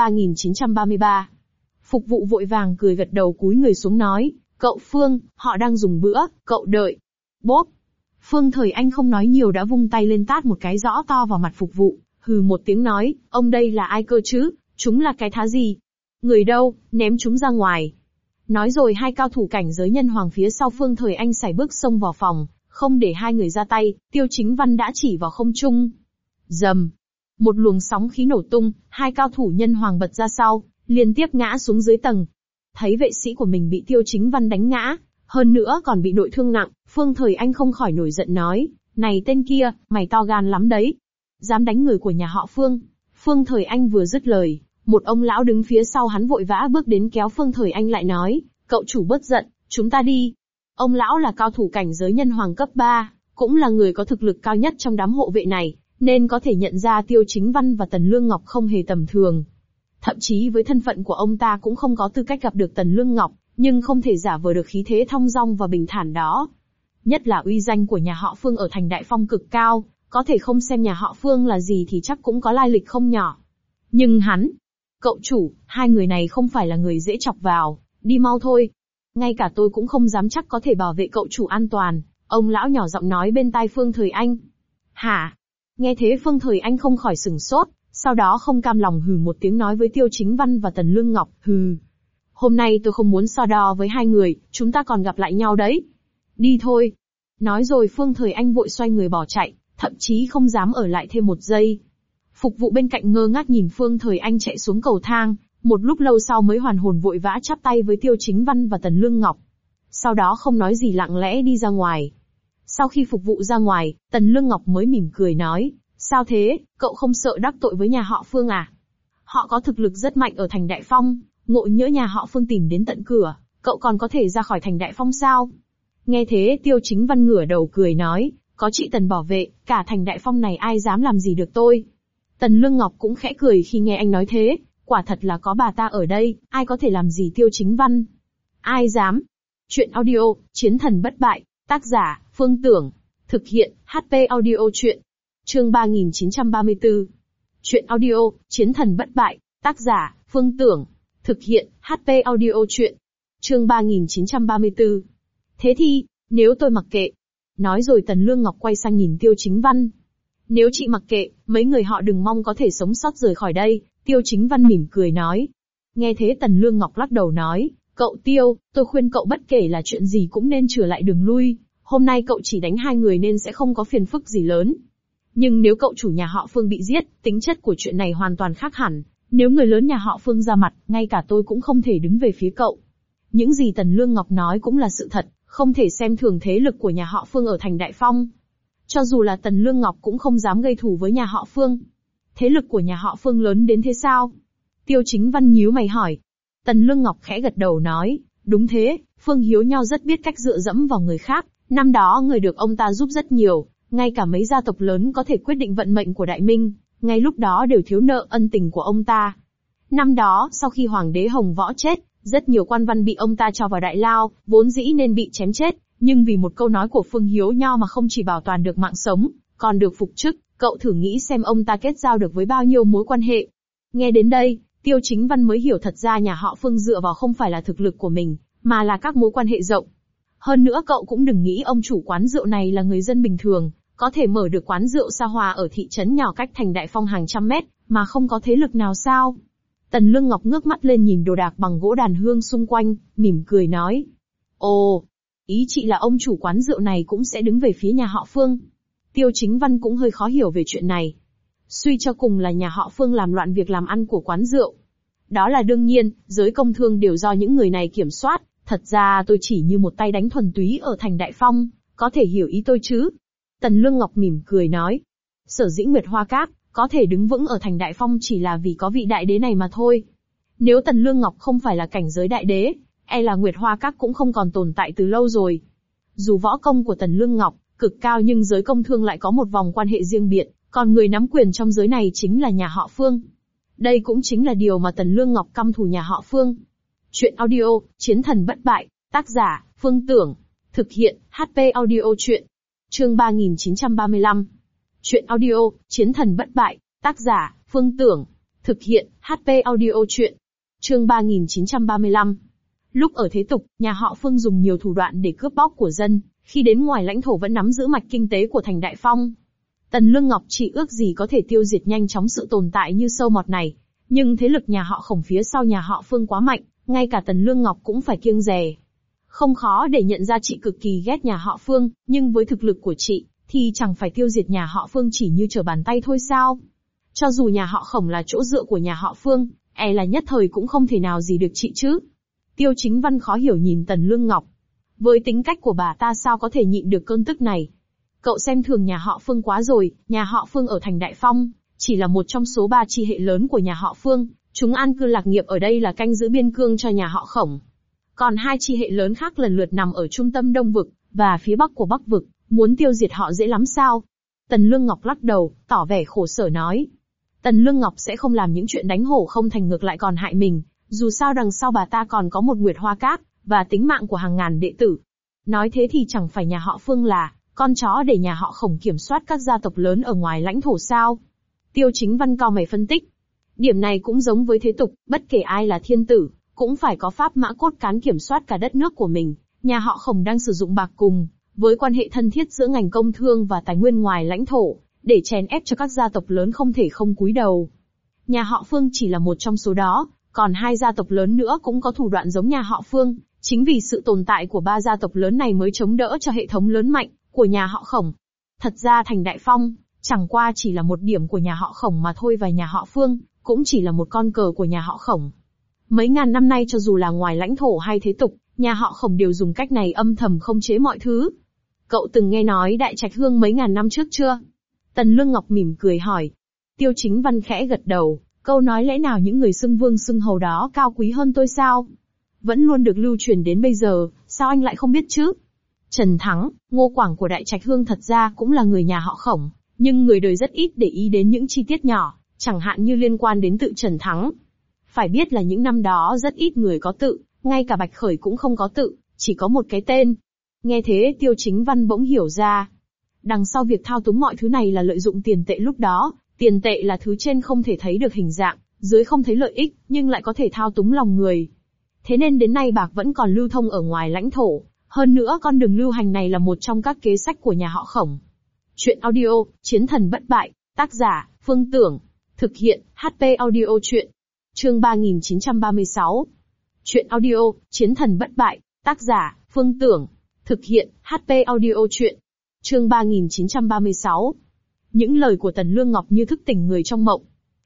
3933. Phục vụ vội vàng cười gật đầu cúi người xuống nói, cậu Phương, họ đang dùng bữa, cậu đợi. Bốp. Phương Thời Anh không nói nhiều đã vung tay lên tát một cái rõ to vào mặt phục vụ, hừ một tiếng nói, ông đây là ai cơ chứ, chúng là cái thá gì? Người đâu, ném chúng ra ngoài. Nói rồi hai cao thủ cảnh giới nhân hoàng phía sau Phương Thời Anh sải bước xông vào phòng, không để hai người ra tay, Tiêu Chính Văn đã chỉ vào không trung. Rầm. Một luồng sóng khí nổ tung, hai cao thủ nhân hoàng bật ra sau, liên tiếp ngã xuống dưới tầng. Thấy vệ sĩ của mình bị Tiêu Chính Văn đánh ngã, hơn nữa còn bị nội thương nặng, Phương Thời Anh không khỏi nổi giận nói, này tên kia, mày to gan lắm đấy. Dám đánh người của nhà họ Phương. Phương Thời Anh vừa dứt lời, một ông lão đứng phía sau hắn vội vã bước đến kéo Phương Thời Anh lại nói, cậu chủ bớt giận, chúng ta đi. Ông lão là cao thủ cảnh giới nhân hoàng cấp 3, cũng là người có thực lực cao nhất trong đám hộ vệ này, nên có thể nhận ra Tiêu Chính Văn và Tần Lương Ngọc không hề tầm thường. Thậm chí với thân phận của ông ta cũng không có tư cách gặp được Tần Lương Ngọc, nhưng không thể giả vờ được khí thế thong dong và bình thản đó. Nhất là uy danh của nhà họ Phương ở thành Đại Phong cực cao, có thể không xem nhà họ Phương là gì thì chắc cũng có lai lịch không nhỏ. Nhưng hắn, cậu chủ, hai người này không phải là người dễ chọc vào, đi mau thôi. Ngay cả tôi cũng không dám chắc có thể bảo vệ cậu chủ an toàn, ông lão nhỏ giọng nói bên tai Phương Thời Anh. Hả? Nghe thế Phương Thời Anh không khỏi sửng sốt, sau đó không cam lòng hừ một tiếng nói với Tiêu Chính Văn và Tần Lương Ngọc, hừ. Hôm nay tôi không muốn so đo với hai người, chúng ta còn gặp lại nhau đấy. Đi thôi. Nói rồi Phương Thời Anh vội xoay người bỏ chạy, thậm chí không dám ở lại thêm một giây. Phục vụ bên cạnh ngơ ngác nhìn Phương Thời Anh chạy xuống cầu thang, một lúc lâu sau mới hoàn hồn vội vã chắp tay với Tiêu Chính Văn và Tần Lương Ngọc. Sau đó không nói gì lặng lẽ đi ra ngoài. Sau khi phục vụ ra ngoài, Tần Lương Ngọc mới mỉm cười nói, sao thế, cậu không sợ đắc tội với nhà họ Phương à? Họ có thực lực rất mạnh ở thành Đại Phong, ngộ nhỡ nhà họ Phương tìm đến tận cửa, cậu còn có thể ra khỏi thành Đại Phong sao? Nghe thế Tiêu Chính Văn ngửa đầu cười nói, có chị Tần bảo vệ, cả thành Đại Phong này ai dám làm gì được tôi? Tần Lương Ngọc cũng khẽ cười khi nghe anh nói thế, quả thật là có bà ta ở đây, ai có thể làm gì Tiêu Chính Văn? Ai dám? Chuyện audio, Chiến thần bất bại, tác giả, Phương Tưởng. Thực hiện, HP audio chuyện. Chương 3934. Chuyện audio, Chiến thần bất bại, tác giả, Phương Tưởng. Thực hiện, HP audio chuyện. Chương 3934. Thế thì, nếu tôi mặc kệ. Nói rồi Tần Lương Ngọc quay sang nhìn Tiêu Chính Văn. Nếu chị mặc kệ, mấy người họ đừng mong có thể sống sót rời khỏi đây, Tiêu Chính Văn mỉm cười nói. Nghe thế Tần Lương Ngọc lắc đầu nói, cậu Tiêu, tôi khuyên cậu bất kể là chuyện gì cũng nên trở lại đường lui, hôm nay cậu chỉ đánh hai người nên sẽ không có phiền phức gì lớn. Nhưng nếu cậu chủ nhà họ Phương bị giết, tính chất của chuyện này hoàn toàn khác hẳn, Nếu người lớn nhà họ Phương ra mặt, ngay cả tôi cũng không thể đứng về phía cậu. Những gì Tần Lương Ngọc nói cũng là sự thật, không thể xem thường thế lực của nhà họ Phương ở thành Đại Phong. Cho dù là Tần Lương Ngọc cũng không dám gây thù với nhà họ Phương. Thế lực của nhà họ Phương lớn đến thế sao? Tiêu Chính Văn nhíu mày hỏi. Tần Lương Ngọc khẽ gật đầu nói, đúng thế, Phương Hiếu Nho rất biết cách dựa dẫm vào người khác, năm đó người được ông ta giúp rất nhiều, ngay cả mấy gia tộc lớn có thể quyết định vận mệnh của Đại Minh, ngay lúc đó đều thiếu nợ ân tình của ông ta. Năm đó, sau khi Hoàng đế Hồng Võ chết, rất nhiều quan văn bị ông ta cho vào đại lao, vốn dĩ nên bị chém chết, nhưng vì một câu nói của Phương Hiếu Nho mà không chỉ bảo toàn được mạng sống, còn được phục chức, cậu thử nghĩ xem ông ta kết giao được với bao nhiêu mối quan hệ. Nghe đến đây, Tiêu Chính Văn mới hiểu thật ra nhà họ Phương dựa vào không phải là thực lực của mình, mà là các mối quan hệ rộng. Hơn nữa cậu cũng đừng nghĩ ông chủ quán rượu này là người dân bình thường, có thể mở được quán rượu xa hoa ở thị trấn nhỏ cách thành Đại Phong hàng trăm mét, mà không có thế lực nào sao. Tần Lương Ngọc ngước mắt lên nhìn đồ đạc bằng gỗ đàn hương xung quanh, mỉm cười nói. Ồ, ý chị là ông chủ quán rượu này cũng sẽ đứng về phía nhà họ Phương. Tiêu Chính Văn cũng hơi khó hiểu về chuyện này. Suy cho cùng là nhà họ Phương làm loạn việc làm ăn của quán rượu. Đó là đương nhiên, giới công thương đều do những người này kiểm soát, thật ra tôi chỉ như một tay đánh thuần túy ở thành Đại Phong, có thể hiểu ý tôi chứ? Tần Lương Ngọc mỉm cười nói. Sở dĩ Nguyệt Hoa Các có thể đứng vững ở thành Đại Phong chỉ là vì có vị đại đế này mà thôi. Nếu Tần Lương Ngọc không phải là cảnh giới đại đế, e là Nguyệt Hoa Các cũng không còn tồn tại từ lâu rồi. Dù võ công của Tần Lương Ngọc cực cao nhưng giới công thương lại có một vòng quan hệ riêng biệt, còn người nắm quyền trong giới này chính là nhà họ Phương. Đây cũng chính là điều mà Tần Lương Ngọc căm thù nhà họ Phương. Chuyện audio, Chiến thần bất bại, tác giả, Phương Tưởng. Thực hiện, HP Audio Chuyện. Chương 3935. Chuyện audio, Chiến thần bất bại, tác giả, Phương Tưởng. Thực hiện, HP Audio Chuyện. Chương 3935. Lúc ở thế tục, nhà họ Phương dùng nhiều thủ đoạn để cướp bóc của dân, khi đến ngoài lãnh thổ vẫn nắm giữ mạch kinh tế của thành Đại Phong. Tần Lương Ngọc chỉ ước gì có thể tiêu diệt nhanh chóng sự tồn tại như sâu mọt này, nhưng thế lực nhà họ Khổng phía sau nhà họ Phương quá mạnh, ngay cả Tần Lương Ngọc cũng phải kiêng dè. Không khó để nhận ra chị cực kỳ ghét nhà họ Phương, nhưng với thực lực của chị, thì chẳng phải tiêu diệt nhà họ Phương chỉ như trở bàn tay thôi sao? Cho dù nhà họ Khổng là chỗ dựa của nhà họ Phương, e là nhất thời cũng không thể nào gì được chị chứ. Tiêu Chính Văn khó hiểu nhìn Tần Lương Ngọc. Với tính cách của bà ta sao có thể nhịn được cơn tức này? Cậu xem thường nhà họ Phương quá rồi, nhà họ Phương ở thành Đại Phong, chỉ là một trong số 3 chi hệ lớn của nhà họ Phương, chúng an cư lạc nghiệp ở đây là canh giữ biên cương cho nhà họ Khổng. Còn 2 chi hệ lớn khác lần lượt nằm ở trung tâm Đông Vực, và phía Bắc của Bắc Vực, muốn tiêu diệt họ dễ lắm sao? Tần Lương Ngọc lắc đầu, tỏ vẻ khổ sở nói. Tần Lương Ngọc sẽ không làm những chuyện đánh hổ không thành ngược lại còn hại mình, dù sao đằng sau bà ta còn có một Nguyệt Hoa Các, và tính mạng của hàng ngàn đệ tử. Nói thế thì chẳng phải nhà họ Phương là con chó để nhà họ Khổng kiểm soát các gia tộc lớn ở ngoài lãnh thổ sao? Tiêu Chính Văn cau mày phân tích. Điểm này cũng giống với thế tục, bất kể ai là thiên tử, cũng phải có pháp mã cốt cán kiểm soát cả đất nước của mình. Nhà họ Khổng đang sử dụng bạc cùng, với quan hệ thân thiết giữa ngành công thương và tài nguyên ngoài lãnh thổ, để chèn ép cho các gia tộc lớn không thể không cúi đầu. Nhà họ Phương chỉ là một trong số đó, còn 2 gia tộc lớn nữa cũng có thủ đoạn giống nhà họ Phương. Chính vì sự tồn tại của 3 gia tộc lớn này mới chống đỡ cho hệ thống lớn mạnh của nhà họ Khổng. Thật ra thành Đại Phong, chẳng qua chỉ là một điểm của nhà họ Khổng mà thôi, và nhà họ Phương cũng chỉ là một con cờ của nhà họ Khổng. Mấy ngàn năm nay cho dù là ngoài lãnh thổ hay thế tục, nhà họ Khổng đều dùng cách này âm thầm khống chế mọi thứ. Cậu từng nghe nói Đại Trạch Hương mấy ngàn năm trước chưa? Tần Lương Ngọc mỉm cười hỏi. Tiêu Chính Văn khẽ gật đầu, câu nói lẽ nào những người xưng vương xưng hầu đó cao quý hơn tôi sao? Vẫn luôn được lưu truyền đến bây giờ, sao anh lại không biết chứ? Trần Thắng, Ngô Quảng của Đại Trạch Hương thật ra cũng là người nhà họ Khổng, nhưng người đời rất ít để ý đến những chi tiết nhỏ, chẳng hạn như liên quan đến tự Trần Thắng. Phải biết là những năm đó rất ít người có tự, ngay cả Bạch Khởi cũng không có tự, chỉ có một cái tên. Nghe thế Tiêu Chính Văn bỗng hiểu ra. Đằng sau việc thao túng mọi thứ này là lợi dụng tiền tệ lúc đó, tiền tệ là thứ trên không thể thấy được hình dạng, dưới không thấy lợi ích, nhưng lại có thể thao túng lòng người. Thế nên đến nay bạc vẫn còn lưu thông ở ngoài lãnh thổ, hơn nữa con đường lưu hành này là một trong các kế sách của nhà họ Khổng. Chuyện audio, Chiến thần bất bại, tác giả, Phương Tưởng. Thực hiện, HP Audio Chuyện. Chương 3936. Chuyện audio, Chiến thần bất bại, tác giả, Phương Tưởng. Thực hiện, HP Audio Chuyện. Chương 3936. Những lời của Tần Lương Ngọc như thức tỉnh người trong mộng.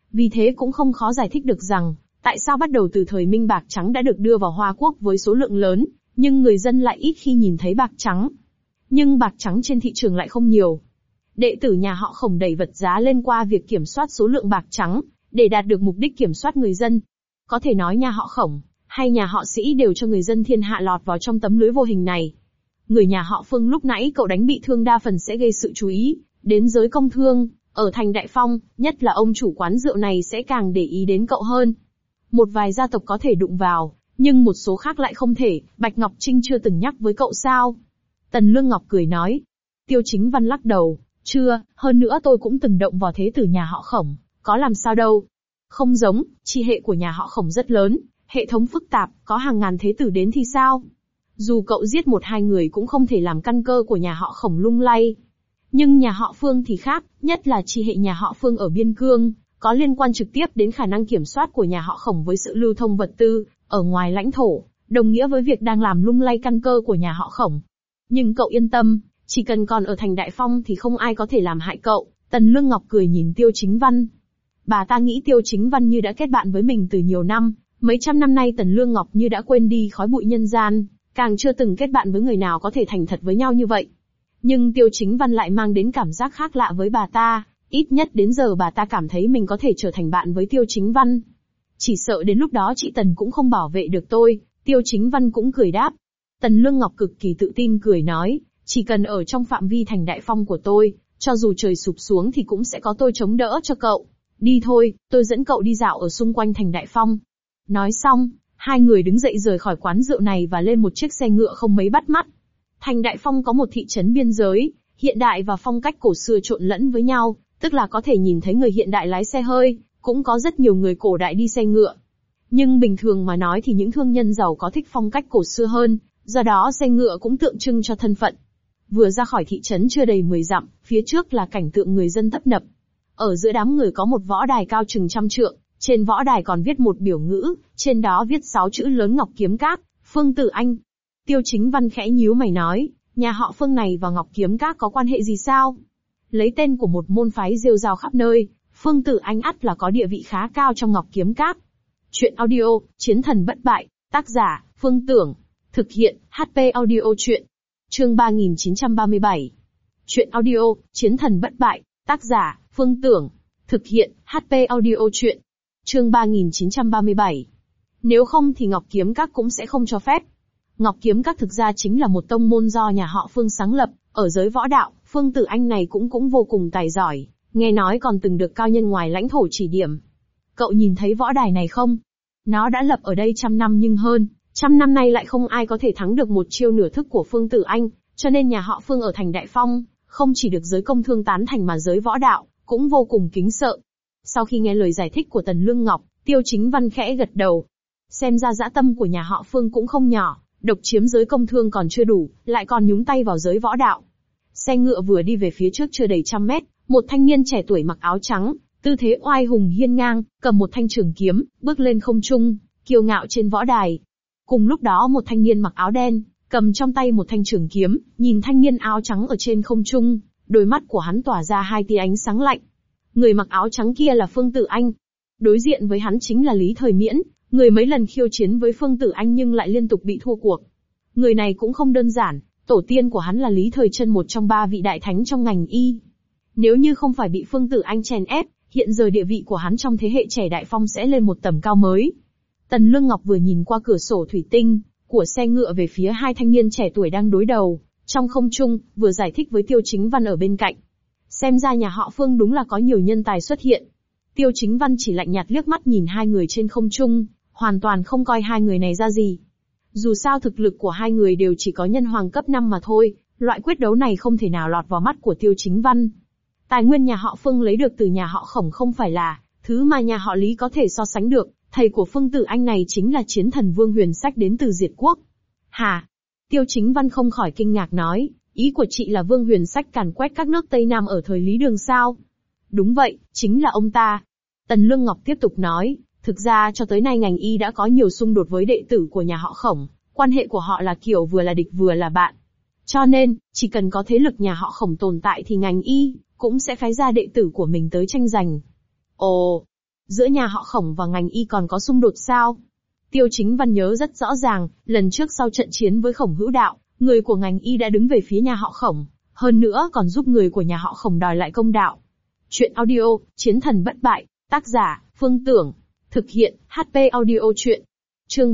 Vì thế cũng không khó giải thích được rằng, tại sao bắt đầu từ thời Minh bạc trắng đã được đưa vào Hoa Quốc với số lượng lớn, nhưng người dân lại ít khi nhìn thấy bạc trắng. Nhưng bạc trắng trên thị trường lại không nhiều. Đệ tử nhà họ Khổng đẩy vật giá lên qua việc kiểm soát số lượng bạc trắng, để đạt được mục đích kiểm soát người dân. Có thể nói nhà họ Khổng, hay nhà họ Sĩ đều cho người dân thiên hạ lọt vào trong tấm lưới vô hình này. Người nhà họ Phương lúc nãy cậu đánh bị thương đa phần sẽ gây sự chú ý đến giới công thương, ở thành Đại Phong, nhất là ông chủ quán rượu này sẽ càng để ý đến cậu hơn. Một vài gia tộc có thể đụng vào, nhưng một số khác lại không thể, Bạch Ngọc Trinh chưa từng nhắc với cậu sao? Tần Lương Ngọc cười nói. Tiêu Chính Văn lắc đầu, chưa, hơn nữa tôi cũng từng động vào thế tử nhà họ Khổng, có làm sao đâu. Không giống, chi hệ của nhà họ Khổng rất lớn, hệ thống phức tạp, có hàng ngàn thế tử đến thì sao? Dù cậu giết một hai người cũng không thể làm căn cơ của nhà họ Khổng lung lay. Nhưng nhà họ Phương thì khác, nhất là chi hệ nhà họ Phương ở Biên Cương, có liên quan trực tiếp đến khả năng kiểm soát của nhà họ Khổng với sự lưu thông vật tư ở ngoài lãnh thổ, đồng nghĩa với việc đang làm lung lay căn cơ của nhà họ Khổng. Nhưng cậu yên tâm, chỉ cần còn ở thành Đại Phong thì không ai có thể làm hại cậu. Tần Lương Ngọc cười nhìn Tiêu Chính Văn. Bà ta nghĩ Tiêu Chính Văn như đã kết bạn với mình từ nhiều năm, mấy trăm năm nay Tần Lương Ngọc như đã quên đi khói bụi nhân gian, càng chưa từng kết bạn với người nào có thể thành thật với nhau như vậy. Nhưng Tiêu Chính Văn lại mang đến cảm giác khác lạ với bà ta, ít nhất đến giờ bà ta cảm thấy mình có thể trở thành bạn với Tiêu Chính Văn. Chỉ sợ đến lúc đó chị Tần cũng không bảo vệ được tôi, Tiêu Chính Văn cũng cười đáp. Tần Lương Ngọc cực kỳ tự tin cười nói, chỉ cần ở trong phạm vi thành Đại Phong của tôi, cho dù trời sụp xuống thì cũng sẽ có tôi chống đỡ cho cậu. Đi thôi, tôi dẫn cậu đi dạo ở xung quanh thành Đại Phong. Nói xong, hai người đứng dậy rời khỏi quán rượu này và lên một chiếc xe ngựa không mấy bắt mắt. Thành Đại Phong có một thị trấn biên giới, hiện đại và phong cách cổ xưa trộn lẫn với nhau, tức là có thể nhìn thấy người hiện đại lái xe hơi, cũng có rất nhiều người cổ đại đi xe ngựa. Nhưng bình thường mà nói thì những thương nhân giàu có thích phong cách cổ xưa hơn, do đó xe ngựa cũng tượng trưng cho thân phận. Vừa ra khỏi thị trấn chưa đầy 10 dặm, phía trước là cảnh tượng người dân tấp nập. Ở giữa đám người có một võ đài cao chừng 100 trượng, trên võ đài còn viết một biểu ngữ, trên đó viết 6 chữ lớn Ngọc Kiếm Các, Phương Tử Anh. Tiêu Chính Văn khẽ nhíu mày nói, nhà họ Phương này và Ngọc Kiếm Các có quan hệ gì sao? Lấy tên của một môn phái rêu rao khắp nơi, Phương Tử Anh ắt là có địa vị khá cao trong Ngọc Kiếm Các. Chuyện audio, Chiến thần bất bại, tác giả, Phương Tưởng. Thực hiện, HP Audio Chuyện. Chương 3937. Chuyện audio, Chiến thần bất bại, tác giả, Phương Tưởng. Thực hiện, HP Audio Chuyện. Chương 3937. Nếu không thì Ngọc Kiếm Các cũng sẽ không cho phép. Ngọc Kiếm Các thực ra chính là một tông môn do nhà họ Phương sáng lập, ở giới võ đạo, Phương Tử Anh này cũng vô cùng tài giỏi, nghe nói còn từng được cao nhân ngoài lãnh thổ chỉ điểm. Cậu nhìn thấy võ đài này không? Nó đã lập ở đây 100 năm nhưng hơn, 100 năm nay lại không ai có thể thắng được một chiêu nửa thức của Phương Tử Anh, cho nên nhà họ Phương ở thành Đại Phong, không chỉ được giới công thương tán thành mà giới võ đạo, cũng vô cùng kính sợ. Sau khi nghe lời giải thích của Tần Lương Ngọc, Tiêu Chính Văn khẽ gật đầu. Xem ra dã tâm của nhà họ Phương cũng không nhỏ, độc chiếm giới công thương còn chưa đủ, lại còn nhúng tay vào giới võ đạo. Xe ngựa vừa đi về phía trước chưa đầy 100 mét, một thanh niên trẻ tuổi mặc áo trắng, tư thế oai hùng hiên ngang, cầm một thanh trường kiếm, bước lên không trung, kiêu ngạo trên võ đài. Cùng lúc đó một thanh niên mặc áo đen, cầm trong tay một thanh trường kiếm, nhìn thanh niên áo trắng ở trên không trung, đôi mắt của hắn tỏa ra hai tia ánh sáng lạnh. Người mặc áo trắng kia là Phương Tử Anh. Đối diện với hắn chính là Lý Thời Miễn, người mấy lần khiêu chiến với Phương Tử Anh nhưng lại liên tục bị thua cuộc. Người này cũng không đơn giản, tổ tiên của hắn là Lý Thời Trân, một trong 3 vị đại thánh trong ngành y. Nếu như không phải bị Phương Tử Anh chèn ép, hiện giờ địa vị của hắn trong thế hệ trẻ Đại Phong sẽ lên một tầm cao mới. Tần Lương Ngọc vừa nhìn qua cửa sổ thủy tinh của xe ngựa về phía hai thanh niên trẻ tuổi đang đối đầu trong không trung, vừa giải thích với Tiêu Chính Văn ở bên cạnh. Xem ra nhà họ Phương đúng là có nhiều nhân tài xuất hiện. Tiêu Chính Văn chỉ lạnh nhạt liếc mắt nhìn hai người trên không trung, hoàn toàn không coi hai người này ra gì. Dù sao thực lực của hai người đều chỉ có nhân hoàng cấp 5 mà thôi, loại quyết đấu này không thể nào lọt vào mắt của Tiêu Chính Văn. Tài nguyên nhà họ Phương lấy được từ nhà họ Khổng không phải là thứ mà nhà họ Lý có thể so sánh được, thầy của Phương Tử Anh này chính là chiến thần Vương Huyền Sách đến từ Diệt Quốc. Hả? Tiêu Chính Văn không khỏi kinh ngạc nói, ý của chị là Vương Huyền Sách càn quét các nước Tây Nam ở thời Lý Đường sao? Đúng vậy, chính là ông ta. Tần Lương Ngọc tiếp tục nói, thực ra cho tới nay ngành y đã có nhiều xung đột với đệ tử của nhà họ Khổng, quan hệ của họ là kiểu vừa là địch vừa là bạn. Cho nên, chỉ cần có thế lực nhà họ Khổng tồn tại thì ngành y cũng sẽ phái ra đệ tử của mình tới tranh giành. Ồ, giữa nhà họ Khổng và ngành y còn có xung đột sao? Tiêu Chính Văn nhớ rất rõ ràng, lần trước sau trận chiến với Khổng Hữu Đạo, người của ngành y đã đứng về phía nhà họ Khổng, hơn nữa còn giúp người của nhà họ Khổng đòi lại công đạo. Chuyện audio, Chiến thần bất bại, tác giả, Phương Tưởng, thực hiện, HP audio truyện. Chương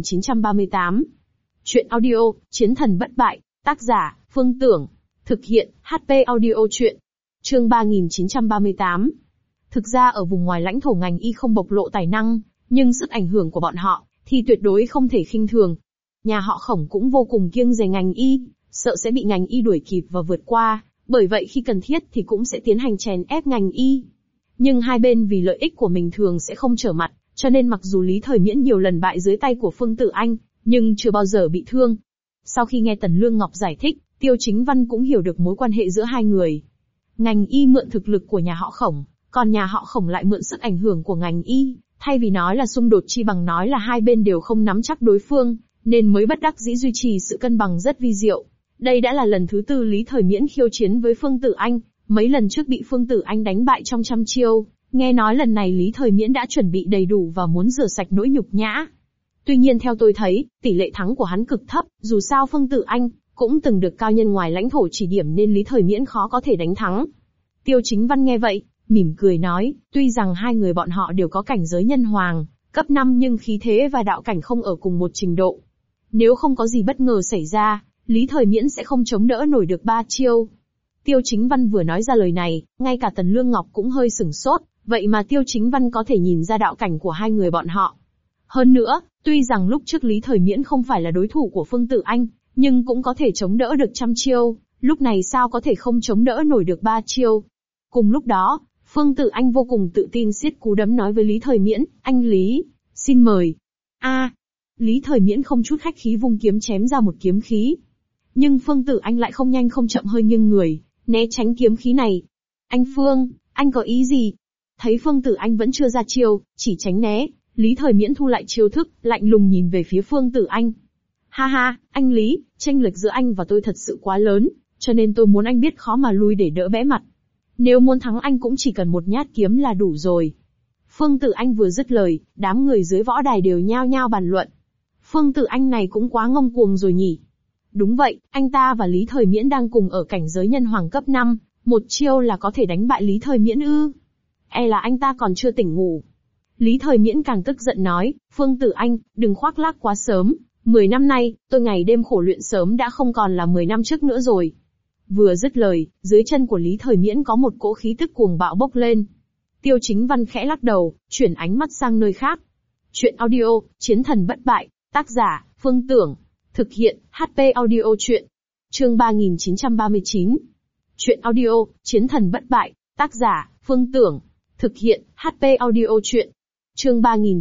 3938. Chuyện audio, Chiến thần bất bại, tác giả, Phương Tưởng, thực hiện, HP audio truyện. Chương 3938. Thực ra ở vùng ngoài lãnh thổ ngành y không bộc lộ tài năng, nhưng sức ảnh hưởng của bọn họ, thì tuyệt đối không thể khinh thường. Nhà họ Khổng cũng vô cùng kiêng dè ngành y, sợ sẽ bị ngành y đuổi kịp và vượt qua, bởi vậy khi cần thiết thì cũng sẽ tiến hành chèn ép ngành y. Nhưng hai bên vì lợi ích của mình thường sẽ không trở mặt, cho nên mặc dù Lý Thời Miễn nhiều lần bại dưới tay của Phương Tử Anh, nhưng chưa bao giờ bị thương. Sau khi nghe Tần Lương Ngọc giải thích, Tiêu Chính Văn cũng hiểu được mối quan hệ giữa hai người. Ngành y mượn thực lực của nhà họ Khổng, còn nhà họ Khổng lại mượn sức ảnh hưởng của ngành y, thay vì nói là xung đột chi bằng nói là hai bên đều không nắm chắc đối phương, nên mới bất đắc dĩ duy trì sự cân bằng rất vi diệu. Đây đã là lần thứ tư Lý Thời Miễn khiêu chiến với Phương Tử Anh, mấy lần trước bị Phương Tử Anh đánh bại trong trăm chiêu, nghe nói lần này Lý Thời Miễn đã chuẩn bị đầy đủ và muốn rửa sạch nỗi nhục nhã. Tuy nhiên theo tôi thấy, tỷ lệ thắng của hắn cực thấp, dù sao Phương Tử Anh cũng từng được cao nhân ngoài lãnh thổ chỉ điểm nên Lý Thời Miễn khó có thể đánh thắng. Tiêu Chính Văn nghe vậy, mỉm cười nói, tuy rằng hai người bọn họ đều có cảnh giới nhân hoàng, cấp 5 nhưng khí thế và đạo cảnh không ở cùng một trình độ. Nếu không có gì bất ngờ xảy ra, Lý Thời Miễn sẽ không chống đỡ nổi được 3 chiêu. Tiêu Chính Văn vừa nói ra lời này, ngay cả Tần Lương Ngọc cũng hơi sửng sốt, vậy mà Tiêu Chính Văn có thể nhìn ra đạo cảnh của hai người bọn họ. Hơn nữa, tuy rằng lúc trước Lý Thời Miễn không phải là đối thủ của Phương Tử Anh, nhưng cũng có thể chống đỡ được trăm chiêu, lúc này sao có thể không chống đỡ nổi được 3 chiêu. Cùng lúc đó, Phương Tử Anh vô cùng tự tin siết cú đấm nói với Lý Thời Miễn, anh Lý, xin mời. Lý Thời Miễn không chút khách khí vung kiếm chém ra một kiếm khí. Nhưng Phương Tử Anh lại không nhanh không chậm hơi nghiêng người, né tránh kiếm khí này. Anh Phương, anh có ý gì? Thấy Phương Tử Anh vẫn chưa ra chiêu, chỉ tránh né, Lý Thời Miễn thu lại chiêu thức, lạnh lùng nhìn về phía Phương Tử Anh. Ha ha, anh Lý, chênh lệch giữa anh và tôi thật sự quá lớn, cho nên tôi muốn anh biết khó mà lui để đỡ bẽ mặt. Nếu muốn thắng anh cũng chỉ cần một nhát kiếm là đủ rồi. Phương Tử Anh vừa dứt lời, đám người dưới võ đài đều nhao nhao bàn luận. Phương Tử Anh này cũng quá ngông cuồng rồi nhỉ. Đúng vậy, anh ta và Lý Thời Miễn đang cùng ở cảnh giới nhân hoàng cấp 5, một chiêu là có thể đánh bại Lý Thời Miễn ư? E là anh ta còn chưa tỉnh ngủ. Lý Thời Miễn càng tức giận nói, Phương Tử Anh, đừng khoác lác quá sớm, 10 năm nay, tôi ngày đêm khổ luyện sớm đã không còn là 10 năm trước nữa rồi. Vừa dứt lời, dưới chân của Lý Thời Miễn có một cỗ khí tức cuồng bạo bốc lên. Tiêu Chính Văn khẽ lắc đầu, chuyển ánh mắt sang nơi khác. Chuyện audio, Chiến thần bất bại, tác giả, Phương Tưởng, thực hiện, HP audio truyện. Chương 3939. Chuyện audio, Chiến thần bất bại, tác giả, Phương Tưởng, thực hiện, HP audio truyện. Chương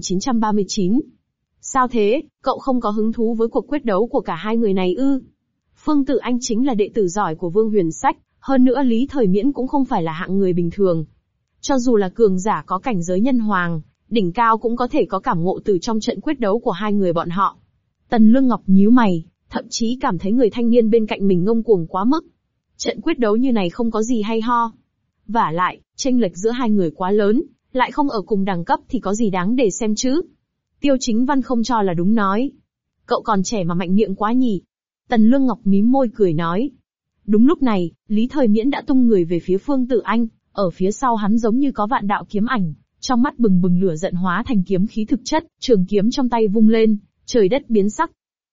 3939. Sao thế, cậu không có hứng thú với cuộc quyết đấu của cả hai người này ư? Phương Tử Anh chính là đệ tử giỏi của Vương Huyền Sách, hơn nữa Lý Thời Miễn cũng không phải là hạng người bình thường. Cho dù là cường giả có cảnh giới nhân hoàng, đỉnh cao cũng có thể có cảm ngộ từ trong trận quyết đấu của hai người bọn họ. Tần Lương Ngọc nhíu mày, thậm chí cảm thấy người thanh niên bên cạnh mình ngông cuồng quá mức. Trận quyết đấu như này không có gì hay ho. Vả lại, chênh lệch giữa hai người quá lớn, lại không ở cùng đẳng cấp thì có gì đáng để xem chứ. Tiêu Chính Văn không cho là đúng nói. Cậu còn trẻ mà mạnh miệng quá nhỉ. Tần Lương Ngọc mím môi cười nói. Đúng lúc này, Lý Thời Miễn đã tung người về phía Phương Tử Anh, ở phía sau hắn giống như có vạn đạo kiếm ảnh, trong mắt bừng bừng lửa giận hóa thành kiếm khí thực chất, trường kiếm trong tay vung lên, trời đất biến sắc.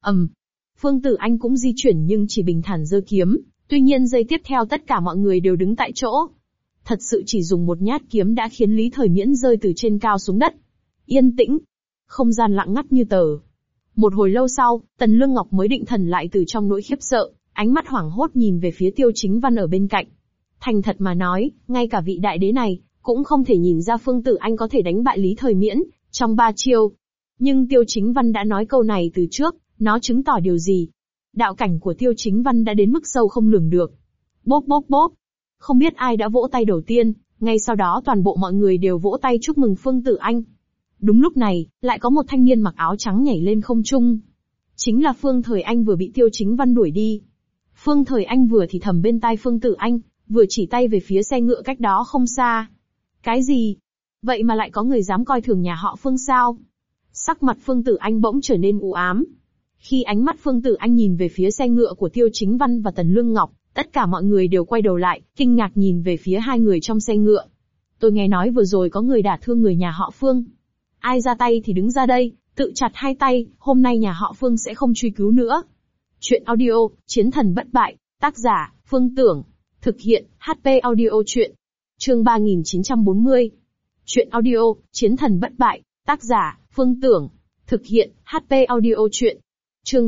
Phương Tử Anh cũng di chuyển nhưng chỉ bình thản giơ kiếm, tuy nhiên giây tiếp theo tất cả mọi người đều đứng tại chỗ. Thật sự chỉ dùng một nhát kiếm đã khiến Lý Thời Miễn rơi từ trên cao xuống đất. Yên tĩnh, không gian lặng ngắt như tờ. Một hồi lâu sau, Tần Lương Ngọc mới định thần lại từ trong nỗi khiếp sợ, ánh mắt hoảng hốt nhìn về phía Tiêu Chính Văn ở bên cạnh. Thành thật mà nói, ngay cả vị đại đế này, cũng không thể nhìn ra Phương Tử Anh có thể đánh bại Lý Thời Miễn, trong 3 chiêu. Nhưng Tiêu Chính Văn đã nói câu này từ trước, nó chứng tỏ điều gì? Đạo cảnh của Tiêu Chính Văn đã đến mức sâu không lường được. Bốp bốp bốp. Không biết ai đã vỗ tay đầu tiên, ngay sau đó toàn bộ mọi người đều vỗ tay chúc mừng Phương Tử Anh. Đúng lúc này, lại có một thanh niên mặc áo trắng nhảy lên không trung. Chính là Phương Thời Anh vừa bị Tiêu Chính Văn đuổi đi. Phương Thời Anh vừa thì thầm bên tai Phương Tử Anh, vừa chỉ tay về phía xe ngựa cách đó không xa. Cái gì? Vậy mà lại có người dám coi thường nhà họ Phương sao? Sắc mặt Phương Tử Anh bỗng trở nên u ám. Khi ánh mắt Phương Tử Anh nhìn về phía xe ngựa của Tiêu Chính Văn và Tần Lương Ngọc, tất cả mọi người đều quay đầu lại, kinh ngạc nhìn về phía hai người trong xe ngựa. Tôi nghe nói vừa rồi có người đả thương người nhà họ Phương. Ai ra tay thì đứng ra đây, tự chặt hai tay, hôm nay nhà họ Phương sẽ không truy cứu nữa. Chuyện audio, Chiến thần bất bại, tác giả, Phương Tưởng. Thực hiện, HP audio chuyện. Chương 3940. Chuyện audio, Chiến thần bất bại, tác giả, Phương Tưởng. Thực hiện, HP audio chuyện. Chương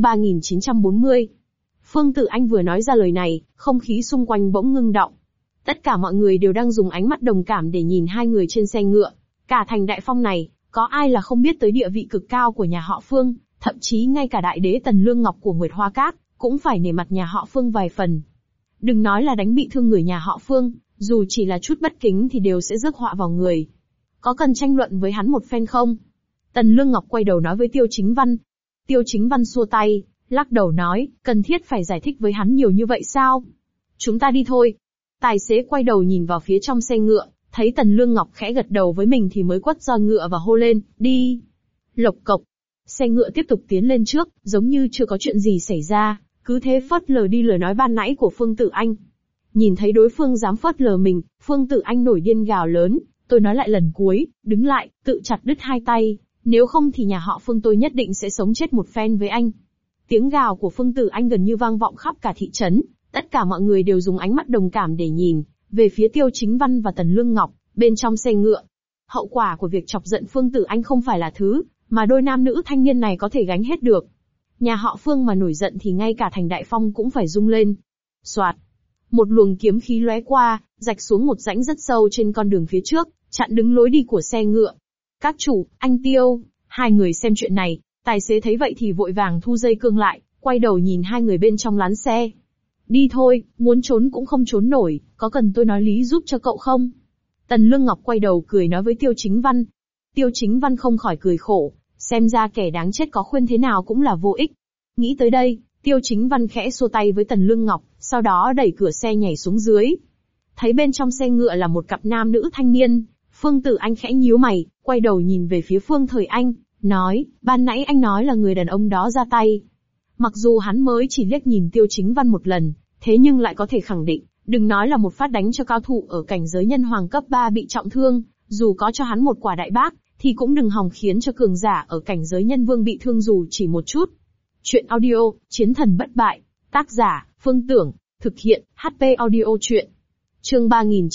3940. Phương Tử Anh vừa nói ra lời này, không khí xung quanh bỗng ngưng động. Tất cả mọi người đều đang dùng ánh mắt đồng cảm để nhìn hai người trên xe ngựa. Cả thành Đại Phong này, có ai là không biết tới địa vị cực cao của nhà họ Phương, thậm chí ngay cả đại đế Tần Lương Ngọc của Nguyệt Hoa Các, cũng phải nể mặt nhà họ Phương vài phần. Đừng nói là đánh bị thương người nhà họ Phương, dù chỉ là chút bất kính thì đều sẽ rước họa vào người. Có cần tranh luận với hắn một phen không? Tần Lương Ngọc quay đầu nói với Tiêu Chính Văn. Tiêu Chính Văn xua tay, lắc đầu nói, cần thiết phải giải thích với hắn nhiều như vậy sao? Chúng ta đi thôi. Tài xế quay đầu nhìn vào phía trong xe ngựa, thấy Tần Lương Ngọc khẽ gật đầu với mình thì mới quất roi ngựa và hô lên, đi. Lộc cộc. Xe ngựa tiếp tục tiến lên trước, giống như chưa có chuyện gì xảy ra, cứ thế phớt lờ đi lời nói ban nãy của Phương Tử Anh. Nhìn thấy đối phương dám phớt lờ mình, Phương Tử Anh nổi điên gào lớn, tôi nói lại lần cuối, đứng lại, tự chặt đứt hai tay, nếu không thì nhà họ Phương tôi nhất định sẽ sống chết một phen với anh. Tiếng gào của Phương Tử Anh gần như vang vọng khắp cả thị trấn, tất cả mọi người đều dùng ánh mắt đồng cảm để nhìn về phía Tiêu Chính Văn và Tần Lương Ngọc, bên trong xe ngựa. Hậu quả của việc chọc giận Phương Tử Anh không phải là thứ mà đôi nam nữ thanh niên này có thể gánh hết được. Nhà họ Phương mà nổi giận thì ngay cả thành Đại Phong cũng phải rung lên. Soạt, một luồng kiếm khí lóe qua, rạch xuống một rãnh rất sâu trên con đường phía trước, chặn đứng lối đi của xe ngựa. Các chủ, anh Tiêu, hai người xem chuyện này. Tài xế thấy vậy thì vội vàng thu dây cương lại, quay đầu nhìn hai người bên trong lán xe. Đi thôi, muốn trốn cũng không trốn nổi, có cần tôi nói lý giúp cho cậu không? Tần Lương Ngọc quay đầu cười nói với Tiêu Chính Văn. Tiêu Chính Văn không khỏi cười khổ, xem ra kẻ đáng chết có khuyên thế nào cũng là vô ích. Nghĩ tới đây, Tiêu Chính Văn khẽ xua tay với Tần Lương Ngọc, sau đó đẩy cửa xe nhảy xuống dưới. Thấy bên trong xe ngựa là một cặp nam nữ thanh niên, Phương Tử Anh khẽ nhíu mày, quay đầu nhìn về phía Phương Thời Anh, nói, ban nãy anh nói là người đàn ông đó ra tay. Mặc dù hắn mới chỉ liếc nhìn Tiêu Chính Văn một lần, thế nhưng lại có thể khẳng định, đừng nói là một phát đánh cho cao thủ ở cảnh giới nhân hoàng cấp 3 bị trọng thương, dù có cho hắn một quả đại bác, thì cũng đừng hòng khiến cho cường giả ở cảnh giới nhân vương bị thương dù chỉ một chút. Chuyện audio, Chiến thần bất bại, tác giả, Phương Tưởng, thực hiện, HP audio chuyện. Chương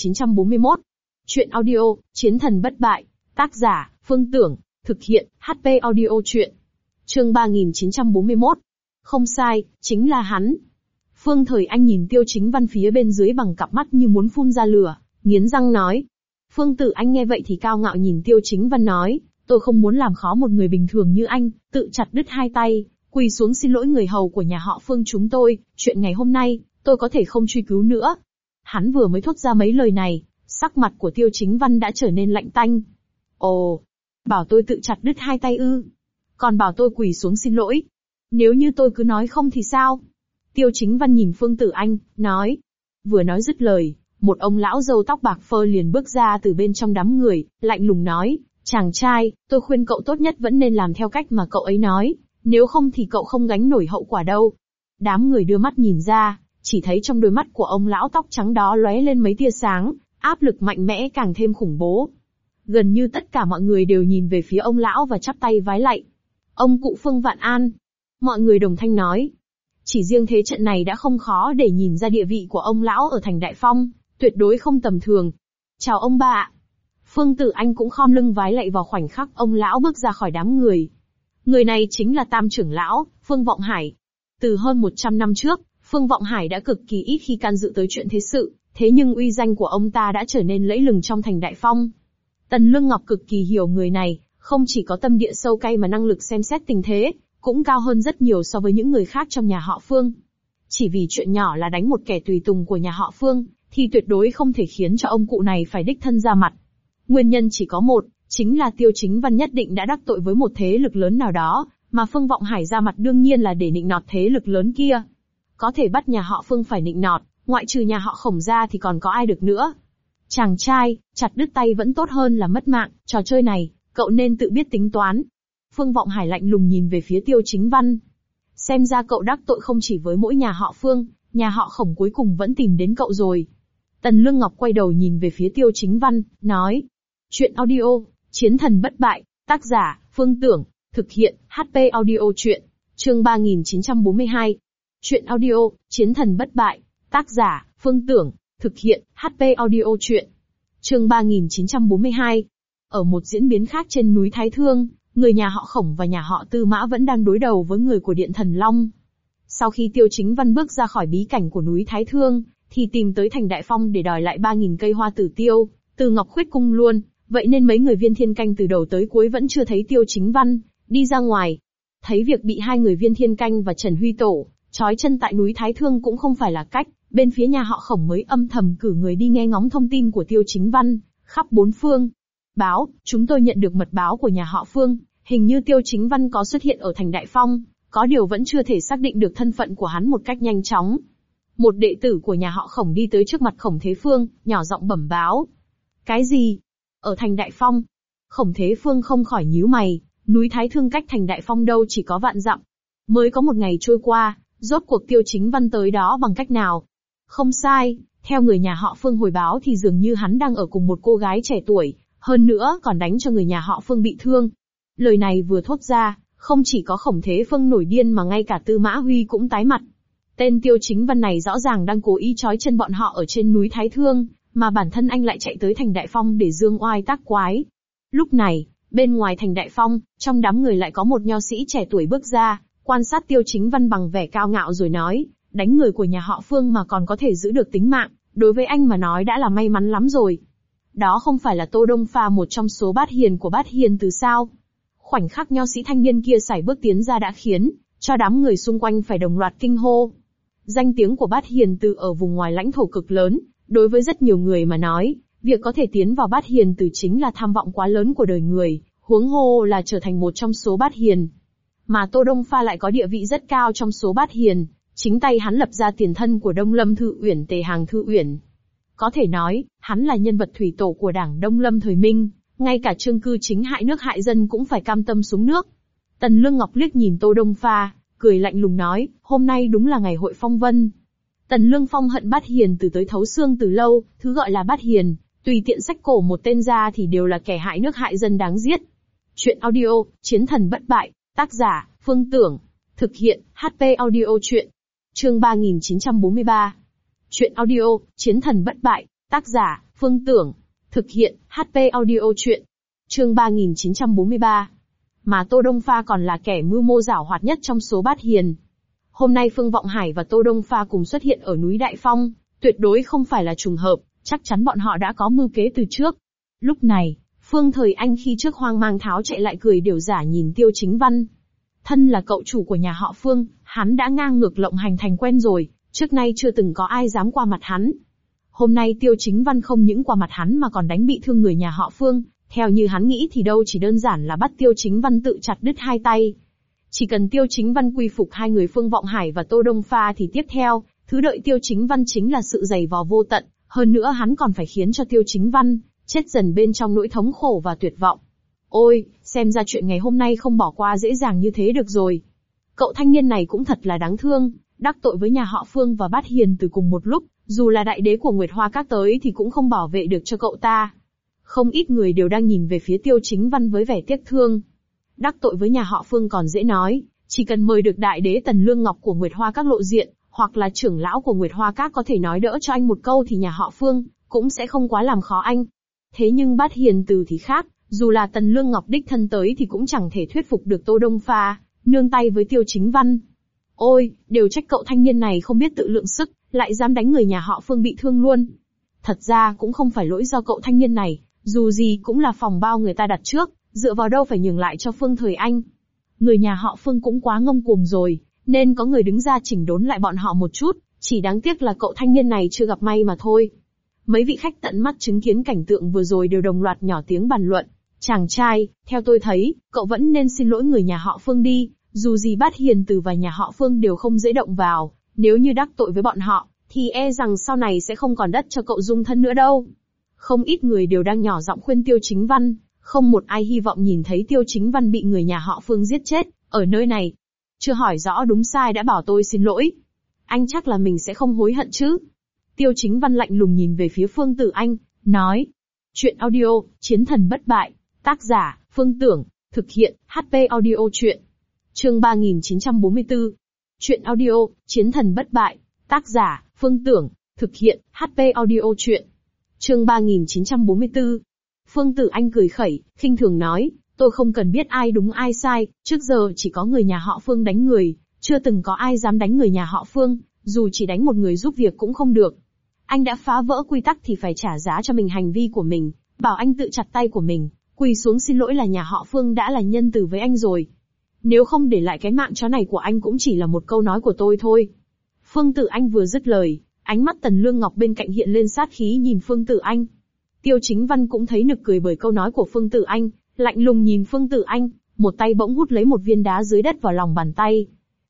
3941. Chuyện audio, Chiến thần bất bại, tác giả, Phương Tưởng, thực hiện, HP audio chuyện. Chương 3941. Không sai, chính là hắn. Phương Thời Anh nhìn Tiêu Chính Văn phía bên dưới bằng cặp mắt như muốn phun ra lửa, nghiến răng nói. Phương Tử Anh nghe vậy thì cao ngạo nhìn Tiêu Chính Văn nói, tôi không muốn làm khó một người bình thường như anh, tự chặt đứt hai tay, quỳ xuống xin lỗi người hầu của nhà họ Phương chúng tôi, chuyện ngày hôm nay, tôi có thể không truy cứu nữa. Hắn vừa mới thốt ra mấy lời này, sắc mặt của Tiêu Chính Văn đã trở nên lạnh tanh. Ồ, bảo tôi tự chặt đứt hai tay ư? Còn bảo tôi quỳ xuống xin lỗi? Nếu như tôi cứ nói không thì sao? Tiêu Chính Văn nhìn Phương Tử Anh, nói. Vừa nói dứt lời, một ông lão râu tóc bạc phơ liền bước ra từ bên trong đám người, lạnh lùng nói, chàng trai, tôi khuyên cậu tốt nhất vẫn nên làm theo cách mà cậu ấy nói, nếu không thì cậu không gánh nổi hậu quả đâu. Đám người đưa mắt nhìn ra, chỉ thấy trong đôi mắt của ông lão tóc trắng đó lóe lên mấy tia sáng, áp lực mạnh mẽ càng thêm khủng bố. Gần như tất cả mọi người đều nhìn về phía ông lão và chắp tay vái lạy. Ông cụ Phương Vạn An. Mọi người đồng thanh nói. Chỉ riêng thế trận này đã không khó để nhìn ra địa vị của ông lão ở thành Đại Phong, tuyệt đối không tầm thường. Chào ông bà ạ. Phương Tử Anh cũng khom lưng vái lạy vào khoảnh khắc ông lão bước ra khỏi đám người. Người này chính là Tam trưởng lão, Phương Vọng Hải. Từ hơn 100 năm trước, Phương Vọng Hải đã cực kỳ ít khi can dự tới chuyện thế sự, thế nhưng uy danh của ông ta đã trở nên lẫy lừng trong thành Đại Phong. Tần Lương Ngọc cực kỳ hiểu người này, không chỉ có tâm địa sâu cay mà năng lực xem xét tình thế, cũng cao hơn rất nhiều so với những người khác trong nhà họ Phương. Chỉ vì chuyện nhỏ là đánh một kẻ tùy tùng của nhà họ Phương, thì tuyệt đối không thể khiến cho ông cụ này phải đích thân ra mặt. Nguyên nhân chỉ có một, chính là Tiêu Chính Văn nhất định đã đắc tội với một thế lực lớn nào đó, mà Phương Vọng Hải ra mặt đương nhiên là để nịnh nọt thế lực lớn kia. Có thể bắt nhà họ Phương phải nịnh nọt, ngoại trừ nhà họ Khổng ra thì còn có ai được nữa. Chàng trai, chặt đứt tay vẫn tốt hơn là mất mạng, trò chơi này, cậu nên tự biết tính toán. Phương Vọng Hải lạnh lùng nhìn về phía Tiêu Chính Văn. Xem ra cậu đắc tội không chỉ với mỗi nhà họ Phương, nhà họ Khổng cuối cùng vẫn tìm đến cậu rồi. Tần Lương Ngọc quay đầu nhìn về phía Tiêu Chính Văn, nói. Chuyện audio, Chiến thần bất bại, tác giả, Phương Tưởng, thực hiện, HP audio chuyện. Chương 3942. Chuyện audio, Chiến thần bất bại, tác giả, Phương Tưởng, thực hiện, HP audio chuyện. Chương 3942. Ở một diễn biến khác trên núi Thái Thương, người nhà họ Khổng và nhà họ Tư Mã vẫn đang đối đầu với người của Điện Thần Long. Sau khi Tiêu Chính Văn bước ra khỏi bí cảnh của núi Thái Thương, thì tìm tới thành Đại Phong để đòi lại 3.000 cây hoa tử tiêu, từ Ngọc Khuyết Cung luôn, vậy nên mấy người Viên Thiên Canh từ đầu tới cuối vẫn chưa thấy Tiêu Chính Văn đi ra ngoài. Thấy việc bị hai người Viên Thiên Canh và Trần Huy Tổ trói chân tại núi Thái Thương cũng không phải là cách, bên phía nhà họ Khổng mới âm thầm cử người đi nghe ngóng thông tin của Tiêu Chính Văn khắp bốn phương. Báo, chúng tôi nhận được mật báo của nhà họ Phương, hình như Tiêu Chính Văn có xuất hiện ở thành Đại Phong, có điều vẫn chưa thể xác định được thân phận của hắn một cách nhanh chóng. Một đệ tử của nhà họ Khổng đi tới trước mặt Khổng Thế Phương, nhỏ giọng bẩm báo. Cái gì? Ở thành Đại Phong? Khổng Thế Phương không khỏi nhíu mày, núi Thái Thương cách thành Đại Phong đâu chỉ có vạn dặm. Mới có một ngày trôi qua, rốt cuộc Tiêu Chính Văn tới đó bằng cách nào? Không sai, theo người nhà họ Phương hồi báo thì dường như hắn đang ở cùng một cô gái trẻ tuổi, hơn nữa còn đánh cho người nhà họ Phương bị thương. Lời này vừa thốt ra, không chỉ có Khổng Thế Phương nổi điên mà ngay cả Tư Mã Huy cũng tái mặt. Tên Tiêu Chính Văn này rõ ràng đang cố ý trói chân bọn họ ở trên núi Thái Thương, mà bản thân anh lại chạy tới thành Đại Phong để dương oai tác quái. Lúc này, bên ngoài thành Đại Phong, trong đám người lại có một nho sĩ trẻ tuổi bước ra, quan sát Tiêu Chính Văn bằng vẻ cao ngạo rồi nói, đánh người của nhà họ Phương mà còn có thể giữ được tính mạng, đối với anh mà nói đã là may mắn lắm rồi. Đó không phải là Tô Đông Pha một trong số bát hiền của bát hiền từ sao? Khoảnh khắc nho sĩ thanh niên kia sải bước tiến ra đã khiến cho đám người xung quanh phải đồng loạt kinh hô. Danh tiếng của bát hiền từ ở vùng ngoài lãnh thổ cực lớn, đối với rất nhiều người mà nói, việc có thể tiến vào bát hiền từ chính là tham vọng quá lớn của đời người, huống hồ là trở thành một trong số bát hiền. Mà Tô Đông Pha lại có địa vị rất cao trong số bát hiền, chính tay hắn lập ra tiền thân của Đông Lâm Thư Uyển Tề Hàng Thư Uyển. Có thể nói, hắn là nhân vật thủy tổ của đảng Đông Lâm thời Minh, ngay cả Trương Cư Chính hại nước hại dân cũng phải cam tâm xuống nước. Tần Lương Ngọc liếc nhìn Tô Đông Pha, cười lạnh lùng nói, hôm nay đúng là ngày hội phong vân. Tần Lương Phong hận bát hiền từ tới thấu xương từ lâu, thứ gọi là bát hiền, tùy tiện xách cổ một tên ra thì đều là kẻ hại nước hại dân đáng giết. Chuyện audio, Chiến thần bất bại, tác giả, Phương Tưởng, thực hiện, HP audio chuyện. Chương 3943. Chuyện audio, Chiến thần bất bại, tác giả, Phương Tưởng, thực hiện, HP audio chuyện. Chương 3943. Mà Tô Đông Pha còn là kẻ mưu mô giảo hoạt nhất trong số bát hiền. Hôm nay Phương Vọng Hải và Tô Đông Pha cùng xuất hiện ở núi Đại Phong, tuyệt đối không phải là trùng hợp, chắc chắn bọn họ đã có mưu kế từ trước. Lúc này, Phương Thời Anh khi trước hoang mang tháo chạy lại cười điểu giả nhìn Tiêu Chính Văn. Thân là cậu chủ của nhà họ Phương, hắn đã ngang ngược lộng hành thành quen rồi, trước nay chưa từng có ai dám qua mặt hắn. Hôm nay Tiêu Chính Văn không những qua mặt hắn mà còn đánh bị thương người nhà họ Phương, theo như hắn nghĩ thì đâu chỉ đơn giản là bắt Tiêu Chính Văn tự chặt đứt hai tay. Chỉ cần Tiêu Chính Văn quy phục hai người Phương Vọng Hải và Tô Đông Pha thì tiếp theo, thứ đợi Tiêu Chính Văn chính là sự dày vò vô tận, hơn nữa hắn còn phải khiến cho Tiêu Chính Văn chết dần bên trong nỗi thống khổ và tuyệt vọng. Ôi, xem ra chuyện ngày hôm nay không bỏ qua dễ dàng như thế được rồi. Cậu thanh niên này cũng thật là đáng thương, đắc tội với nhà họ Phương và bát hiền từ cùng một lúc, dù là đại đế của Nguyệt Hoa Các tới thì cũng không bảo vệ được cho cậu ta. Không ít người đều đang nhìn về phía Tiêu Chính Văn với vẻ tiếc thương. Đắc tội với nhà họ Phương còn dễ nói, chỉ cần mời được đại đế Tần Lương Ngọc của Nguyệt Hoa Các lộ diện, hoặc là trưởng lão của Nguyệt Hoa Các có thể nói đỡ cho anh một câu thì nhà họ Phương cũng sẽ không quá làm khó anh. Thế nhưng bát hiền từ thì khác, dù là Tần Lương Ngọc đích thân tới thì cũng chẳng thể thuyết phục được Tô Đông Pha nương tay với Tiêu Chính Văn. Ôi, đều trách cậu thanh niên này không biết tự lượng sức, lại dám đánh người nhà họ Phương bị thương luôn. Thật ra cũng không phải lỗi do cậu thanh niên này, dù gì cũng là phòng bao người ta đặt trước, dựa vào đâu phải nhường lại cho Phương Thời Anh. Người nhà họ Phương cũng quá ngông cuồng rồi, nên có người đứng ra chỉnh đốn lại bọn họ một chút, chỉ đáng tiếc là cậu thanh niên này chưa gặp may mà thôi. Mấy vị khách tận mắt chứng kiến cảnh tượng vừa rồi đều đồng loạt nhỏ tiếng bàn luận. Chàng trai, theo tôi thấy, cậu vẫn nên xin lỗi người nhà họ Phương đi, dù gì bát hiền từ và nhà họ Phương đều không dễ động vào, nếu như đắc tội với bọn họ, thì e rằng sau này sẽ không còn đất cho cậu dung thân nữa đâu. Không ít người đều đang nhỏ giọng khuyên Tiêu Chính Văn, không một ai hy vọng nhìn thấy Tiêu Chính Văn bị người nhà họ Phương giết chết, ở nơi này. Chưa hỏi rõ đúng sai đã bảo tôi xin lỗi. Anh chắc là mình sẽ không hối hận chứ? Tiêu Chính Văn lạnh lùng nhìn về phía Phương Tử Anh, nói. Chuyện audio, Chiến thần bất bại. Tác giả, Phương Tưởng. Thực hiện, HP Audio Chuyện. Chương 3944. Chuyện audio, Chiến thần bất bại. Tác giả, Phương Tưởng. Thực hiện, HP Audio Chuyện. Chương 3944. Phương Tử Anh cười khẩy, khinh thường nói, tôi không cần biết ai đúng ai sai, trước giờ chỉ có người nhà họ Phương đánh người, chưa từng có ai dám đánh người nhà họ Phương, dù chỉ đánh một người giúp việc cũng không được. Anh đã phá vỡ quy tắc thì phải trả giá cho mình hành vi của mình, bảo anh tự chặt tay của mình, quỳ xuống xin lỗi là nhà họ Phương đã là nhân từ với anh rồi. Nếu không để lại cái mạng chó này của anh cũng chỉ là một câu nói của tôi thôi. Phương Tử Anh vừa dứt lời, ánh mắt Tần Lương Ngọc bên cạnh hiện lên sát khí nhìn Phương Tử Anh. Tiêu Chính Văn cũng thấy nực cười bởi câu nói của Phương Tử Anh, lạnh lùng nhìn Phương Tử Anh, một tay bỗng hút lấy một viên đá dưới đất vào lòng bàn tay.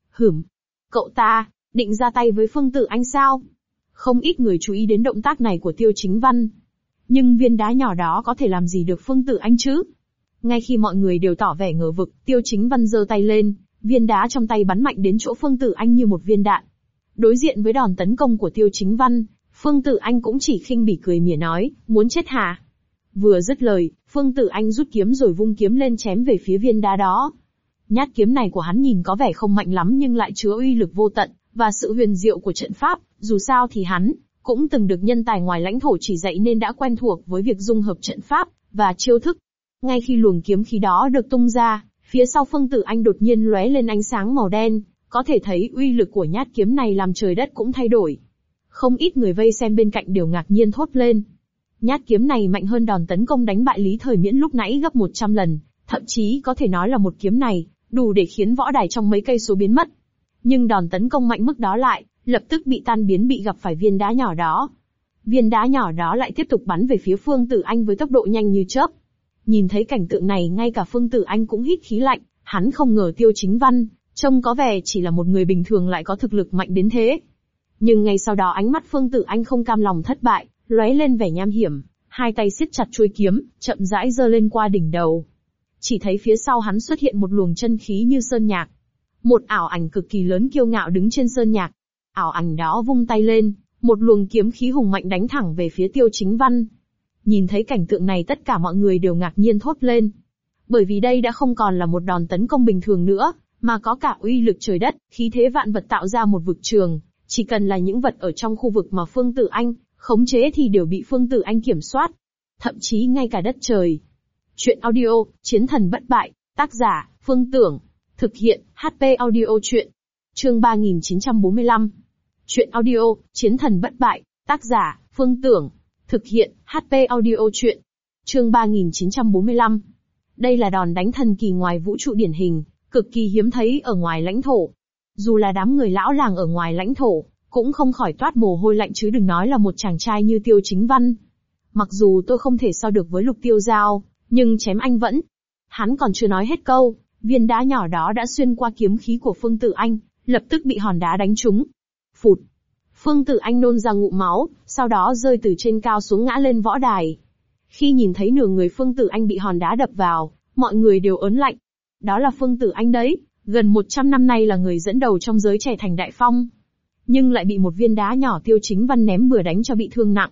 Cậu ta, định ra tay với Phương Tử Anh sao? Không ít người chú ý đến động tác này của Tiêu Chính Văn. Nhưng viên đá nhỏ đó có thể làm gì được Phương Tử Anh chứ? Ngay khi mọi người đều tỏ vẻ ngờ vực, Tiêu Chính Văn giơ tay lên, viên đá trong tay bắn mạnh đến chỗ Phương Tử Anh như một viên đạn. Đối diện với đòn tấn công của Tiêu Chính Văn, Phương Tử Anh cũng chỉ khinh bỉ cười mỉa nói, muốn chết hả? Vừa dứt lời, Phương Tử Anh rút kiếm rồi vung kiếm lên chém về phía viên đá đó. Nhát kiếm này của hắn nhìn có vẻ không mạnh lắm nhưng lại chứa uy lực vô tận, và sự huyền diệu của trận pháp, dù sao thì hắn cũng từng được nhân tài ngoài lãnh thổ chỉ dạy nên đã quen thuộc với việc dung hợp trận pháp và chiêu thức. Ngay khi luồng kiếm khí đó được tung ra, phía sau Phương Tử Anh đột nhiên lóe lên ánh sáng màu đen, có thể thấy uy lực của nhát kiếm này làm trời đất cũng thay đổi. Không ít người vây xem bên cạnh đều ngạc nhiên thốt lên. Nhát kiếm này mạnh hơn đòn tấn công đánh bại Lý Thời Miễn lúc nãy gấp 100 lần, thậm chí có thể nói là một kiếm này đủ để khiến võ đài trong mấy cây số biến mất. Nhưng đòn tấn công mạnh mức đó lại lập tức bị tan biến bị gặp phải viên đá nhỏ đó. Viên đá nhỏ đó lại tiếp tục bắn về phía Phương Tử Anh với tốc độ nhanh như chớp. Nhìn thấy cảnh tượng này ngay cả Phương Tử Anh cũng hít khí lạnh, hắn không ngờ Tiêu Chính Văn trông có vẻ chỉ là một người bình thường lại có thực lực mạnh đến thế. Nhưng ngay sau đó ánh mắt Phương Tử Anh không cam lòng thất bại, lóe lên vẻ nham hiểm, hai tay siết chặt chuôi kiếm, chậm rãi giơ lên qua đỉnh đầu. Chỉ thấy phía sau hắn xuất hiện một luồng chân khí như sơn nhạc. Một ảo ảnh cực kỳ lớn kiêu ngạo đứng trên sơn nhạc. Ảo ảnh đó vung tay lên, một luồng kiếm khí hùng mạnh đánh thẳng về phía Tiêu Chính Văn. Nhìn thấy cảnh tượng này tất cả mọi người đều ngạc nhiên thốt lên. Bởi vì đây đã không còn là một đòn tấn công bình thường nữa, mà có cả uy lực trời đất, khí thế vạn vật tạo ra một vực trường. Chỉ cần là những vật ở trong khu vực mà Phương Tử Anh khống chế thì đều bị Phương Tử Anh kiểm soát. Thậm chí ngay cả đất trời. Chuyện audio, Chiến thần bất bại. Tác giả, Phương Tưởng. Thực hiện, HP Audio Chuyện. Chương 3945. Chuyện audio, Chiến thần bất bại. Tác giả, Phương Tưởng. Thực hiện, HP Audio Chuyện. Chương 3945. Đây là đòn đánh thần kỳ ngoài vũ trụ điển hình, cực kỳ hiếm thấy ở ngoài lãnh thổ. Dù là đám người lão làng ở ngoài lãnh thổ, cũng không khỏi toát mồ hôi lạnh chứ đừng nói là một chàng trai như Tiêu Chính Văn. Mặc dù tôi không thể so được với Lục Tiêu Giao, nhưng chém anh vẫn. Hắn còn chưa nói hết câu, viên đá nhỏ đó đã xuyên qua kiếm khí của Phương Tử Anh, lập tức bị hòn đá đánh trúng. Phụt! Phương Tử Anh nôn ra ngụm máu, sau đó rơi từ trên cao xuống ngã lên võ đài. Khi nhìn thấy nửa người Phương Tử Anh bị hòn đá đập vào, mọi người đều ớn lạnh. Đó là Phương Tử Anh đấy, gần 100 năm nay là người dẫn đầu trong giới trẻ thành đại phong. Nhưng lại bị một viên đá nhỏ Tiêu Chính Văn ném bừa đánh cho bị thương nặng.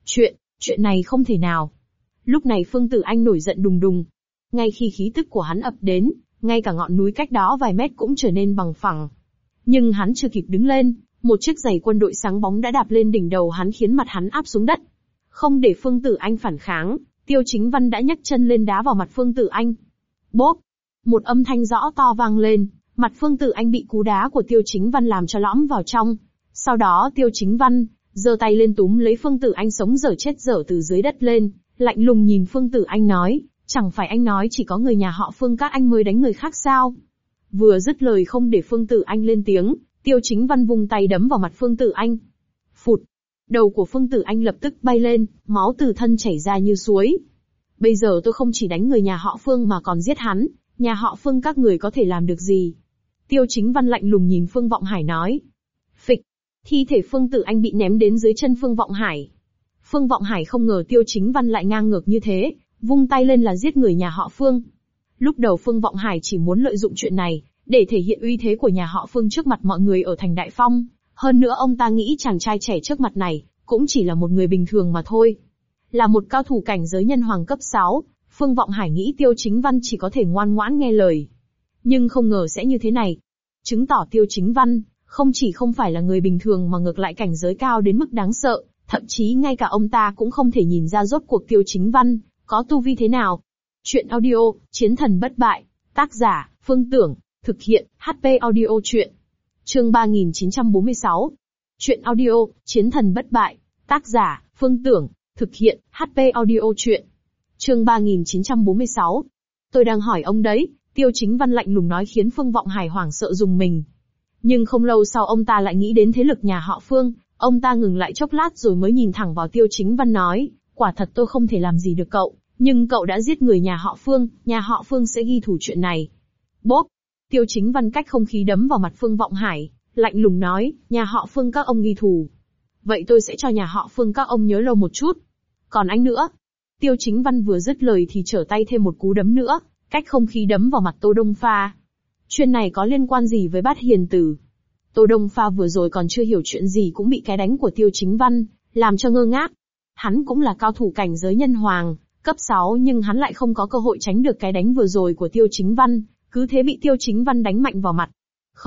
Chuyện này không thể nào. Lúc này Phương Tử Anh nổi giận đùng đùng. Ngay khi khí tức của hắn ập đến, ngay cả ngọn núi cách đó vài mét cũng trở nên bằng phẳng. Nhưng hắn chưa kịp đứng lên, một chiếc giày quân đội sáng bóng đã đạp lên đỉnh đầu hắn khiến mặt hắn áp xuống đất. Không để Phương Tử Anh phản kháng, Tiêu Chính Văn đã nhấc chân lên đá vào mặt Phương Tử Anh. Bốp! Một âm thanh rõ to vang lên, mặt Phương Tử Anh bị cú đá của Tiêu Chính Văn làm cho lõm vào trong. Sau đó Tiêu Chính Văn giơ tay lên túm lấy Phương Tử Anh sống dở chết dở từ dưới đất lên, lạnh lùng nhìn Phương Tử Anh nói, chẳng phải anh nói chỉ có người nhà họ Phương các anh mới đánh người khác sao? Vừa dứt lời không để Phương Tử Anh lên tiếng, Tiêu Chính Văn vung tay đấm vào mặt Phương Tử Anh. Phụt! Đầu của Phương Tử Anh lập tức bay lên, máu từ thân chảy ra như suối. Bây giờ tôi không chỉ đánh người nhà họ Phương mà còn giết hắn, nhà họ Phương các người có thể làm được gì? Tiêu Chính Văn lạnh lùng nhìn Phương Vọng Hải nói. Phịch! Thi thể Phương Tử Anh bị ném đến dưới chân Phương Vọng Hải. Phương Vọng Hải không ngờ Tiêu Chính Văn lại ngang ngược như thế, vung tay lên là giết người nhà họ Phương. Lúc đầu Phương Vọng Hải chỉ muốn lợi dụng chuyện này, để thể hiện uy thế của nhà họ Phương trước mặt mọi người ở thành Đại Phong. Hơn nữa ông ta nghĩ chàng trai trẻ trước mặt này, cũng chỉ là một người bình thường mà thôi. Là một cao thủ cảnh giới nhân hoàng cấp 6, Phương Vọng Hải nghĩ Tiêu Chính Văn chỉ có thể ngoan ngoãn nghe lời. Nhưng không ngờ sẽ như thế này. Chứng tỏ Tiêu Chính Văn, không chỉ không phải là người bình thường mà ngược lại cảnh giới cao đến mức đáng sợ, thậm chí ngay cả ông ta cũng không thể nhìn ra rốt cuộc Tiêu Chính Văn có tu vi thế nào. Chuyện audio, Chiến thần bất bại, tác giả, Phương Tưởng, thực hiện, HP audio chuyện. Chương 3946. Chuyện audio, Chiến thần bất bại, tác giả, Phương Tưởng, thực hiện, HP audio chuyện. Chương 3946. Tôi đang hỏi ông đấy, Tiêu Chính Văn lạnh lùng nói khiến Phương Vọng Hải hoảng sợ rùng mình. Nhưng không lâu sau ông ta lại nghĩ đến thế lực nhà họ Phương, ông ta ngừng lại chốc lát rồi mới nhìn thẳng vào Tiêu Chính Văn nói, quả thật tôi không thể làm gì được cậu, nhưng cậu đã giết người nhà họ Phương sẽ ghi thủ chuyện này. Bốp! Tiêu Chính Văn cách không khí đấm vào mặt Phương Vọng Hải, lạnh lùng nói, nhà họ Phương các ông ghi thù. Vậy tôi sẽ cho nhà họ Phương các ông nhớ lâu một chút. Còn anh nữa. Tiêu Chính Văn vừa dứt lời thì trở tay thêm một cú đấm nữa, cách không khí đấm vào mặt Tô Đông Pha. Chuyện này có liên quan gì với Bát Hiền Tử? Tô Đông Pha vừa rồi còn chưa hiểu chuyện gì cũng bị cái đánh của Tiêu Chính Văn làm cho ngơ ngác. Hắn cũng là cao thủ cảnh giới nhân hoàng, cấp 6 nhưng hắn lại không có cơ hội tránh được cái đánh vừa rồi của Tiêu Chính Văn, cứ thế bị Tiêu Chính Văn đánh mạnh vào mặt.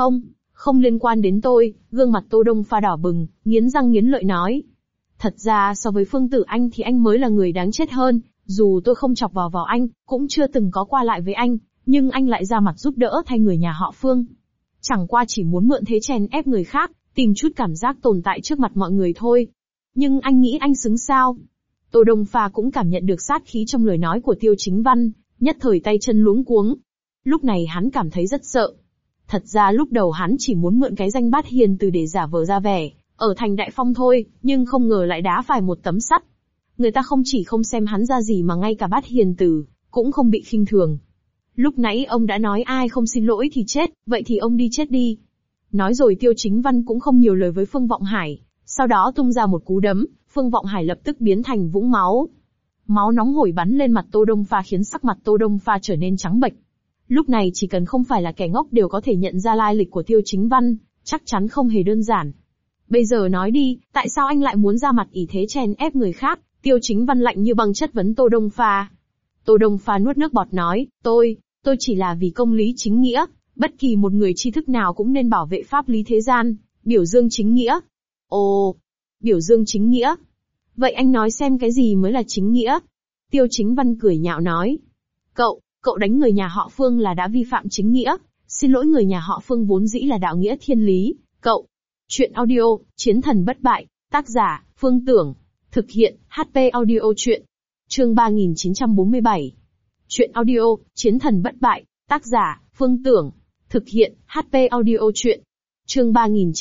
Không liên quan đến tôi, gương mặt Tô Đông Pha đỏ bừng, nghiến răng nghiến lợi nói. Thật ra so với Phương Tử anh thì anh mới là người đáng chết hơn, dù tôi không chọc vào anh, cũng chưa từng có qua lại với anh, nhưng anh lại ra mặt giúp đỡ thay người nhà họ Phương. Chẳng qua chỉ muốn mượn thế chèn ép người khác, tìm chút cảm giác tồn tại trước mặt mọi người thôi. Nhưng anh nghĩ anh xứng sao? Tô Đông Pha cũng cảm nhận được sát khí trong lời nói của Tiêu Chính Văn, nhất thời tay chân luống cuống. Lúc này hắn cảm thấy rất sợ. Thật ra lúc đầu hắn chỉ muốn mượn cái danh Bát Hiền Tử để giả vờ ra vẻ, ở thành Đại Phong thôi, nhưng không ngờ lại đá phải một tấm sắt. Người ta không chỉ không xem hắn ra gì mà ngay cả Bát Hiền Tử cũng không bị khinh thường. Lúc nãy ông đã nói ai không xin lỗi thì chết, vậy thì ông đi chết đi. Nói rồi Tiêu Chính Văn cũng không nhiều lời với Phương Vọng Hải, sau đó tung ra một cú đấm, Phương Vọng Hải lập tức biến thành vũng máu. Máu nóng hổi bắn lên mặt Tô Đông Pha khiến sắc mặt Tô Đông Pha trở nên trắng bệch. Lúc này chỉ cần không phải là kẻ ngốc đều có thể nhận ra lai lịch của Tiêu Chính Văn, chắc chắn không hề đơn giản. Bây giờ nói đi, tại sao anh lại muốn ra mặt ỷ thế chèn ép người khác? Tiêu Chính Văn lạnh như băng chất vấn Tô Đông Pha. Tô Đông Pha nuốt nước bọt nói, tôi chỉ là vì công lý chính nghĩa, bất kỳ một người tri thức nào cũng nên bảo vệ pháp lý thế gian, biểu dương chính nghĩa. Ồ, biểu dương chính nghĩa. Vậy anh nói xem cái gì mới là chính nghĩa? Tiêu Chính Văn cười nhạo nói. Cậu đánh người nhà họ Phương là đã vi phạm chính nghĩa, xin lỗi người nhà họ Phương vốn dĩ là đạo nghĩa thiên lý, cậu. Chuyện audio, Chiến thần bất bại, tác giả, Phương Tưởng, thực hiện, HP audio chuyện. Chương 3947. Chuyện audio, Chiến thần bất bại, tác giả, Phương Tưởng, thực hiện, HP audio chuyện. Chương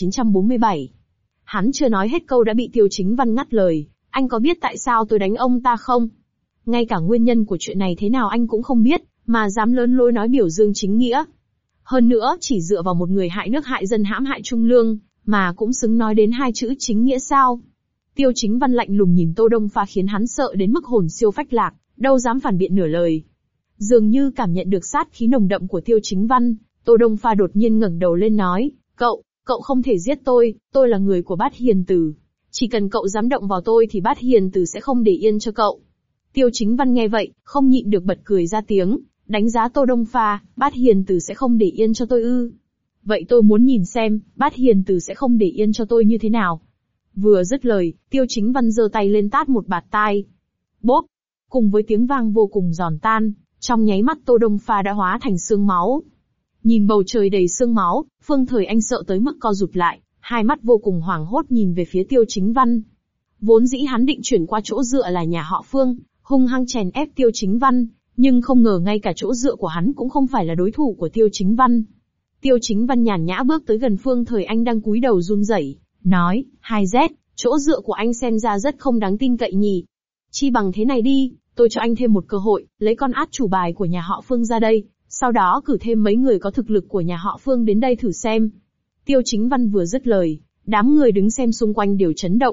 3947. Hắn chưa nói hết câu đã bị Tiêu Chính Văn ngắt lời, anh có biết tại sao tôi đánh ông ta không? Ngay cả nguyên nhân của chuyện này thế nào anh cũng không biết, mà dám lớn lối nói biểu dương chính nghĩa. Hơn nữa, chỉ dựa vào một người hại nước hại dân hãm hại trung lương, mà cũng xứng nói đến hai chữ chính nghĩa sao? Tiêu Chính Văn lạnh lùng nhìn Tô Đông Pha khiến hắn sợ đến mức hồn siêu phách lạc, đâu dám phản biện nửa lời. Dường như cảm nhận được sát khí nồng đậm của Tiêu Chính Văn, Tô Đông Pha đột nhiên ngẩng đầu lên nói, cậu không thể giết tôi là người của Bát Hiền Tử. Chỉ cần cậu dám động vào tôi thì Bát Hiền Tử sẽ không để yên cho cậu. Tiêu Chính Văn nghe vậy, không nhịn được bật cười ra tiếng, đánh giá Tô Đông Pha, Bát Hiền Tử sẽ không để yên cho tôi ư? Vậy tôi muốn nhìn xem, Bát Hiền Tử sẽ không để yên cho tôi như thế nào. Vừa dứt lời, Tiêu Chính Văn giơ tay lên tát một bạt tai. Bốp! Cùng với tiếng vang vô cùng giòn tan, trong nháy mắt Tô Đông Pha đã hóa thành xương máu. Nhìn bầu trời đầy xương máu, Phương Thời Anh sợ tới mức co rụt lại, hai mắt vô cùng hoảng hốt nhìn về phía Tiêu Chính Văn. Vốn dĩ hắn định chuyển qua chỗ dựa là nhà họ Phương, hung hăng chèn ép Tiêu Chính Văn, nhưng không ngờ ngay cả chỗ dựa của hắn cũng không phải là đối thủ của Tiêu Chính Văn. Tiêu Chính Văn nhàn nhã bước tới gần Phương Thời Anh đang cúi đầu run rẩy, nói, 2Z, chỗ dựa của anh xem ra rất không đáng tin cậy nhỉ. Chi bằng thế này đi, tôi cho anh thêm một cơ hội, lấy con át chủ bài của nhà họ Phương ra đây, sau đó cử thêm mấy người có thực lực của nhà họ Phương đến đây thử xem. Tiêu Chính Văn vừa dứt lời, đám người đứng xem xung quanh đều chấn động.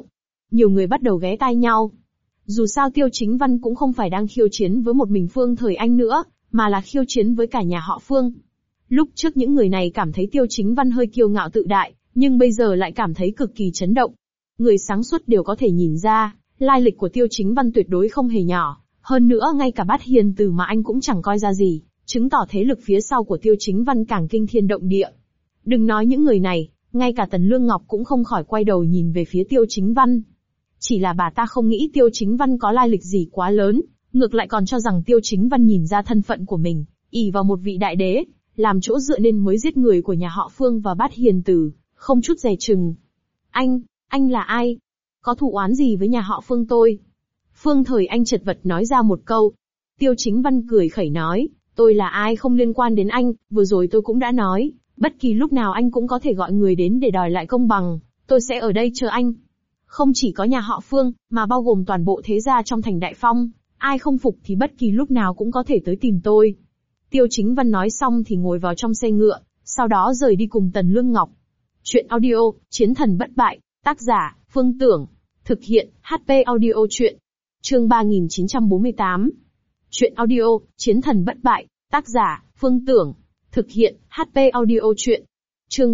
nhiều người bắt đầu ghé tai nhau. Dù sao Tiêu Chính Văn cũng không phải đang khiêu chiến với một mình Phương Thời Anh nữa, mà là khiêu chiến với cả nhà họ Phương. Lúc trước những người này cảm thấy Tiêu Chính Văn hơi kiêu ngạo tự đại, nhưng bây giờ lại cảm thấy cực kỳ chấn động. Người sáng suốt đều có thể nhìn ra, lai lịch của Tiêu Chính Văn tuyệt đối không hề nhỏ, hơn nữa ngay cả Bát Hiền Tử mà anh cũng chẳng coi ra gì, chứng tỏ thế lực phía sau của Tiêu Chính Văn càng kinh thiên động địa. Đừng nói những người này, ngay cả Tần Lương Ngọc cũng không khỏi quay đầu nhìn về phía Tiêu Chính Văn. Chỉ là bà ta không nghĩ Tiêu Chính Văn có lai lịch gì quá lớn, ngược lại còn cho rằng Tiêu Chính Văn nhìn ra thân phận của mình, ỷ vào một vị đại đế, làm chỗ dựa nên mới giết người của nhà họ Phương và Bát Hiền Tử, không chút dè chừng. Anh là ai? Có thù oán gì với nhà họ Phương tôi? Phương Thời Anh chật vật nói ra một câu. Tiêu Chính Văn cười khẩy nói, tôi là ai không liên quan đến anh, vừa rồi tôi cũng đã nói, bất kỳ lúc nào anh cũng có thể gọi người đến để đòi lại công bằng, tôi sẽ ở đây chờ anh. Không chỉ có nhà họ Phương, mà bao gồm toàn bộ thế gia trong thành Đại Phong, ai không phục thì bất kỳ lúc nào cũng có thể tới tìm tôi. Tiêu Chính Văn nói xong thì ngồi vào trong xe ngựa, sau đó rời đi cùng Tần Lương Ngọc. Chuyện audio, Chiến thần bất bại, tác giả, Phương Tưởng. Thực hiện, HP audio chuyện. Chương 3948. Chuyện audio, Chiến thần bất bại, tác giả, Phương Tưởng. Thực hiện, HP audio chuyện. Chương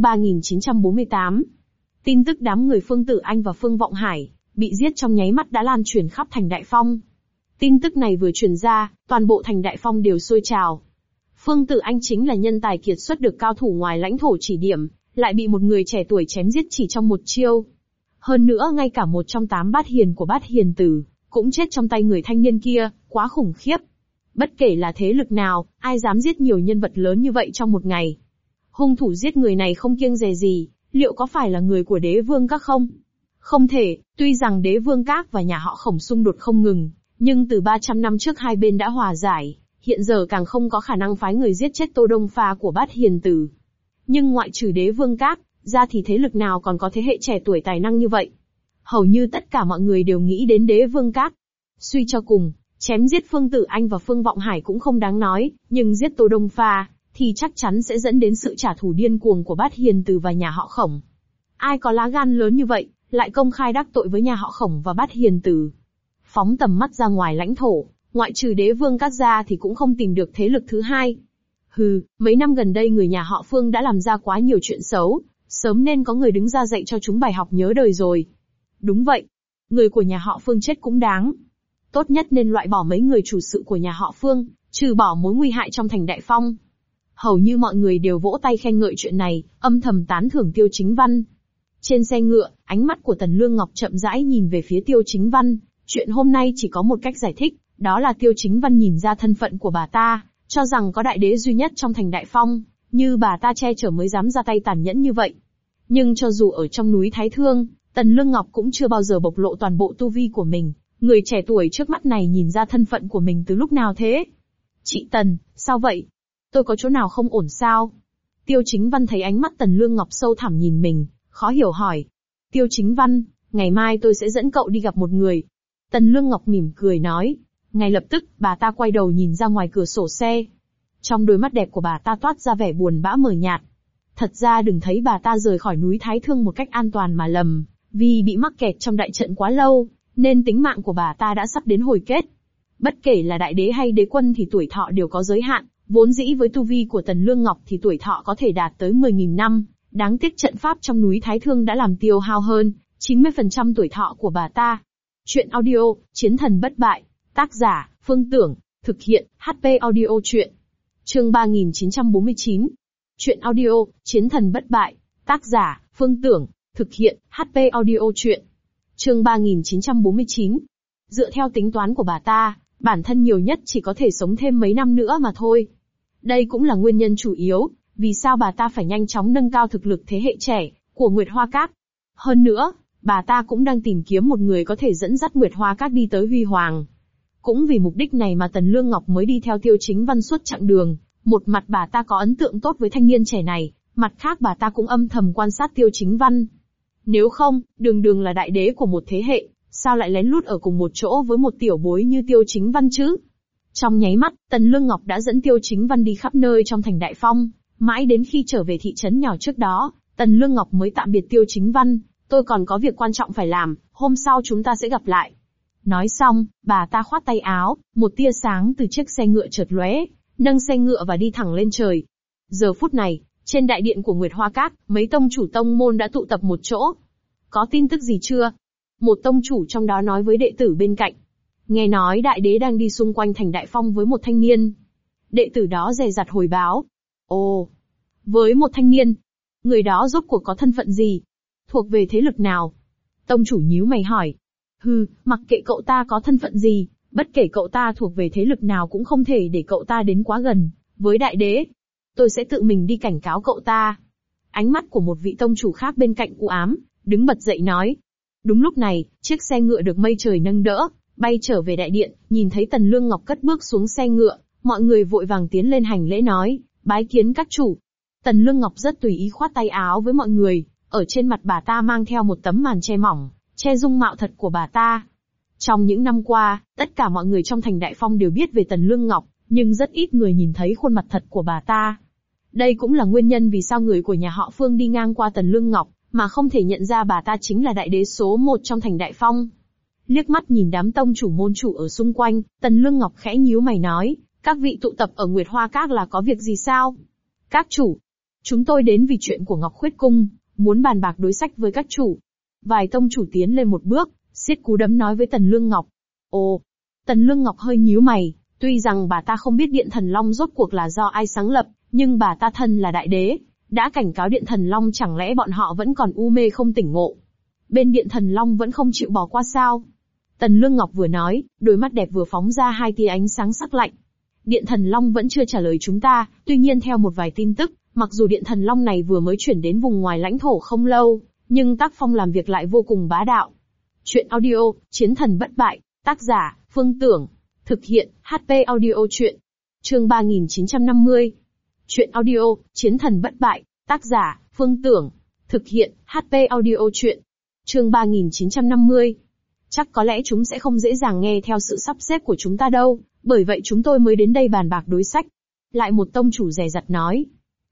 3948. Tin tức đám người Phương Tử Anh và Phương Vọng Hải bị giết trong nháy mắt đã lan truyền khắp thành Đại Phong. Tin tức này vừa truyền ra, toàn bộ thành Đại Phong đều sôi trào. Phương Tử Anh chính là nhân tài kiệt xuất được cao thủ ngoài lãnh thổ chỉ điểm, lại bị một người trẻ tuổi chém giết chỉ trong một chiêu. Hơn nữa ngay cả một trong 8 bát hiền của Bát Hiền Tử cũng chết trong tay người thanh niên kia, quá khủng khiếp. Bất kể là thế lực nào, ai dám giết nhiều nhân vật lớn như vậy trong một ngày. Hung thủ giết người này không kiêng dè gì, liệu có phải là người của Đế Vương Các không? Không thể, tuy rằng Đế Vương Các và nhà họ Khổng xung đột không ngừng, nhưng từ 300 năm trước hai bên đã hòa giải, hiện giờ càng không có khả năng phái người giết chết Tô Đông Pha của Bát Hiền Tử. Nhưng ngoại trừ Đế Vương Các ra thì thế lực nào còn có thế hệ trẻ tuổi tài năng như vậy? Hầu như tất cả mọi người đều nghĩ đến Đế Vương Các. Suy cho cùng, chém giết Phương Tử Anh và Phương Vọng Hải cũng không đáng nói, nhưng giết Tô Đông Pha thì chắc chắn sẽ dẫn đến sự trả thù điên cuồng của Bát Hiền Tử và nhà họ Khổng. Ai có lá gan lớn như vậy, lại công khai đắc tội với nhà họ Khổng và Bát Hiền Tử? Phóng tầm mắt ra ngoài lãnh thổ, ngoại trừ Đế Vương Các ra thì cũng không tìm được thế lực thứ hai. Mấy năm gần đây người nhà họ Phương đã làm ra quá nhiều chuyện xấu, sớm nên có người đứng ra dạy cho chúng bài học nhớ đời rồi. Đúng vậy, người của nhà họ Phương chết cũng đáng. Tốt nhất nên loại bỏ mấy người chủ sự của nhà họ Phương, trừ bỏ mối nguy hại trong thành Đại Phong. Hầu như mọi người đều vỗ tay khen ngợi chuyện này, âm thầm tán thưởng Tiêu Chính Văn. Trên xe ngựa, ánh mắt của Tần Lương Ngọc chậm rãi nhìn về phía Tiêu Chính Văn. Chuyện hôm nay chỉ có một cách giải thích, đó là Tiêu Chính Văn nhìn ra thân phận của bà ta, cho rằng có đại đế duy nhất trong thành Đại Phong, như bà ta che chở mới dám ra tay tàn nhẫn như vậy. Nhưng cho dù ở trong núi Thái Thương, Tần Lương Ngọc cũng chưa bao giờ bộc lộ toàn bộ tu vi của mình. Người trẻ tuổi trước mắt này nhìn ra thân phận của mình từ lúc nào thế? Chị Tần, sao vậy? Tôi có chỗ nào không ổn sao? Tiêu Chính Văn thấy ánh mắt Tần Lương Ngọc sâu thẳm nhìn mình, khó hiểu hỏi. Tiêu Chính Văn, ngày mai tôi sẽ dẫn cậu đi gặp một người. Tần Lương Ngọc mỉm cười nói. Ngay lập tức, bà ta quay đầu nhìn ra ngoài cửa sổ xe. Trong đôi mắt đẹp của bà ta toát ra vẻ buồn bã mờ nhạt. Thật ra đừng thấy bà ta rời khỏi núi Thái Thương một cách an toàn mà lầm, vì bị mắc kẹt trong đại trận quá lâu, nên tính mạng của bà ta đã sắp đến hồi kết. Bất kể là đại đế hay đế quân thì tuổi thọ đều có giới hạn, vốn dĩ với tu vi của Tần Lương Ngọc thì tuổi thọ có thể đạt tới 10.000 năm, đáng tiếc trận pháp trong núi Thái Thương đã làm tiêu hao hơn 90% tuổi thọ của bà ta. Chuyện audio, Chiến thần bất bại, tác giả, Phương Tưởng, thực hiện, HP audio chuyện. Chương 3949. Chuyện audio, Chiến thần bất bại, tác giả, Phương Tưởng, thực hiện, HP audio chuyện. Chương 3949. Dựa theo tính toán của bà ta, bản thân nhiều nhất chỉ có thể sống thêm mấy năm nữa mà thôi. Đây cũng là nguyên nhân chủ yếu, vì sao bà ta phải nhanh chóng nâng cao thực lực thế hệ trẻ của Nguyệt Hoa Các. Hơn nữa, bà ta cũng đang tìm kiếm một người có thể dẫn dắt Nguyệt Hoa Các đi tới huy hoàng. Cũng vì mục đích này mà Tần Lương Ngọc mới đi theo Tiêu Chính Văn suốt chặng đường. Một mặt bà ta có ấn tượng tốt với thanh niên trẻ này, mặt khác bà ta cũng âm thầm quan sát Tiêu Chính Văn. Nếu không, đường là đại đế của một thế hệ, sao lại lén lút ở cùng một chỗ với một tiểu bối như Tiêu Chính Văn chứ? Trong nháy mắt, Tần Lương Ngọc đã dẫn Tiêu Chính Văn đi khắp nơi trong thành Đại Phong, mãi đến khi trở về thị trấn nhỏ trước đó, Tần Lương Ngọc mới tạm biệt Tiêu Chính Văn, tôi còn có việc quan trọng phải làm, hôm sau chúng ta sẽ gặp lại. Nói xong, bà ta khoát tay áo, một tia sáng từ chiếc xe ngựa chợt lóe, nâng xe ngựa và đi thẳng lên trời. Giờ phút này, trên đại điện của Nguyệt Hoa Các, mấy tông chủ tông môn đã tụ tập một chỗ. Có tin tức gì chưa? Một tông chủ trong đó nói với đệ tử bên cạnh. Nghe nói đại đế đang đi xung quanh thành Đại Phong với một thanh niên. Đệ tử đó dè dặt hồi báo. Ồ, với một thanh niên. Người đó rốt cuộc có thân phận gì? Thuộc về thế lực nào? Tông chủ nhíu mày hỏi. Mặc kệ cậu ta có thân phận gì, bất kể cậu ta thuộc về thế lực nào cũng không thể để cậu ta đến quá gần với đại đế. Tôi sẽ tự mình đi cảnh cáo cậu ta. Ánh mắt của một vị tông chủ khác bên cạnh u ám, đứng bật dậy nói. Đúng lúc này, chiếc xe ngựa được mây trời nâng đỡ, bay trở về đại điện, nhìn thấy Tần Lương Ngọc cất bước xuống xe ngựa, mọi người vội vàng tiến lên hành lễ nói, bái kiến các chủ. Tần Lương Ngọc rất tùy ý khoát tay áo với mọi người, ở trên mặt bà ta mang theo một tấm màn che mỏng, che dung mạo thật của bà ta. Trong những năm qua, tất cả mọi người trong thành Đại Phong đều biết về Tần Lương Ngọc, nhưng rất ít người nhìn thấy khuôn mặt thật của bà ta. Đây cũng là nguyên nhân vì sao người của nhà họ Phương đi ngang qua Tần Lương Ngọc, mà không thể nhận ra bà ta chính là đại đế số 1 trong thành Đại Phong. Liếc mắt nhìn đám tông chủ môn chủ ở xung quanh, Tần Lương Ngọc khẽ nhíu mày nói, các vị tụ tập ở Nguyệt Hoa Các là có việc gì sao? Các chủ, chúng tôi đến vì chuyện của Ngọc Khuyết Cung, muốn bàn bạc đối sách với các chủ. Vài tông chủ tiến lên một bước, siết cú đấm nói với Tần Lương Ngọc. Ồ, Tần Lương Ngọc hơi nhíu mày, tuy rằng bà ta không biết Điện Thần Long rốt cuộc là do ai sáng lập, nhưng bà ta thân là đại đế, đã cảnh cáo Điện Thần Long, chẳng lẽ bọn họ vẫn còn u mê không tỉnh ngộ. Bên Điện Thần Long vẫn không chịu bỏ qua sao? Tần Lương Ngọc vừa nói, đôi mắt đẹp vừa phóng ra hai tia ánh sáng sắc lạnh. Điện Thần Long vẫn chưa trả lời chúng ta, tuy nhiên theo một vài tin tức, mặc dù Điện Thần Long này vừa mới chuyển đến vùng ngoài lãnh thổ không lâu, nhưng tác phong làm việc lại vô cùng bá đạo. Chuyện audio, Chiến Thần Bất Bại, tác giả, Phương Tưởng. Thực hiện, HP Audio Chuyện. Chương 3950. Chuyện audio, Chiến Thần Bất Bại, tác giả, Phương Tưởng. Thực hiện, HP Audio Chuyện. Chương 3950. Chắc có lẽ chúng sẽ không dễ dàng nghe theo sự sắp xếp của chúng ta đâu, bởi vậy chúng tôi mới đến đây bàn bạc đối sách. Lại một tông chủ dè dặt nói.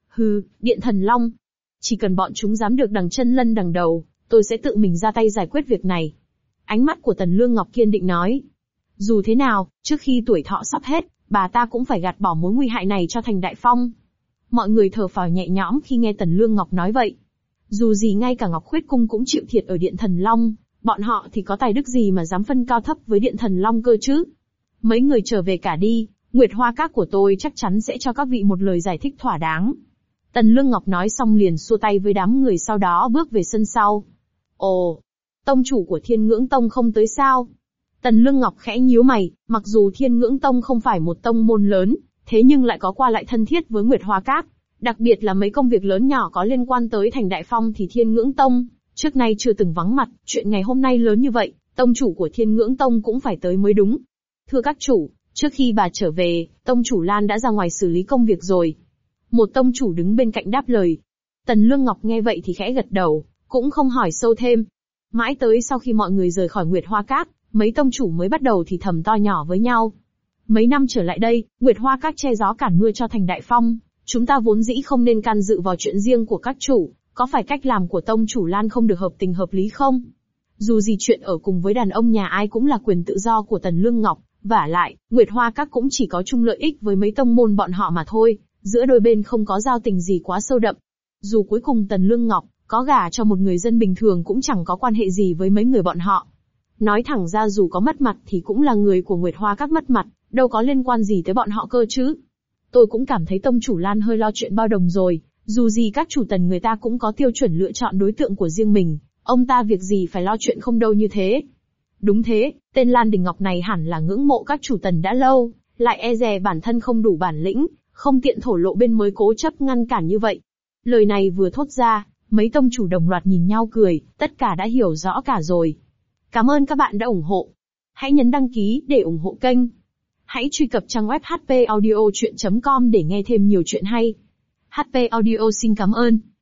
Điện Thần Long. Chỉ cần bọn chúng dám được đằng chân lân đằng đầu, tôi sẽ tự mình ra tay giải quyết việc này. Ánh mắt của Tần Lương Ngọc kiên định nói. Dù thế nào, trước khi tuổi thọ sắp hết, bà ta cũng phải gạt bỏ mối nguy hại này cho thành Đại Phong. Mọi người thở phào nhẹ nhõm khi nghe Tần Lương Ngọc nói vậy. Dù gì ngay cả Ngọc Khuyết Cung cũng chịu thiệt ở Điện Thần Long, bọn họ thì có tài đức gì mà dám phân cao thấp với Điện Thần Long cơ chứ? Mấy người trở về cả đi, Nguyệt Hoa Các của tôi chắc chắn sẽ cho các vị một lời giải thích thỏa đáng. Tần Lương Ngọc nói xong liền xua tay với đám người, sau đó bước về sân sau. Ồ, tông chủ của Thiên Ngưỡng Tông không tới sao? Tần Lương Ngọc khẽ nhíu mày, mặc dù Thiên Ngưỡng Tông không phải một tông môn lớn, thế nhưng lại có qua lại thân thiết với Nguyệt Hoa Các. Đặc biệt là mấy công việc lớn nhỏ có liên quan tới thành Đại Phong thì Thiên Ngưỡng Tông trước nay chưa từng vắng mặt, chuyện ngày hôm nay lớn như vậy, tông chủ của Thiên Ngưỡng Tông cũng phải tới mới đúng. Thưa các chủ, trước khi bà trở về, tông chủ Lan đã ra ngoài xử lý công việc rồi. Một tông chủ đứng bên cạnh đáp lời. Tần Lương Ngọc nghe vậy thì khẽ gật đầu, cũng không hỏi sâu thêm. Mãi tới sau khi mọi người rời khỏi Nguyệt Hoa Các, mấy tông chủ mới bắt đầu thì thầm to nhỏ với nhau. Mấy năm trở lại đây, Nguyệt Hoa Các che gió cản mưa cho thành Đại Phong, chúng ta vốn dĩ không nên can dự vào chuyện riêng của các chủ, có phải cách làm của tông chủ Lan không được hợp tình hợp lý không? Dù gì chuyện ở cùng với đàn ông nhà ai cũng là quyền tự do của Tần Lương Ngọc, vả lại, Nguyệt Hoa Các cũng chỉ có chung lợi ích với mấy tông môn bọn họ mà thôi, giữa đôi bên không có giao tình gì quá sâu đậm. Dù cuối cùng Tần Lương Ngọc có gả cho một người dân bình thường cũng chẳng có quan hệ gì với mấy người bọn họ. Nói thẳng ra dù có mất mặt thì cũng là người của Nguyệt Hoa Các mất mặt, đâu có liên quan gì tới bọn họ cơ chứ. Tôi cũng cảm thấy tông chủ Lan hơi lo chuyện bao đồng rồi, dù gì các chủ Tần người ta cũng có tiêu chuẩn lựa chọn đối tượng của riêng mình, ông ta việc gì phải lo chuyện không đâu như thế. Đúng thế, tên Lan Đình Ngọc này hẳn là ngưỡng mộ các chủ Tần đã lâu, lại e dè bản thân không đủ bản lĩnh, không tiện thổ lộ bên mới cố chấp ngăn cản như vậy. Lời này vừa thốt ra, mấy tông chủ đồng loạt nhìn nhau cười, tất cả đã hiểu rõ cả rồi. Cảm ơn các bạn đã ủng hộ. Hãy nhấn đăng ký để ủng hộ kênh. Hãy truy cập trang web hpaudiochuyen.com để nghe thêm nhiều chuyện hay. HP Audio xin cảm ơn.